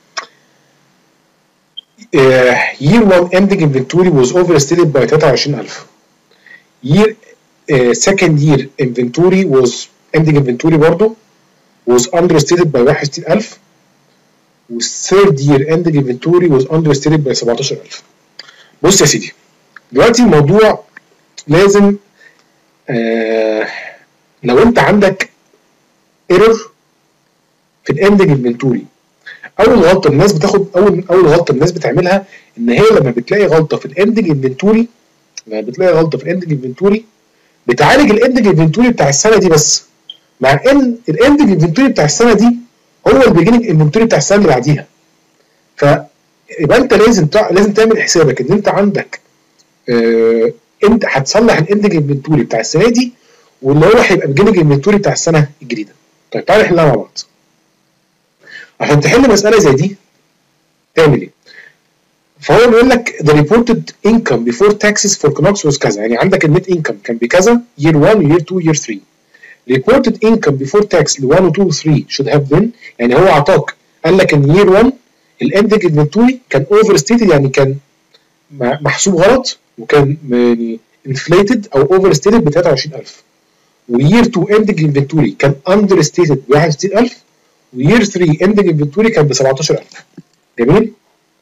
Uh, year one ending inventory was overstated by تلاتة وعشرين ألف. Year uh, second year inventory was ending inventory برضه was understated by واحد وستين ألف. والthird year ending inventory was understated by سبعتاشر ألف. بص يا سيدي، دلوقتي الموضوع لازم آه لو انت عندك ايرور في الاندنج انفنتوري، اول غلطه الناس بتاخد اول اول غلطه الناس بتعملها ان هي لما بتلاقي غلطه في الاندنج انفنتوري لما بتلاقي غلطه في الاندنج انفنتوري بتعالج الاندنج انفنتوري بتاع السنه دي بس، مع ان الاندنج انفنتوري بتاع السنه دي هو البيجننج انفنتوري بتاع السنه اللي بعديها. فيبقى انت لازم تع... لازم تعمل حسابك ان انت عندك اه... انت هتصلح الاندنج انفنتوري بتاع السنه دي واللي هو هيبقى بيجننج انفنتوري بتاع السنه الجديده. طيب تعالى نحلها مع بعض. عشان تحل مساله زي دي تعمل ايه؟ فهو بيقول لك the reported income before taxes for Knox was كذا، يعني عندك النت انكم كان بكذا year one year two year three. reported income before tax ل one و two و three should have been، يعني هو عطاك قال لك ان year one الاندنج انفنتوري كان overstated، يعني كان محسوب غلط وكان يعني inflated او overstated ب تلاتة وعشرين ألف. وyear two ending inventory كان understated ب واحد وستين ألف. وyear three ending inventory كان ب سبعتاشر ألف. جميل.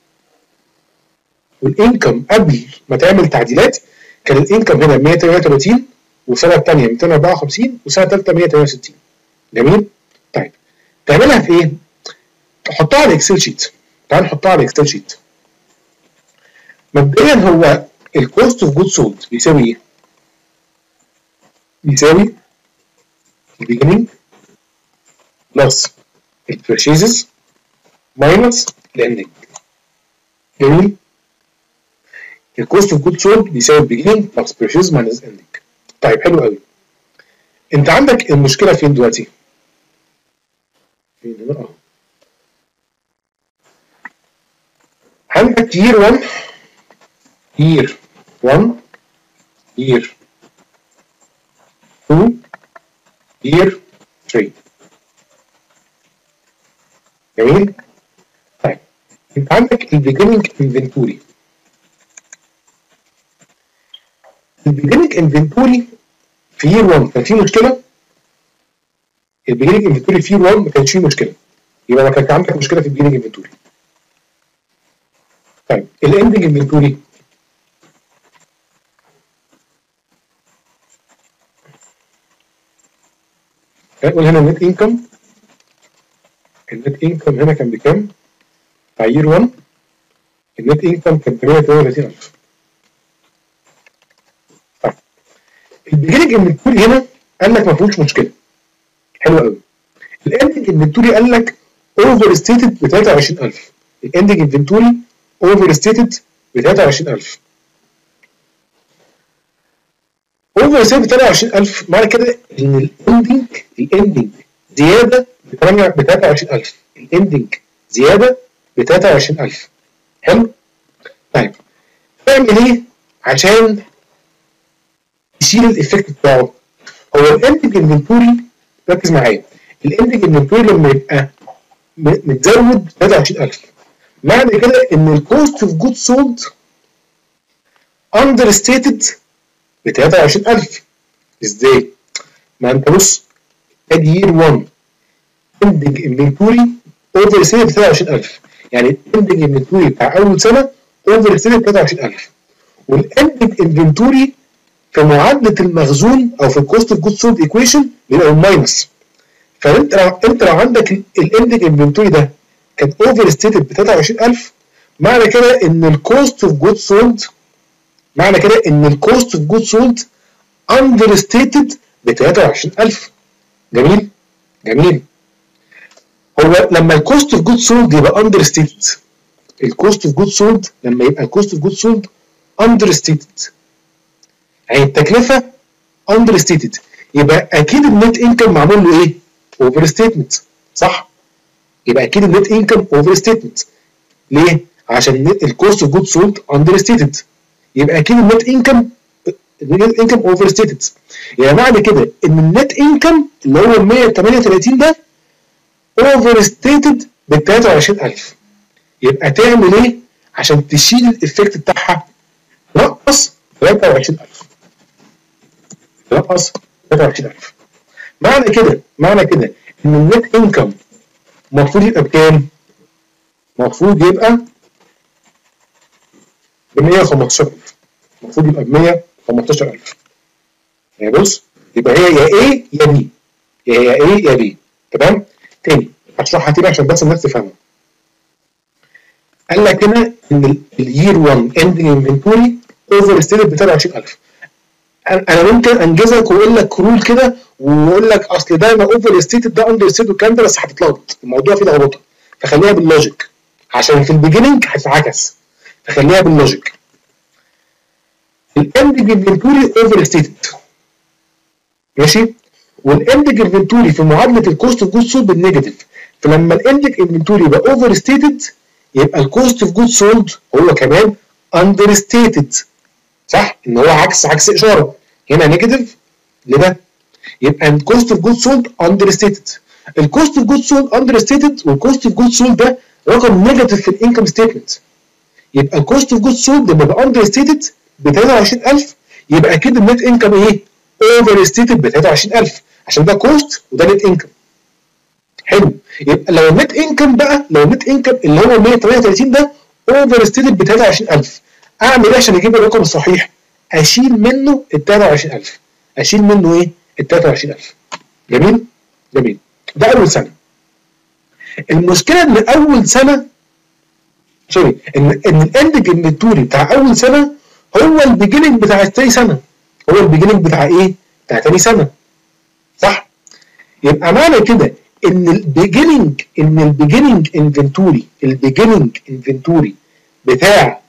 والانكم قبل ما تعمل تعديلات كان الانكم هنا مية وتمانية وتلاتين، والسنه الثانيه ميتين واربعة وخمسين، والسنه الثالثه مية وتمانية وستين. جميل. طيب تعملها في ايه؟ تحطها على الاكسل شيت. تعال نحطها على الاكسل شيت. مبدئيا هو الكوست اوف جود سولد بيساوي ايه؟ بيساوي البيجننج بلس البرشيزز ماينس الاندنج. جميل. الكوست اوف جود سولد بيساوي البيجننج بلس برشيز ماينس اندنج. طيب حلو قوي. انت عندك المشكله فين دلوقتي؟ فين هنا؟ اه عندك year one year one year two year ثلاثة. جميل؟ طيب انت عندك البيجننج انفنتوري. البيجننج انفنتوري في يير واحد كان فيه مشكله. البيجننج انفنتوري في يير واحد ما كانش فيه مشكله، يبقى ما كانش عندك مشكله في البيجننج انفنتوري. طيب الاندنج انفنتوري هنقول هنا النت انكم. النت انكم هنا كان بكام؟ بتاع يير واحد النت انكم كان ب مية وتمانية وتلاتين ألف. طيب البيجننج انفنتوري هنا قال لك ما فيهوش مشكله. حلو قوي. الاندنج انفنتوري قال لك اوفر ستيتد ب تلاتة وعشرين ألف. الاندنج انفنتوري اوفر ستيتد ب تلاتة وعشرين ألف. اوفر ستيتد ب تلاتة وعشرين ألف معنى كده ان الاندنج الاندنج زياده ب تلاتة وعشرين ألف. الاندنج زياده ب تلاتة وعشرين ألف. حلو؟ طيب تعمل ايه عشان تشيل الايفكت بتاعه؟ هو الاندنج انفنتوري ركز معايا. الاندنج انفنتوري لما يبقى متزود تلاتة وعشرين ألف معنى كده ان الكوست اوف جود سولد اندر ستيتد ب تلاتة وعشرين ألف. ازاي؟ ما انت بص ادي يير واحد اندنج انفنتوري اوفر ستيتد ب تلاتة وعشرين ألف، يعني الاندنج انفنتوري بتاع اول سنه اوفر ستيتد ب تلاتة وعشرين ألف، والاندنج انفنتوري في معادله المخزون او في الكوست اوف جود سولد ايكويشن بيبقى ماينس. فانت لو انت لو عندك الاندنج انفنتوري ده كان اوفر ستيتد ب تلاتة وعشرين ألف معنى كده ان الكوست اوف جود سولد معنى كده ان الكوست اوف جود سولد اندر ستيتد ب تلاتة وعشرين ألف. جميل؟ جميل. هو لما الكوست اوف جود سولد يبقى اندر ستيتد، الكوست اوف جود سولد لما يبقى الكوست اوف جود سولد اندر ستيتد يعني التكلفه اندر ستيتد، يبقى اكيد النت انكم معمول له ايه؟ اوفر ستيتمنت. صح؟ يبقى اكيد النت انكم اوفر ستيتمنت. ليه؟ عشان الكوست اوف جود سولد اندر ستيتد، يبقى اكيد النت انكم النت انكم اوفر ستيتد. يعني معنى كده ان النت انكم اللي هو مية وتمانية وتلاتين ده اوفر ستيتد ب تلاتة وعشرين ألف. يبقى تعمل ايه عشان تشيل الايفكت بتاعها؟ نقص تلاتة وعشرين ألف. نقص تلاتة وعشرين ألف. معنى كده معنى كده ان النت انكم المفروض يبقى بكام؟ المفروض يبقى ب مية وخمستاشر ألف. المفروض يبقى ب مية وخمستاشر ألف. يعني بص يبقى هي يا ايه يا بي، يا يا ايه يا بي. تمام؟ تاني هشرحها تاني عشان بس الناس تفهمها. قال لك هنا ان اليير واحد اندنج انفنتوري اوفر ستيتد ب تلاتة وعشرين ألف. انا ممكن انجزك واقول لك رول كده واقول لك اصل ده ما اوفر ستيتد ده اندر ستيتد والكلام ده، بس هتتلخبط، الموضوع فيه لخبطه، فخليها باللوجيك عشان في البيجننج هتتعكس، فخليها باللوجيك. الاندنج انفنتوري اوفر ستيتد ماشي، والاندنج انفنتوري في معادله الكوست اوف جود سولد بالنيجاتيف، فلما الاندنج انفنتوري يبقى اوفر ستيتد يبقى الكوست اوف جود سولد هو كمان اندر ستيتد. صح؟ ان هو عكس عكس اشاره، هنا نيجاتيف لده، يبقى الكوست اوف جود سولد اندر ستيتد. الكوست اوف جود سولد اندر ستيتد والكوست اوف جود سولد ده رقم نيجاتيف في الانكم ستيتمنت، يبقى الكوست اوف جود سولد لما يبقى اندر ستيتد ب تلاتة وعشرين ألف يبقى اكيد النت انكم ايه؟ اوفر ستيتد ب تلاتة وعشرين ألف عشان ده كوست وده نت انكم. حلو، يبقى لو النت انكم بقى لو النت انكم اللي هو مية وتمانية وتلاتين ده اوفر ستيتد ب تلاتة وعشرين ألف، اعمل ايه عشان اجيب الرقم الصحيح؟ اشيل منه ال تلاتة وعشرين ألف. اشيل منه ايه؟ ال تلاتة وعشرين ألف. جميل؟ جميل. ده اول سنه. المشكله ان اول سنه سوري ان ان الاندنج انفنتوري بتاع اول سنه هو البيجننج بتاع تاني سنه، هو البيجننج بتاع ايه؟ بتاع تاني سنه. صح؟ يبقى معنى كده ان البيجننج ان البيجننج انفنتوري البيجننج انفنتوري بتاع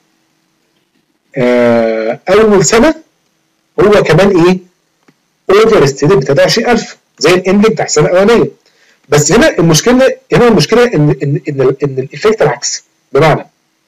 آه اول سنه هو كمان ايه؟ اوفر ستيتد ب تلاتة وعشرين ألف زي الاندنج بتاع السنه الاولانيه. بس هنا المشكله هنا المشكله ان ان ان, إن الايفكت العكس، بمعنى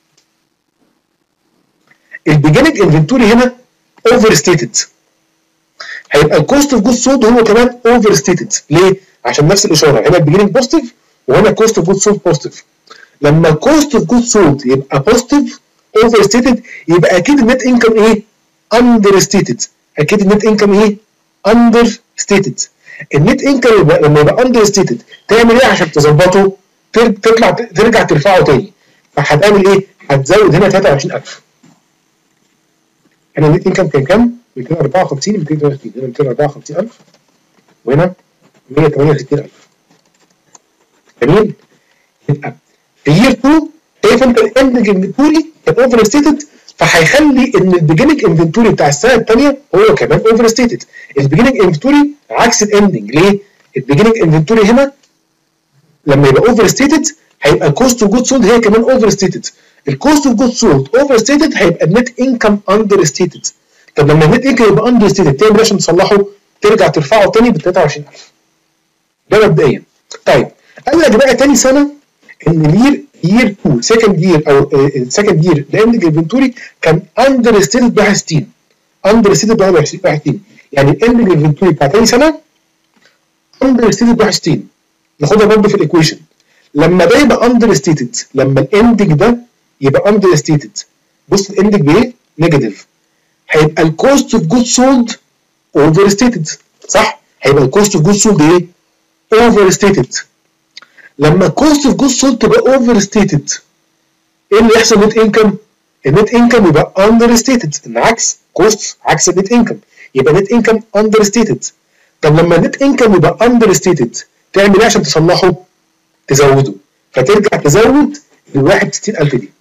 البيجننج انفنتوري هنا اوفر ستيتد، هيبقى الكوست اوف جود سولد هو كمان اوفر ستيتد. ليه؟ عشان نفس الاشاره، هنا البيجننج بوزيتيف وهنا كوست اوف جود سولد بوزيتيف. لما الكوست اوف جود سولد يبقى بوزيتيف اوفر ستيتد يبقى اكيد النت انكم ايه؟ اندر ستيتد. اكيد النت انكم ايه؟ اندر ستيتد. النت انكم لما يبقى اندر ستيتد تعمل ايه عشان تظبطه؟ تطلع ترجع ترفعه تاني. فهتعمل ايه؟ هتزود هنا ثلاثة وعشرين ألف. هنا النت انكم كان كام؟ مئتين وأربعة وخمسين مئتين وثلاثة وستين، هنا مئتين وأربعة وخمسين ألف وهنا مئة وثمانية وستين ألف. جميل؟ يبقى في يير اتنين شايف انت الاندنج انفنتوري كان اوفر ستيتد، فهيخلي ان البيجننج انفنتوري بتاع السنه الثانيه هو كمان اوفر ستيتد. البيجننج انفنتوري عكس الاندنج. ليه؟ البيجننج انفنتوري هنا لما يبقى اوفر ستيتد هيبقى كوست اوف جود سولد هي كمان اوفر ستيتد. الكوست اوف جود سولد اوفر ستيتد هيبقى النت انكم اندر ستيتد. طب لما النت انكم يبقى اندر ستيتد تعمل ايه عشان تصلحه؟ ترجع ترفعه تاني ب ثلاثة وعشرين ألف. ده مبدئيا. طيب قال لك بقى تاني سنه ان الير يير اتنين سكند يير او سكند يير الاندنج انفنتوري كان اندر ستيتد ب واحد وستين. اندر ستيتد ب واحد وستين يعني الاندنج انفنتوري بتاع تاني سنه اندر ستيتد ب واحد وستين. ناخدها برضه في الايكويشن. لما ده يبقى اندر ستيتد، لما الاندنج ده يبقى اندر ستيتد، بص الاندنج بايه؟ نيجاتيف. هيبقى الكوست اوف جود سولد اوفر ستيتد، صح؟ هيبقى الكوست اوف جود سولد ايه؟ اوفر ستيتد. لما الكوست اوف جود سولد تبقى اوفر ستيتد ايه اللي يحصل؟ نت انكم. النت انكم يبقى اندر ستيتد، العكس كوست عكس النت انكم، يبقى نت انكم اندر ستيتد. طب لما النت انكم يبقى اندر ستيتد تعمل ايه عشان تصلحه؟ تزوده، فترجع تزود ال واحد وستين ألف دي.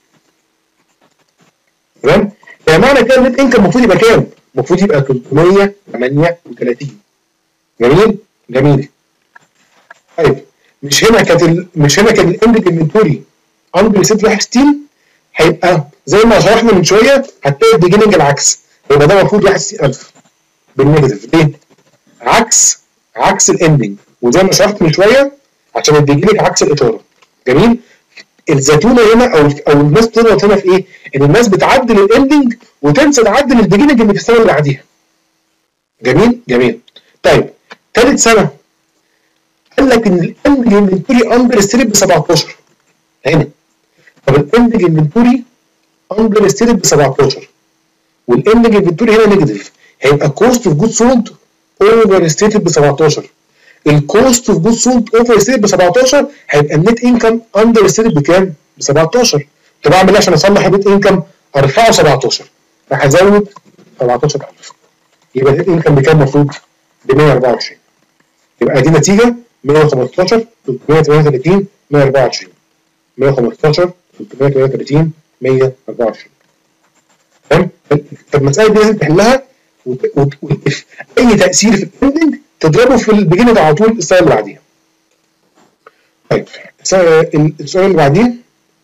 تمام؟ يعني معنى كده النت انكم المفروض يبقى كام؟ المفروض يبقى ثلاثمية وثمانية وثلاثين. جميل؟ جميل. طيب مش هنا كانت ال... مش هنا كان الاندنج انفنتوري اندر ستيتد واحد وستين، هيبقى زي ما شرحنا من شويه هتلاقي البيجننج العكس، يبقى ده المفروض واحد وستين ألف بالنيجاتيف. ليه؟ عكس عكس الاندنج، وزي ما شرحت من شويه عشان البيجننج عكس الاشاره. جميل؟ الزتونه هنا او او الناس بتضغط هنا في ايه؟ ان الناس بتعدل الاندنج وتنسى تعدل البيجننج اللي في السنه اللي بعديها. جميل؟ جميل. طيب ثالث سنه قال لك ان الاندنج انفنتوري اندر ستيتد ب سبعتاشر هنا. طب الاندنج انفنتوري اندر ستيتد ب سبعتاشر والاندنج انفنتوري هنا نيجاتيف، هيبقى كوست اوف جود سولد اوفر ستيتد ب سبعتاشر. الكوست اوف جود سولد اوفر ستيتد ب سبعتاشر هيبقى النت انكم اندر ستيتد بكام؟ ب سبعتاشر. طب اعمل ايه عشان اصلح النت انكم؟ ارفعه سبعتاشر، فهزود سبعتاشر ألف. يبقى النت انكم بكام المفروض؟ ب مية وأربعة وعشرين. يبقى دي نتيجه مية وخمستاشر ثلاثمية وثمانية وثلاثين مية وأربعة وعشرين. مية وخمستاشر ثلاثمية وثمانية وثلاثين مية وأربعة وعشرين. تمام؟ فالمساله دي لازم تحلها وتقف اي تاثير في الاندنج تضربه في البيجننج على طول السنه اللي بعديها. طيب السؤال اللي بعديه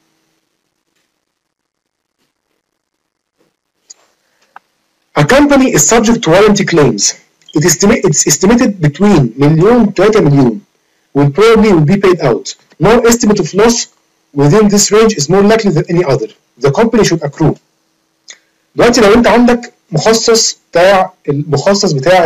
A company is subject to warranty claims. It estimate, it's estimated between مليون ثلاثة مليون will probably will be paid out. No estimate of loss within this range is more likely than any other. The company should accrue. دلوقتي لو انت عندك مخصص بتاع المخصص بتاع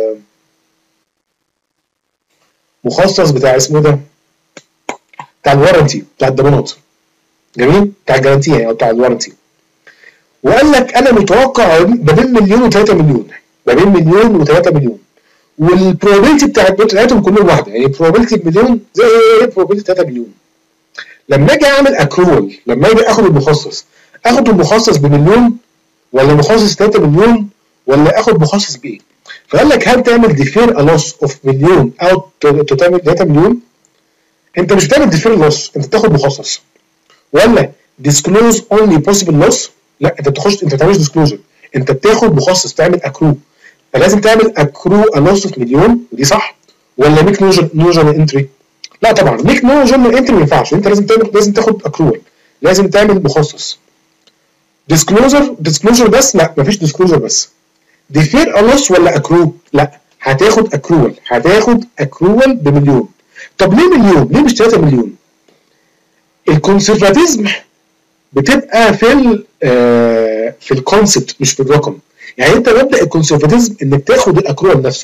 مخصص بتاع اسمه ده بتاع الوارنتي بتاع الضمانات. جميل؟ بتاع الجارانتي يعني او بتاع الوارنتي. وقال لك انا متوقع ما بين مليون و3 مليون، ما بين مليون و3 مليون، والبروبابيلتي بتاعتهم كلهم واحده، يعني بروبابيلتي بمليون زي بروبابيلتي ثلاثة مليون. لما اجي اعمل اكرول، لما اجي اخد المخصص، اخد المخصص بمليون ولا مخصص ثلاثة مليون ولا اخد مخصص بايه؟ فقال لك هل تعمل ديفير لوس اوف مليون او تعمل ثلاثة مليون؟ انت مش بتعمل ديفير لوس، انت بتاخد مخصص. ولا ديسكلوز اونلي بوسيبل لوس؟ لا انت بتخش، انت ما بتعملش ديسكلوجر، انت بتاخد مخصص تعمل اكرو. فلازم تعمل اكرو لوس اوف مليون ودي صح، ولا ميك نو جورنال انتري؟ لا طبعا ميك نو جورنال انتري ما ينفعش، انت لازم تعمل، لازم تاخد اكرول، لازم تعمل مخصص. ديسكلوجر ديسكلوجر بس؟ لا مفيش ديسكلوجر بس. ديفير لوس ولا اكرو؟ لا هتاخد اكرول، هتاخد اكرول بمليون. طب ليه مليون؟ ليه مش ثلاثة مليون؟ الكونسرفاتيزم بتبقى في ال آه في الكونسبت مش في الرقم. يعني انت مبدا الكونسرفاتيزم انك تاخد الاكرول نفسه،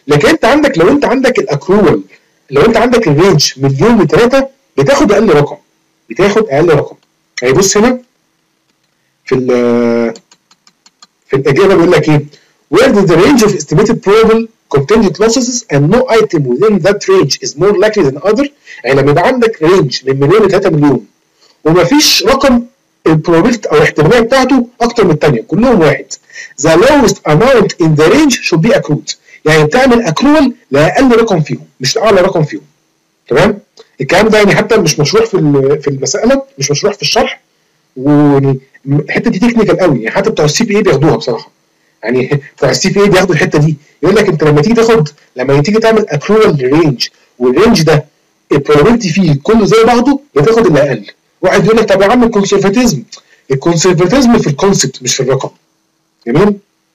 لكن انت عندك لو انت عندك الاكرول، لو انت عندك الرينج مليون لثلاثه بتاخد اقل رقم، بتاخد اقل رقم. يعني بص هنا في ال في الاجابه بيقول لك ايه؟ where did the range of estimated probable contingent losses and no item within that range is more likely than other. يعني لما يبقى عندك رينج من مليون ل ثلاثة مليون ومفيش رقم البروبابيلتي او الاحتماليه بتاعته اكتر من الثانيه، كلهم واحد. The lowest amount in the range should be accrued. يعني بتعمل اكرول لاقل رقم فيهم مش لاعلى رقم فيهم. تمام؟ الكلام ده يعني حتى مش مشروح في في المساله، مش مشروح في الشرح، والحته دي تكنيكال قوي، يعني حتى بتوع السي بي اي بياخدوها بصراحه. يعني بتوع السي بي اي بياخدوا الحته دي، يقول لك انت لما تيجي تاخد لما تيجي تعمل اكرول رينج والرينج ده البروبابيلتي فيه كله زي بعضه بتاخد اللي اقل. واحد يقول لك طب يا عم الكونسرفاتيزم، الكونسرفاتيزم في الكونسبت مش في الرقم. جميل؟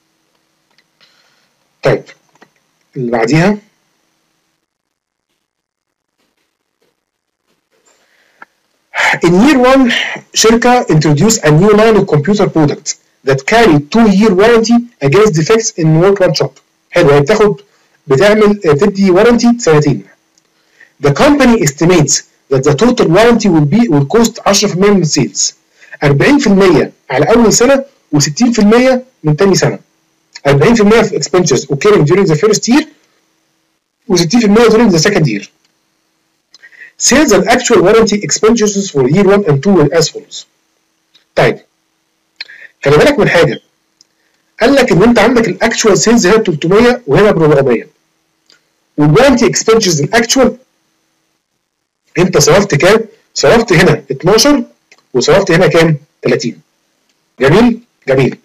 طيب اللي بعديها in year one شركة introduce a new line of computer product that carry two year warranty against defects in workmanship. حلو، هي بتاخد بتعمل تدي warranty سنتين. The company estimates that the total warranty will be will cost عشرة في المية من السيلز، أربعين في المية على أول سنة وستين في المية من تاني سنة. أربعين في المية في expenditures occurring during the first year وستين في المية during the second year. Sales and actual warranty expenditures for year one and two were as follows. طيب خلي بالك من حاجة، قال لك إن أنت عندك الأكتشوال سيلز هنا ب ثلاثمية وهنا ب أربعمية، والوارنتي expenditures الأكتشوال أنت صرفت كام؟ صرفت هنا اتناشر وصرفت هنا كام؟ ثلاثين. جميل؟ جميل.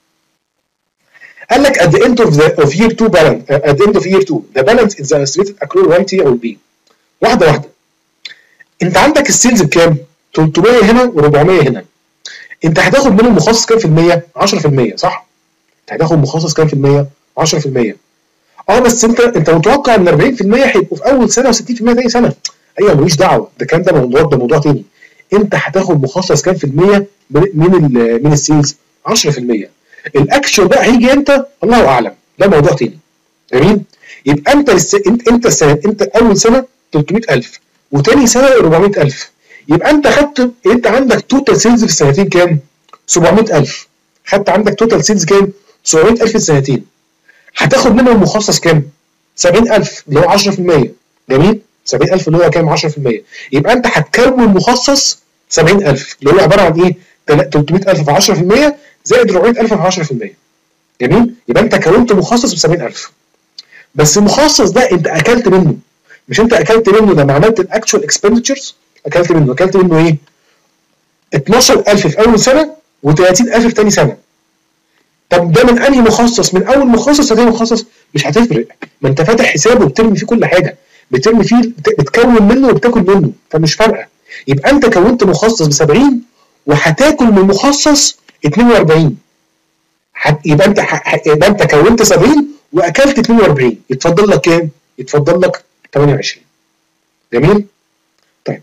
قال لك at the end of the of year two balance at the end of year two the balance in the estimated accrual warranty will be. واحدة واحدة. أنت عندك السيلز بكام؟ ثلاثمية هنا وأربعمية هنا. أنت هتاخد منهم مخصص كام في المية؟ عشرة في المية صح؟ أنت هتاخد مخصص كام في المية؟ عشرة في المية. أه بس أنت أنت متوقع إن أربعين في المية هيبقوا في أول سنة وستين في المية تاني سنة. أيوه ماليش دعوة، ده الكلام ده موضوع ده موضوع تاني. أنت هتاخد مخصص كام في المية من ال من السيلز؟ عشرة في المية. الاكشن بقى هيجي امتى؟ الله اعلم، ده موضوع تاني. جميل؟ يبقى انت لس... انت انت السنه انت اول سنه ثلاثمية ألف وتاني سنه أربعمية ألف، يبقى انت خدت انت عندك توتال سيلز في السنتين كام؟ سبعمية ألف. خدت عندك توتال سيلز كام؟ سبعمية ألف في السنتين. هتاخد منهم مخصص كام؟ سبعين ألف اللي هو عشرة في المية. جميل؟ سبعين ألف اللي هو كام؟ عشرة في المية. يبقى انت هتكون مخصص سبعين ألف اللي هو عباره عن ايه؟ ثلاثمية ألف في عشرة في المية زائد أربعمية ألف في عشرة في المية. جميل؟ يبقى انت كونت مخصص ب سبعين ألف. بس المخصص ده انت اكلت منه، مش انت اكلت منه لما عملت الاكتشوال اكسبندتشرز، اكلت منه اكلت منه ايه؟ اتناشر ألف في اول سنه وتلاتين ألف في ثاني سنه. طب ده من انهي مخصص؟ من اول مخصص لثاني مخصص؟ مش هتفرق، ما انت فاتح حساب وبترمي فيه كل حاجه، بترمي فيه بتكون منه وبتاكل منه، فمش فارقه. يبقى انت كونت مخصص ب سبعين وهتاكل من مخصص اتنين وأربعين. يبقى انت يبقى انت كونت سبعين واكلت اتنين وأربعين، يتفضل لك كام؟ يتفضل لك تمنية وعشرين. جميل؟ طيب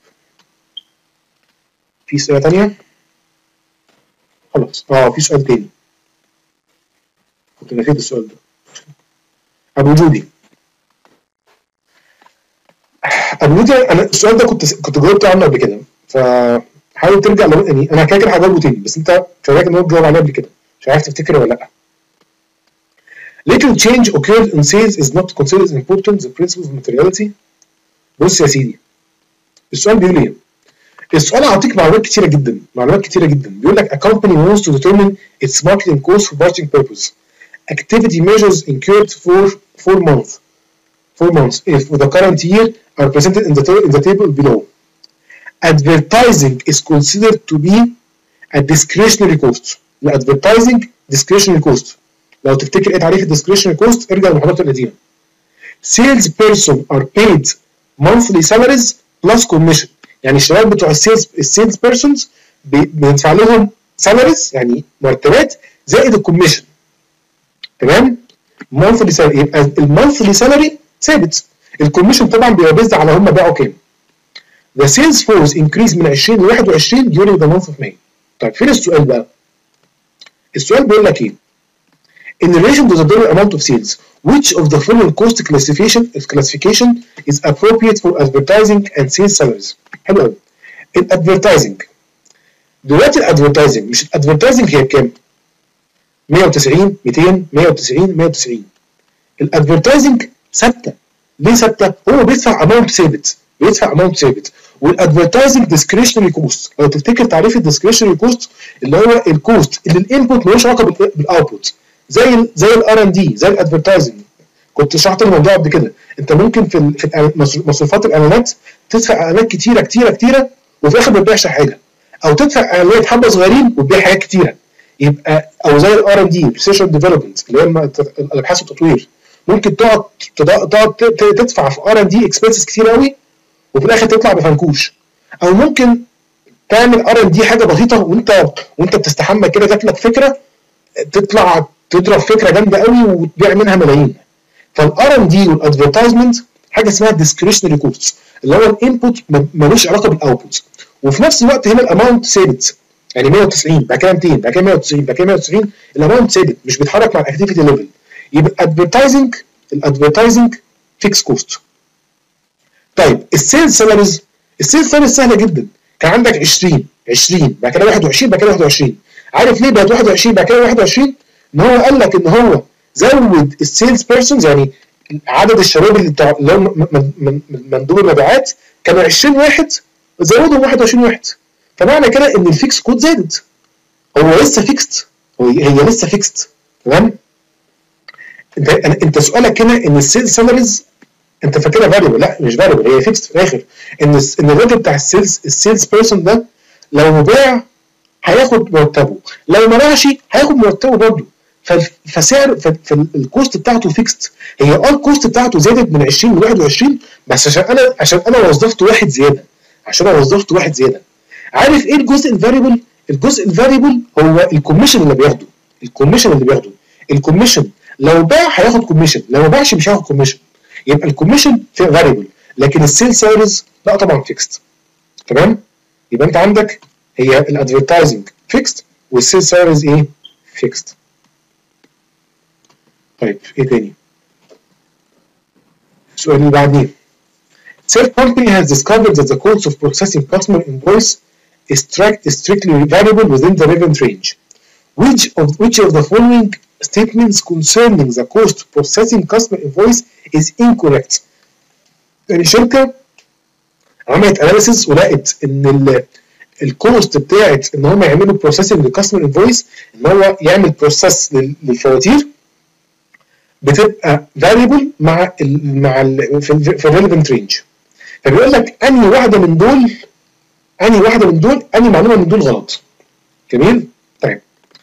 في اسئله ثانيه؟ خلاص اه في سؤال تاني كنت نسيت السؤال ده. ابو جودي ابو جودي انا السؤال ده كنت كنت جاوبت عنه قبل كده، فحاول ترجع لو يعني انا كده كده هجاوبه تاني، بس انت فاكر ان هو اتجاوب عليه قبل كده، مش عارف تفتكر ولا لا. Little change occurred in sales is not considered important the principle of materiality. بص يا سيدي السؤال بيقول ايه؟ السؤال هعطيك معلومات كتيره جدا، معلومات كتيره جدا. بيقول لك a company wants to determine its marketing cost for budgeting purpose. Activity measures incurred for four months. Four months if the current year are presented in the in the table below. Advertising is considered to be a discretionary cost. The advertising discretionary cost. لو تفتكر ايه تعريف الديسكريشنري كوست ارجع للمحاضرات القديمه. Sales person are paid monthly salaries plus commission. يعني الشباب بتوع السيلز السيلز بيرسونز بندفع لهم سالاريز يعني مرتبات زائد الكوميشن. تمام؟ monthly salary يبقى المونثلي سالاري ثابت، الكوميشن طبعا بيبقى بيزد على هم باعوا كام. The sales force increase من عشرين ل واحد وعشرين during the month of May. طيب فين السؤال بقى؟ السؤال بيقول لك ايه؟ in relation to the dollar amount of sales. Which of the following cost classification classification is appropriate for advertising and sales salaries؟ حلو قوي. الادفرتايزنج دلوقتي الادفرتايزنج مش الادفرتايزنج هي بكام؟ مية وتسعين ميتين مية وتسعين مية وتسعين. الادفرتايزنج ثابته. ليه ثابته؟ هو بيدفع اماونت ثابت بيدفع اماونت ثابت. والادفرتايزنج ديسكريشنري كوست. لو تفتكر تعريف الديسكريشنري كوست اللي هو الكوست اللي الانبوت ملوش علاقه بالاوتبوت، زي ال زي الار ان دي زي الادفرتايزنج. كنت شرحت الموضوع قبل كده. انت ممكن في في مصروفات الاعلانات تدفع اعلانات كتيره كتيره كتيره وفي الاخر ما تبيعش حاجه، او تدفع اعلانات حبه صغيرين وتبيع حاجات كتيره. يبقى او زي الار ان دي ريسيرش ديفلوبمنت اللي هي الابحاث والتطوير، ممكن تقعد تقعد تدفع في ار ان دي اكسبنسز كتير قوي وفي الاخر تطلع بفنكوش. او ممكن تعمل ار ان دي حاجه بسيطه وانت وانت بتستحمى كده جات لك فكره تطلع تضرب فكره جامده قوي وتبيع منها ملايين. فالار ان دي والادفرتايزمنت حاجه اسمها ديسكريشنري كوست اللي هو الانبوت ملوش علاقه بالاوتبوت، وفي نفس الوقت هنا الاماونت ثابت. يعني مية وتسعين بعد كده ميتين بعد كده مية وتسعين بعد كده مية وتسعين، الاماونت ثابت مش بيتحرك مع الاكتيفيتي ليفل. يبقى الادفرتايزنج الادفرتايزنج فيكس كوست. طيب السيلز سالاريز، السيلز سالاريز سهله جدا. كان عندك عشرين عشرين بعد كده واحد وعشرين بعد كده واحد وعشرين. عارف ليه بقت واحد وعشرين بعد كده واحد وعشرين؟ ان هو قال لك ان هو زود السيلز بيرسونز، يعني عدد الشباب اللي بتاع اللي هم مندوب المبيعات كانوا عشرين واحد زودهم واحد وعشرين واحد. فمعنى كده ان الفيكس كود زادت. هو لسه فيكست، هي لسه فيكست. تمام؟ انت انت سؤالك هنا ان السيلز سالاريز انت فاكرها فاريبل. لا مش فاريبل، هي فيكست في الاخر. ان ان الراتب بتاع السيلز السيلز بيرسون ده لو باع هياخد مرتبه، لو ما باعش هياخد مرتبه برضه. فسعر فالكوست بتاعته فيكست. هي اه الكوست بتاعته زادت من عشرين ل واحد وعشرين بس عشان انا عشان انا وظفت واحد زياده عشان انا وظفت واحد زياده. عارف ايه الجزء الفاريبل؟ الجزء الفاريبل هو الكوميشن اللي بياخده. الكوميشن اللي بياخده الكوميشن لو باع هياخد كوميشن، لو ما باعش مش هياخد كوميشن. يبقى الكوميشن في فاريبل، لكن السيل سالاريز لا طبعا فيكست. تمام؟ يبقى انت عندك هي الادفرتايزنج فيكست والسيل سالاريز ايه؟ فيكست. طيب ايه تاني؟ السؤال اللي بعديه. Sales company has discovered that the cost of processing customer invoice is, is strictly variable within the revenue range. Which of which of the following statements concerning the cost of processing customer invoice is incorrect؟ يعني شركة عملت اناليسيس ولقت ان الكوست بتاعت ان هم يعملوا بروسيسنج للكاستمر انفويس، ان هو يعمل بروسيس للفواتير بتبقى فاريبل مع ال مع ال في الريليفنت رينج. فبيقول لك انهي واحده من دول انهي واحده من دول انهي معلومه من دول غلط. جميل؟ طيب.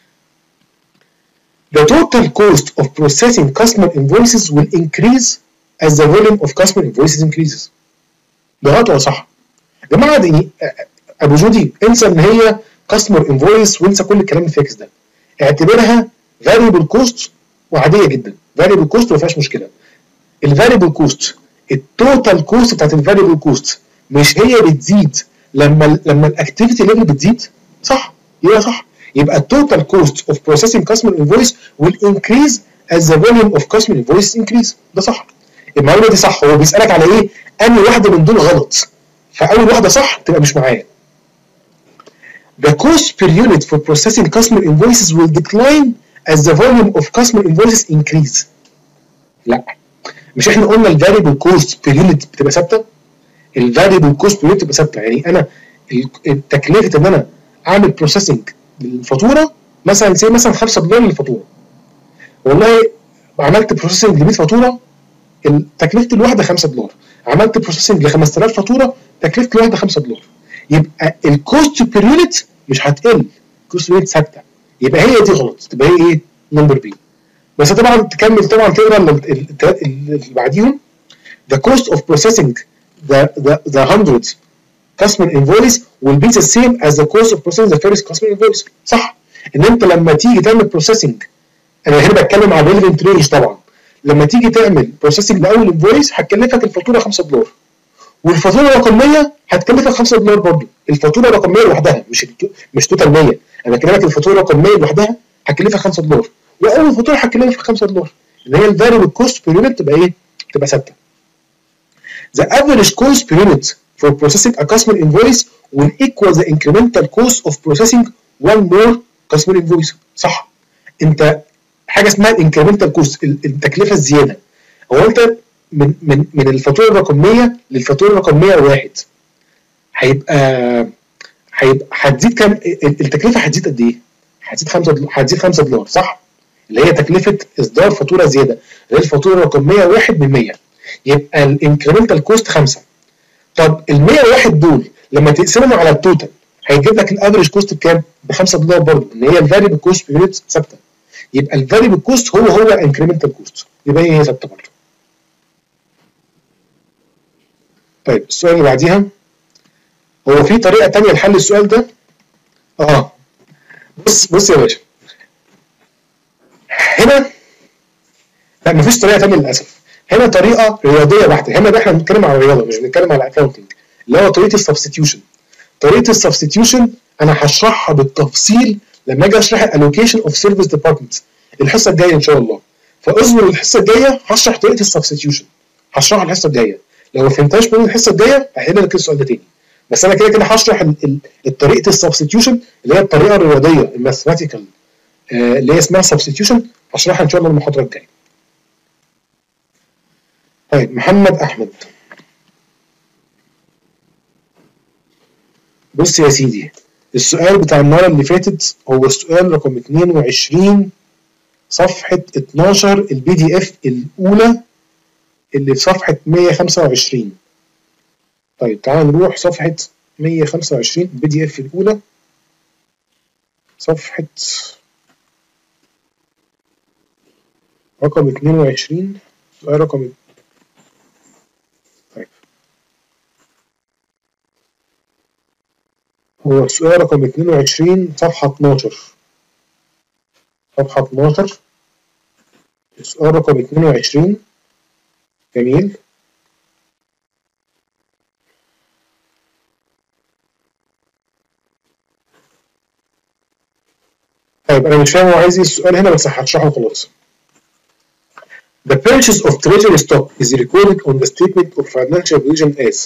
The total cost of processing customer invoices will increase as the volume of customer invoices increases. ده غلط ولا صح؟ يا جماعه دي ابو جودي انسى ان هي كاستمر انفويس وانسى كل الكلام الفيكس ده. اعتبرها فاريبل كوست وعاديه جدا. فاريبل كوست ما فيهاش مشكله. الفاريبل كوست التوتال كوست بتاعت الفاريبل كوست مش هي بتزيد لما لما الاكتيفيتي ليفل بتزيد؟ صح؟ يبقى صح. يبقى التوتال كوست اوف بروسيسنج كاستمر انفويس will increase as the volume of customer invoices increase. ده صح. المعلومه دي صح. هو بيسالك على ايه؟ انهي واحده من دول غلط. فاول واحده صح تبقى مش معايا. The cost per unit for processing customer invoices will decline as the volume of customer invoices increase. لا مش احنا قلنا الفاريبل كوست بير يونت بتبقى ثابته؟ الفاريبل كوست بير يونت بتبقى ثابته. يعني انا تكلفه ان انا اعمل بروسيسنج للفاتوره مثلا زي مثلا خمسة دولار للفاتوره. والله عملت بروسيسنج ل مية فاتوره تكلفه الواحده خمسة دولار. عملت بروسيسنج ل خمسة آلاف فاتوره تكلفه الواحده خمسة دولار. يبقى الكوست بير يونت مش هتقل، الكوست بير يونت ثابته. يبقى هي دي غلط، تبقى هي ايه؟ نمبر بي. بس طبعا تكمل طبعا تقرا اللي بعديهم. The cost of processing the the the hundred customer invoice will be the same as the cost of processing the first customer invoice. صح. ان انت لما تيجي تعمل بروسيسنج، انا هنا بتكلم على الريليفنت رينج طبعا، لما تيجي تعمل بروسيسنج لاول انفويس هتكلفك الفاتوره خمسة دولار، والفاتوره الرقميه هتكلفك خمسة دولار برضه. الفاتوره الرقميه لوحدها مش مش توتال مية. انا بكلمك الفاتوره الرقميه لوحدها هتكلفك خمسة دولار، واول فاتوره هتكلمك في خمسة دولار اللي هي الفاريبل كوست بير يونت تبقى ايه؟ تبقى ثابته. The average cost per unit for processing a customer invoice will equal the incremental cost of processing one more customer invoice. صح. انت حاجه اسمها الانكريمنتال كوست، التكلفه الزياده. هو انت من من من الفاتوره الرقميه للفاتوره الرقم مية وواحد هيبقى هيبقى هتزيد كام؟ التكلفه هتزيد قد ايه؟ هتزيد خمسة دولار، هتزيد خمسة دولار صح؟ اللي هي تكلفه اصدار فاتوره زياده اللي هي الفاتوره الرقم مية وواحد من مية، يبقى الانكريمنتال كوست خمسة. طب ال مية وواحد دول لما تقسمهم على التوتال هيجيب لك الافريج كوست بكام؟ ب خمسة دولار برضه، ان هي الفاريبل كوست بير يونت ثابته. يبقى الفاريبل كوست هو هو انكريمنتال كوست، يبقى هي ثابته برضه. طيب السؤال اللي بعديها، هو في طريقه ثانيه لحل السؤال ده؟ اه بص بص يا باشا، هنا لا مفيش طريقه ثانيه للاسف، هنا طريقه رياضيه بحته. هنا احنا بنتكلم على الرياضه مش بنتكلم على الاكونتنج، اللي هو طريقه السبستيوشن. طريقه السبستيوشن انا هشرحها بالتفصيل لما اجي اشرح الالوكيشن اوف سيرفيس ديبارتمنت الحصه الجايه ان شاء الله. فاصبر الحصه الجايه هشرح طريقه السبستيوشن، هشرحها الحصه الجايه. لو ما فهمتهاش من الحصه الجايه هحل لك السؤال ده تاني، بس انا كده كده هشرح طريقه السبستيوشن اللي هي الطريقه الرياضيه الماثيماتيكال آه اللي هي اسمها سبستيوشن، هشرحها ان شاء الله المحاضره الجايه. طيب محمد احمد، بص يا سيدي، السؤال بتاع المره اللي فاتت هو السؤال رقم اتنين وعشرين صفحه اتناشر البي دي اف الاولى اللي في صفحه مية وخمسة وعشرين. طيب تعال نروح صفحه مية وخمسة وعشرين البي دي اف الاولى، صفحه رقم اتنين وعشرين، سؤال رقم طيب هو السؤال رقم اتنين وعشرين صفحة اتناشر، صفحة اتناشر السؤال رقم اتنين وعشرين. جميل. طيب أنا مش فاهم هو عايز إيه السؤال هنا، بس هشرحه خلاص. The purchase of treasury stock is recorded on the statement of financial position as.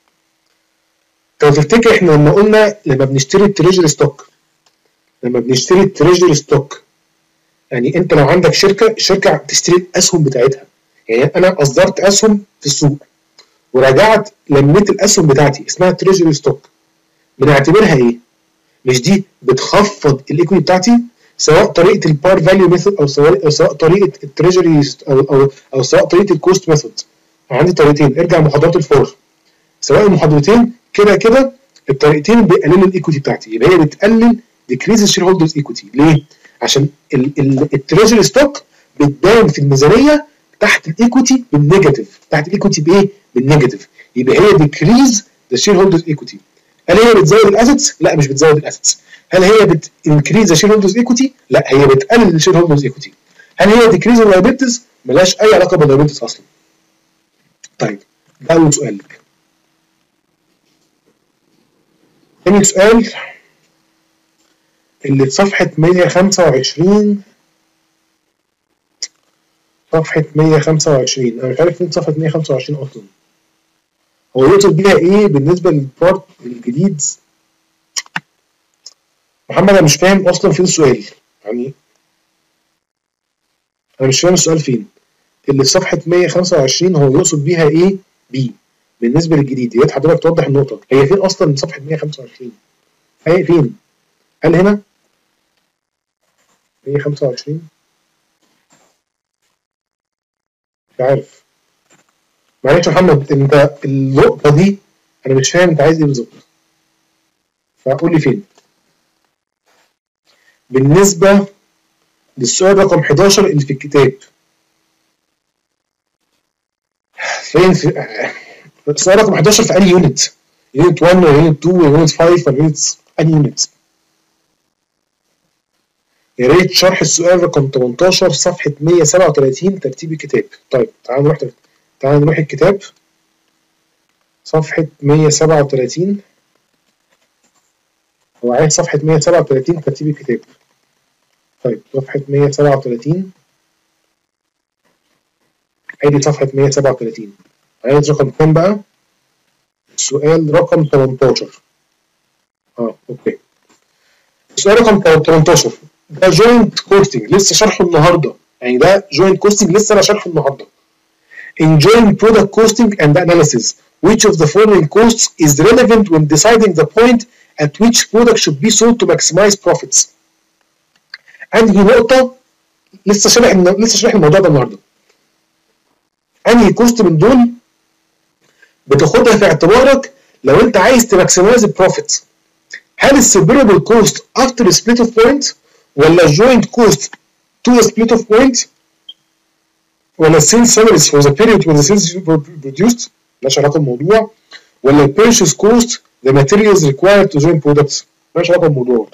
لو تفتكر احنا لما قلنا لما بنشتري التريجري ستوك، لما بنشتري التريجري ستوك يعني انت لو عندك شركه، الشركه تشتري الاسهم بتاعتها. يعني انا اصدرت اسهم في السوق ورجعت لميت الاسهم بتاعتي اسمها تريجري ستوك، بنعتبرها ايه؟ مش دي بتخفض الايكويتي بتاعتي سواء طريقه البار فاليو ميثود او سواء أو سواء طريقه التريجري او او او سواء طريقه الكوست ميثود. عندي طريقتين، ارجع محاضرات الفور، سواء المحاضرتين كده كده الطريقتين بيقللوا الايكويتي بتاعتي، يبقى هي بتقلل ديكريز الشير هولدرز ايكويتي. ليه؟ عشان التريجري ستوك بتبان في الميزانيه تحت الايكويتي بالنيجاتيف، تحت الايكويتي بايه؟ بالنيجاتيف، يبقى هي ديكريز ذا شير هولدرز ايكويتي. هل هي بتزود الاسيتس؟ لا مش بتزود الاسيتس. هل هي بتنكريز ذا شير هولدرز ايكويتي؟ لا هي بتقلل الشير هولدرز ايكويتي. هل هي ديكريز اللايبيلتيز؟ ملهاش اي علاقه باللايبيلتيز اصلا. طيب ده اول سؤال لك. تاني سؤال اللي في صفحة مية وخمسة وعشرين، صفحة مية وخمسة وعشرين، أنا مش عارف فين صفحة مية وخمسة وعشرين أصلا. هو يقصد بيها إيه بالنسبة للبارت الجديد؟ محمد أنا مش فاهم أصلا فين السؤال، يعني أنا مش فاهم السؤال فين. اللي في صفحة مية وخمسة وعشرين هو يقصد بيها إيه؟ بي بالنسبة للجديد، يا ريت حضرتك توضح النقطة، هي فين أصلا صفحة مية وخمسة وعشرين؟ هي فين؟ هل هنا؟ مية وخمسة وعشرين؟ مش عارف. معلش يا محمد انت النقطة دي انا مش فاهم انت عايز ايه بالظبط، فقول لي فين. بالنسبة للسؤال رقم حداشر اللي في الكتاب، فين في السؤال رقم حداشر في انهي يونت؟ يونت واحد ولا يونت اتنين ولا يونت خمسة ولا يونت انهي يونت؟ يا ريت شرح السؤال رقم تمنتاشر صفحة مية وسبعة وتلاتين ترتيب الكتاب. طيب تعال نروح تعال نروح الكتاب صفحة مية وسبعة وتلاتين، هو عايز صفحة مية وسبعة وتلاتين ترتيب الكتاب. طيب صفحة مية وسبعة وتلاتين، ادي صفحة مية وسبعة وتلاتين. عايز رقم كام بقى؟ السؤال رقم تمنتاشر. اه اوكي. السؤال رقم تمنتاشر ده جوينت كوستنج لسه شرحه النهارده، يعني ده جوينت كوستنج لسه انا شرحه النهارده. In joint product costing and analysis, which of the following costs is relevant when deciding the point at which product should be sold to maximize profits؟ عندي نقطة لسه شرح لسه شرح الموضوع ده النهارده. أنهي كوست من دول بتاخدها في اعتبارك لو أنت عايز تماكسمايز البروفيت؟ هل السيبرابل كوست افتر سبليت اوف بوينت، ولا الجوينت كوست تو سبليت اوف بوينت، ولا السيلز سالاريز فور ذا بيريود when the sales were produced مالهاش علاقه بالموضوع، ولا البيرشيز كوست ذا ماتيريالز ريكوايرد تو جوين برودكتس مالهاش علاقه بالموضوع.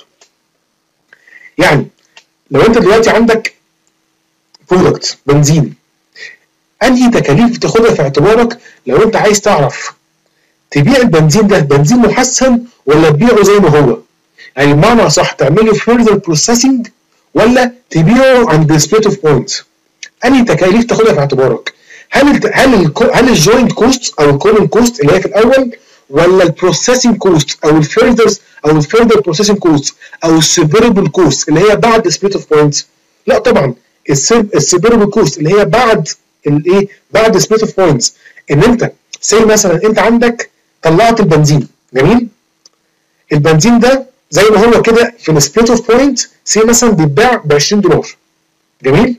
يعني لو انت دلوقتي عندك برودكت بنزين، انهي تكاليف تاخدها في اعتبارك لو انت عايز تعرف تبيع البنزين ده بنزين محسن ولا تبيعه زي ما هو؟ يعني بمعنى صح تعمله further processing ولا تبيعه عند split of point؟ انهي تكاليف تاخدها في اعتبارك؟ هل ال هل ال هل الجوينت كوست او الكومن كوست اللي هي في الاول، ولا البروسيسنج كوست او الفيردرز او الفيردر بروسيسنج كوست او السيبربل كوست اللي هي بعد سبليت اوف بوينت؟ لا طبعا السيبربل كوست اللي هي بعد الايه؟ بعد سبليت اوف بوينت. ان انت زي مثلا انت عندك طلعت البنزين، جميل؟ البنزين ده زي ما هو كده في السبليت اوف بوينت سي مثلا بيتباع ب عشرين دولار، جميل؟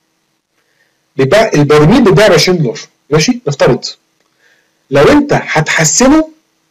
بيبقى البرميل بيتباع ب عشرين دولار، ماشي؟ نفترض لو انت هتحسنه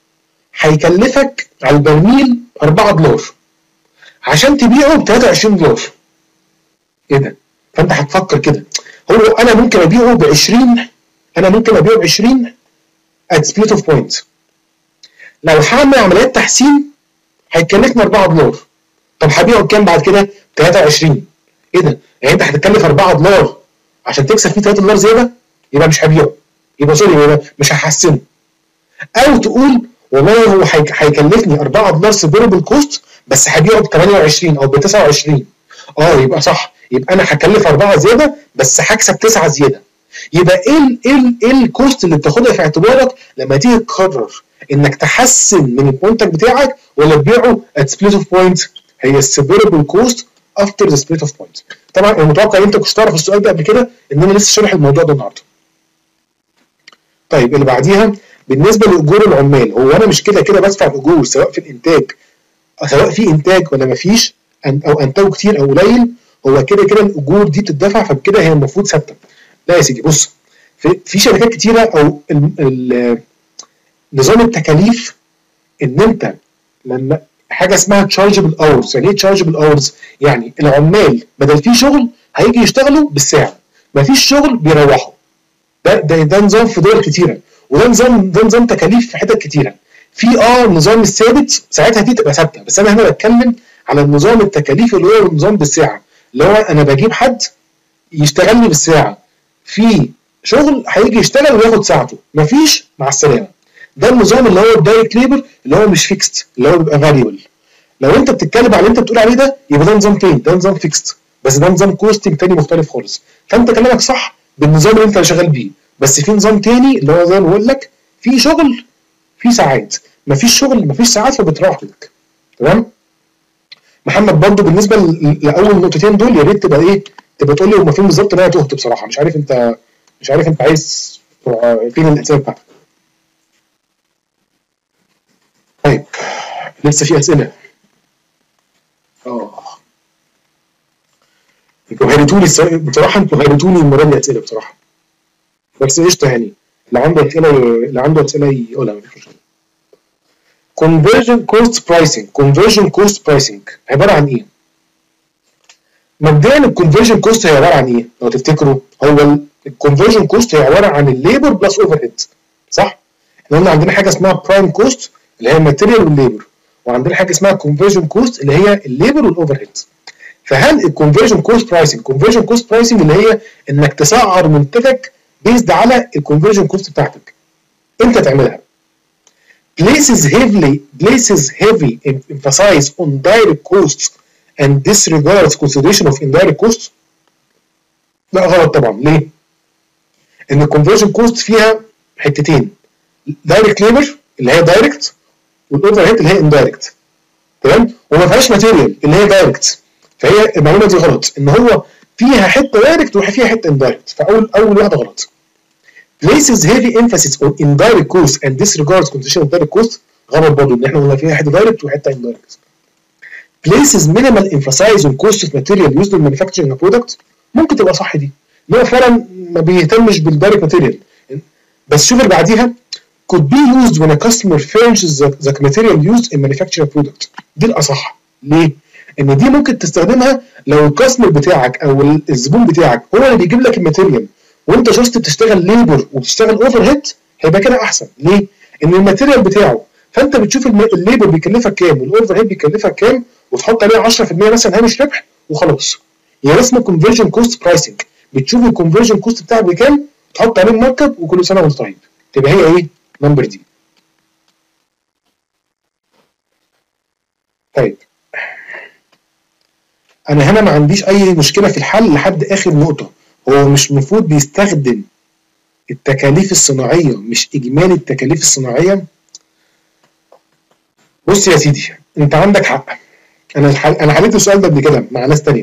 هيكلفك على البرميل أربعة دولار عشان تبيعه ب تلاتة وعشرين دولار. ايه ده؟ فانت هتفكر كده، هو انا ممكن ابيعه ب عشرين، انا ممكن ابيعه ب عشرين at split of point. لو هعمل عمليات تحسين هيكلفني أربعة دولار، طب هبيعه بكام بعد كده؟ تلاتة وعشرين. ايه ده؟ يعني انت هتتكلف أربعة دولار عشان تكسب فيه تلاتة دولار زياده؟ يبقى مش هبيعه، يبقى سوري يبقى مش هحسنه. او تقول والله هو هيكلفني أربعة دولار سيبربل كوست بس هبيعه ب تمانية وعشرين او ب تسعة وعشرين. اه يبقى صح، يبقى انا هكلف أربعة زياده بس هكسب تسعة زياده. يبقى ايه ال ايه ايه الكوست اللي بتاخدها في اعتبارك لما تيجي تقرر انك تحسن من المنتج بتاعك ولا تبيعه at split of point؟ هي السيبربل كوست after the split of point. طبعا انا متوقع ان انت كنت تعرف السؤال ده قبل كده، ان انا لسه شارح الموضوع ده النهارده. طيب اللي بعديها بالنسبه لاجور العمال، هو انا مش كده كده بدفع اجور سواء في الانتاج سواء في انتاج ولا ما فيش، او انتجوا كتير او قليل، هو كده كده الاجور دي بتدفع، فبكده هي المفروض ثابته. لا يا سيدي، بص في, في شركات كتيره او ال ال نظام التكاليف ان انت لما حاجه اسمها تشارجبل اورز. يعني ايه تشارجبل اورز؟ يعني العمال بدل في شغل هيجي يشتغلوا بالساعه، ما فيش شغل بيروحوا. ده ده ده نظام في دول كتيره، وده نظام ده نظام تكاليف في حتت كتيره. في اه النظام الثابت ساعتها دي تبقى ثابته، بس انا هنا بتكلم على النظام التكاليفي اللي هو النظام بالساعه، اللي هو انا بجيب حد يشتغل لي بالساعه، في شغل هيجي يشتغل وياخد ساعته، مفيش مع السلامه. ده النظام اللي هو الدايركت ليبر اللي هو مش فيكست، اللي هو بيبقى فاريبل. لو انت بتتكلم على اللي انت بتقول عليه ده يبقى ده نظام تاني، ده نظام فيكست، بس ده نظام كوستنج تاني مختلف خالص. فانت كلامك صح بالنظام اللي انت شغال بيه، بس في نظام تاني اللي هو زي ما بقول لك في شغل في ساعات، مفيش شغل مفيش ساعات فبتروح لك. تمام؟ محمد برضه بالنسبه لاول نقطتين دول يا ريت تبقى ايه؟ تبقى تقول لي هم فين بالظبط، انا تهت بصراحه، مش عارف انت مش عارف انت عايز فين الاسئله بتاعتك. طيب لسه في اسئله؟ اه انتوا هيرتوني بصراحه، انتوا هيرتوني المره دي اسئله بصراحه، بس قشطه يعني. اللي عنده اسئله اللي عنده اسئله يقولها مفيش مشكله. conversion cost pricing conversion cost pricing عباره عن ايه؟ مبدئيا الكونفرجن كوست هي عباره عن ايه؟ لو تفتكروا هو الكونفرجن كوست هي عباره عن الليبر بلس اوفر هيد، صح؟ احنا قلنا عندنا حاجه اسمها برايم كوست اللي هي الماتيريال والليبر، وعندنا حاجه اسمها كونفرجن كوست اللي هي الليبر والاوفر هيد. فهل الكونفرجن كوست برايسنج كونفرجن كوست برايسنج اللي هي انك تسعر منتجك بيزد على الكونفرجن كوست بتاعتك، انت تعملها. places heavily places heavy emphasis on direct costs and disregards consideration of indirect cost. لا غلط طبعا. ليه؟ ان الكونفرجن كوست فيها حتتين، دايركت ليبر اللي هي دايركت، والاوفر هيد اللي هي اندايركت. تمام؟ وما فيهاش ماتيريال اللي هي دايركت. فهي المعلومه دي غلط، ان هو فيها حته دايركت وفيها حته اندايركت، فاول اول واحده غلط. places heavy emphasis on indirect cost and disregards consideration of direct cost. غلط برضه، ان احنا قلنا فيها حته دايركت وحته اندايركت. places minimal emphasis on cost of material used in manufacturing a product. ممكن تبقى صح دي، ان هو فعلا ما بيهتمش بالدايركت ماتيريال. بس شوف اللي بعديها could be used when a customer furnishes the, the material used in manufacturing a product. دي الاصح. ليه؟ ان دي ممكن تستخدمها لو الكاستمر بتاعك او الزبون بتاعك هو اللي بيجيب لك الماتيريال وانت جاست بتشتغل ليبر وبتشتغل اوفر هيد، هيبقى كده احسن. ليه؟ ان الماتيريال بتاعه، فانت بتشوف الليبر بيكلفك كام والاوفر هيد بيكلفك كام وتحط عليه عشرة في المية مثلا هامش ربح وخلاص. يعني اسمه كونفرجن كوست برايسنج. بتشوف الكونفرجن كوست بتاعك بكام تحط عليه المارك اب، وكل سنه وانت طيب. تبقى هي ايه؟ نمبر دي. طيب انا هنا ما عنديش اي مشكله في الحل لحد اخر نقطه. هو مش المفروض بيستخدم التكاليف الصناعيه مش اجمالي التكاليف الصناعيه؟ بص يا سيدي، انت عندك حق. انا الحل... انا حليت السؤال ده قبل كده مع ناس تانيه.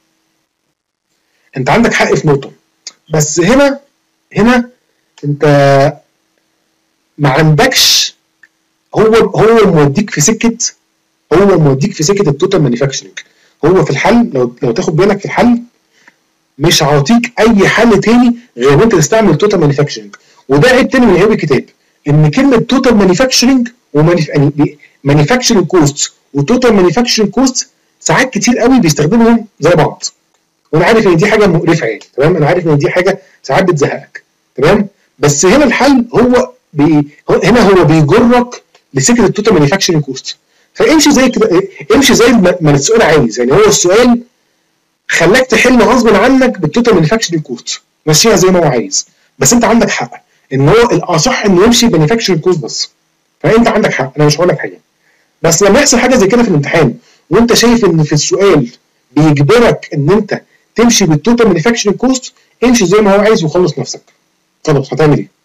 انت عندك حق في نقطه، بس هنا هنا انت ما عندكش، هو هو موديك في سكه هو موديك في سكه التوتال مانيفاكتشرنج. هو في الحل لو لو تاخد بالك في الحل مش عاطيك اي حل تاني غير انت تستعمل توتال مانيفاكتشرنج. وده عيب تاني من عيوب الكتاب، ان كلمه توتال مانيفاكتشرنج ومانيفاكتشرنج كوست وتوتال مانيفاكتشرنج كوست ساعات كتير قوي بيستخدمهم زي بعض. وانا عارف ان دي حاجه مقرفه يعني، تمام؟ انا عارف ان دي حاجه ساعات بتزهقك، تمام؟ بس هنا الحل هو بي هنا هو بيجرك لسكه التوتال مانيفاكتشرنج كوست. فامشي زي كده، امشي زي ما السؤال عايز. يعني هو السؤال خلاك تحل غصب عنك بالتوتال مانيفاكتشرنج كوست، مشيها زي ما هو عايز. بس انت عندك حق ان هو الاصح انه يمشي مانيفاكتشرنج كوست بس. فانت عندك حق، انا مش هقول لك حاجه. بس لما يحصل حاجه زي كده في الامتحان وانت شايف ان في السؤال بيجبرك ان انت تمشي بالتوتال مانيفاكتشرنج كوست، امشي زي ما هو عايز وخلص نفسك. خلاص هتعمل ايه؟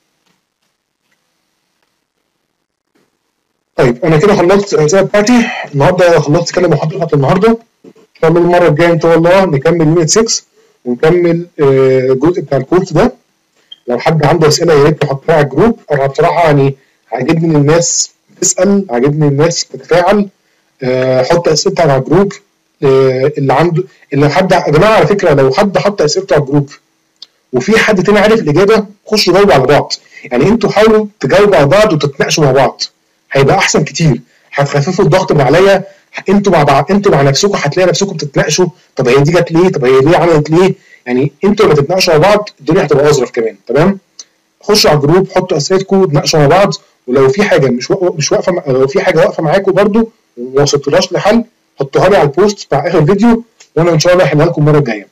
طيب انا كده خلصت الاسئله بتاعتي النهارده، خلصت كده محاضره النهارده. ان شاء الله المره الجايه ان شاء الله نكمل يونت ستة ونكمل الجزء بتاع الكورس ده. لو حد عنده اسئله يا ريت تحطها على الجروب. انا بصراحه يعني عاجبني الناس بتسال، عاجبني الناس بتتفاعل. حط اسئلتك على الجروب. اللي عنده اللي حد يا جماعه على فكره لو حد حط اسئلته على الجروب وفي حد تاني عارف الاجابه خشوا جاوبوا على بعض. يعني انتوا حاولوا تجاوبوا على بعض وتتناقشوا مع بعض، هيبقى احسن كتير. هتخففوا الضغط من عليا. انتوا مع بعض، انتوا مع نفسكم هتلاقي نفسكم بتتناقشوا، طب هي دي جت ليه؟ طب هي ليه عملت ليه؟ يعني انتوا لما تتناقشوا مع بعض الدنيا هتبقى اظرف كمان. تمام؟ خشوا على الجروب، حطوا اسئلتكم، اتناقشوا مع بعض. ولو في حاجه مش و... مش واقفه، لو في حاجه واقفه معاكم برده وما وصلتولاش لحل حطوها لي على البوست بتاع اخر فيديو وانا ان شاء الله هحلها لكم المره الجايه.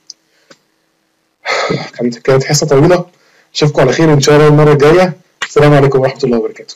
كانت كانت حصه طويله. اشوفكم على خير ان شاء الله المره الجايه. السلام عليكم ورحمه الله وبركاته.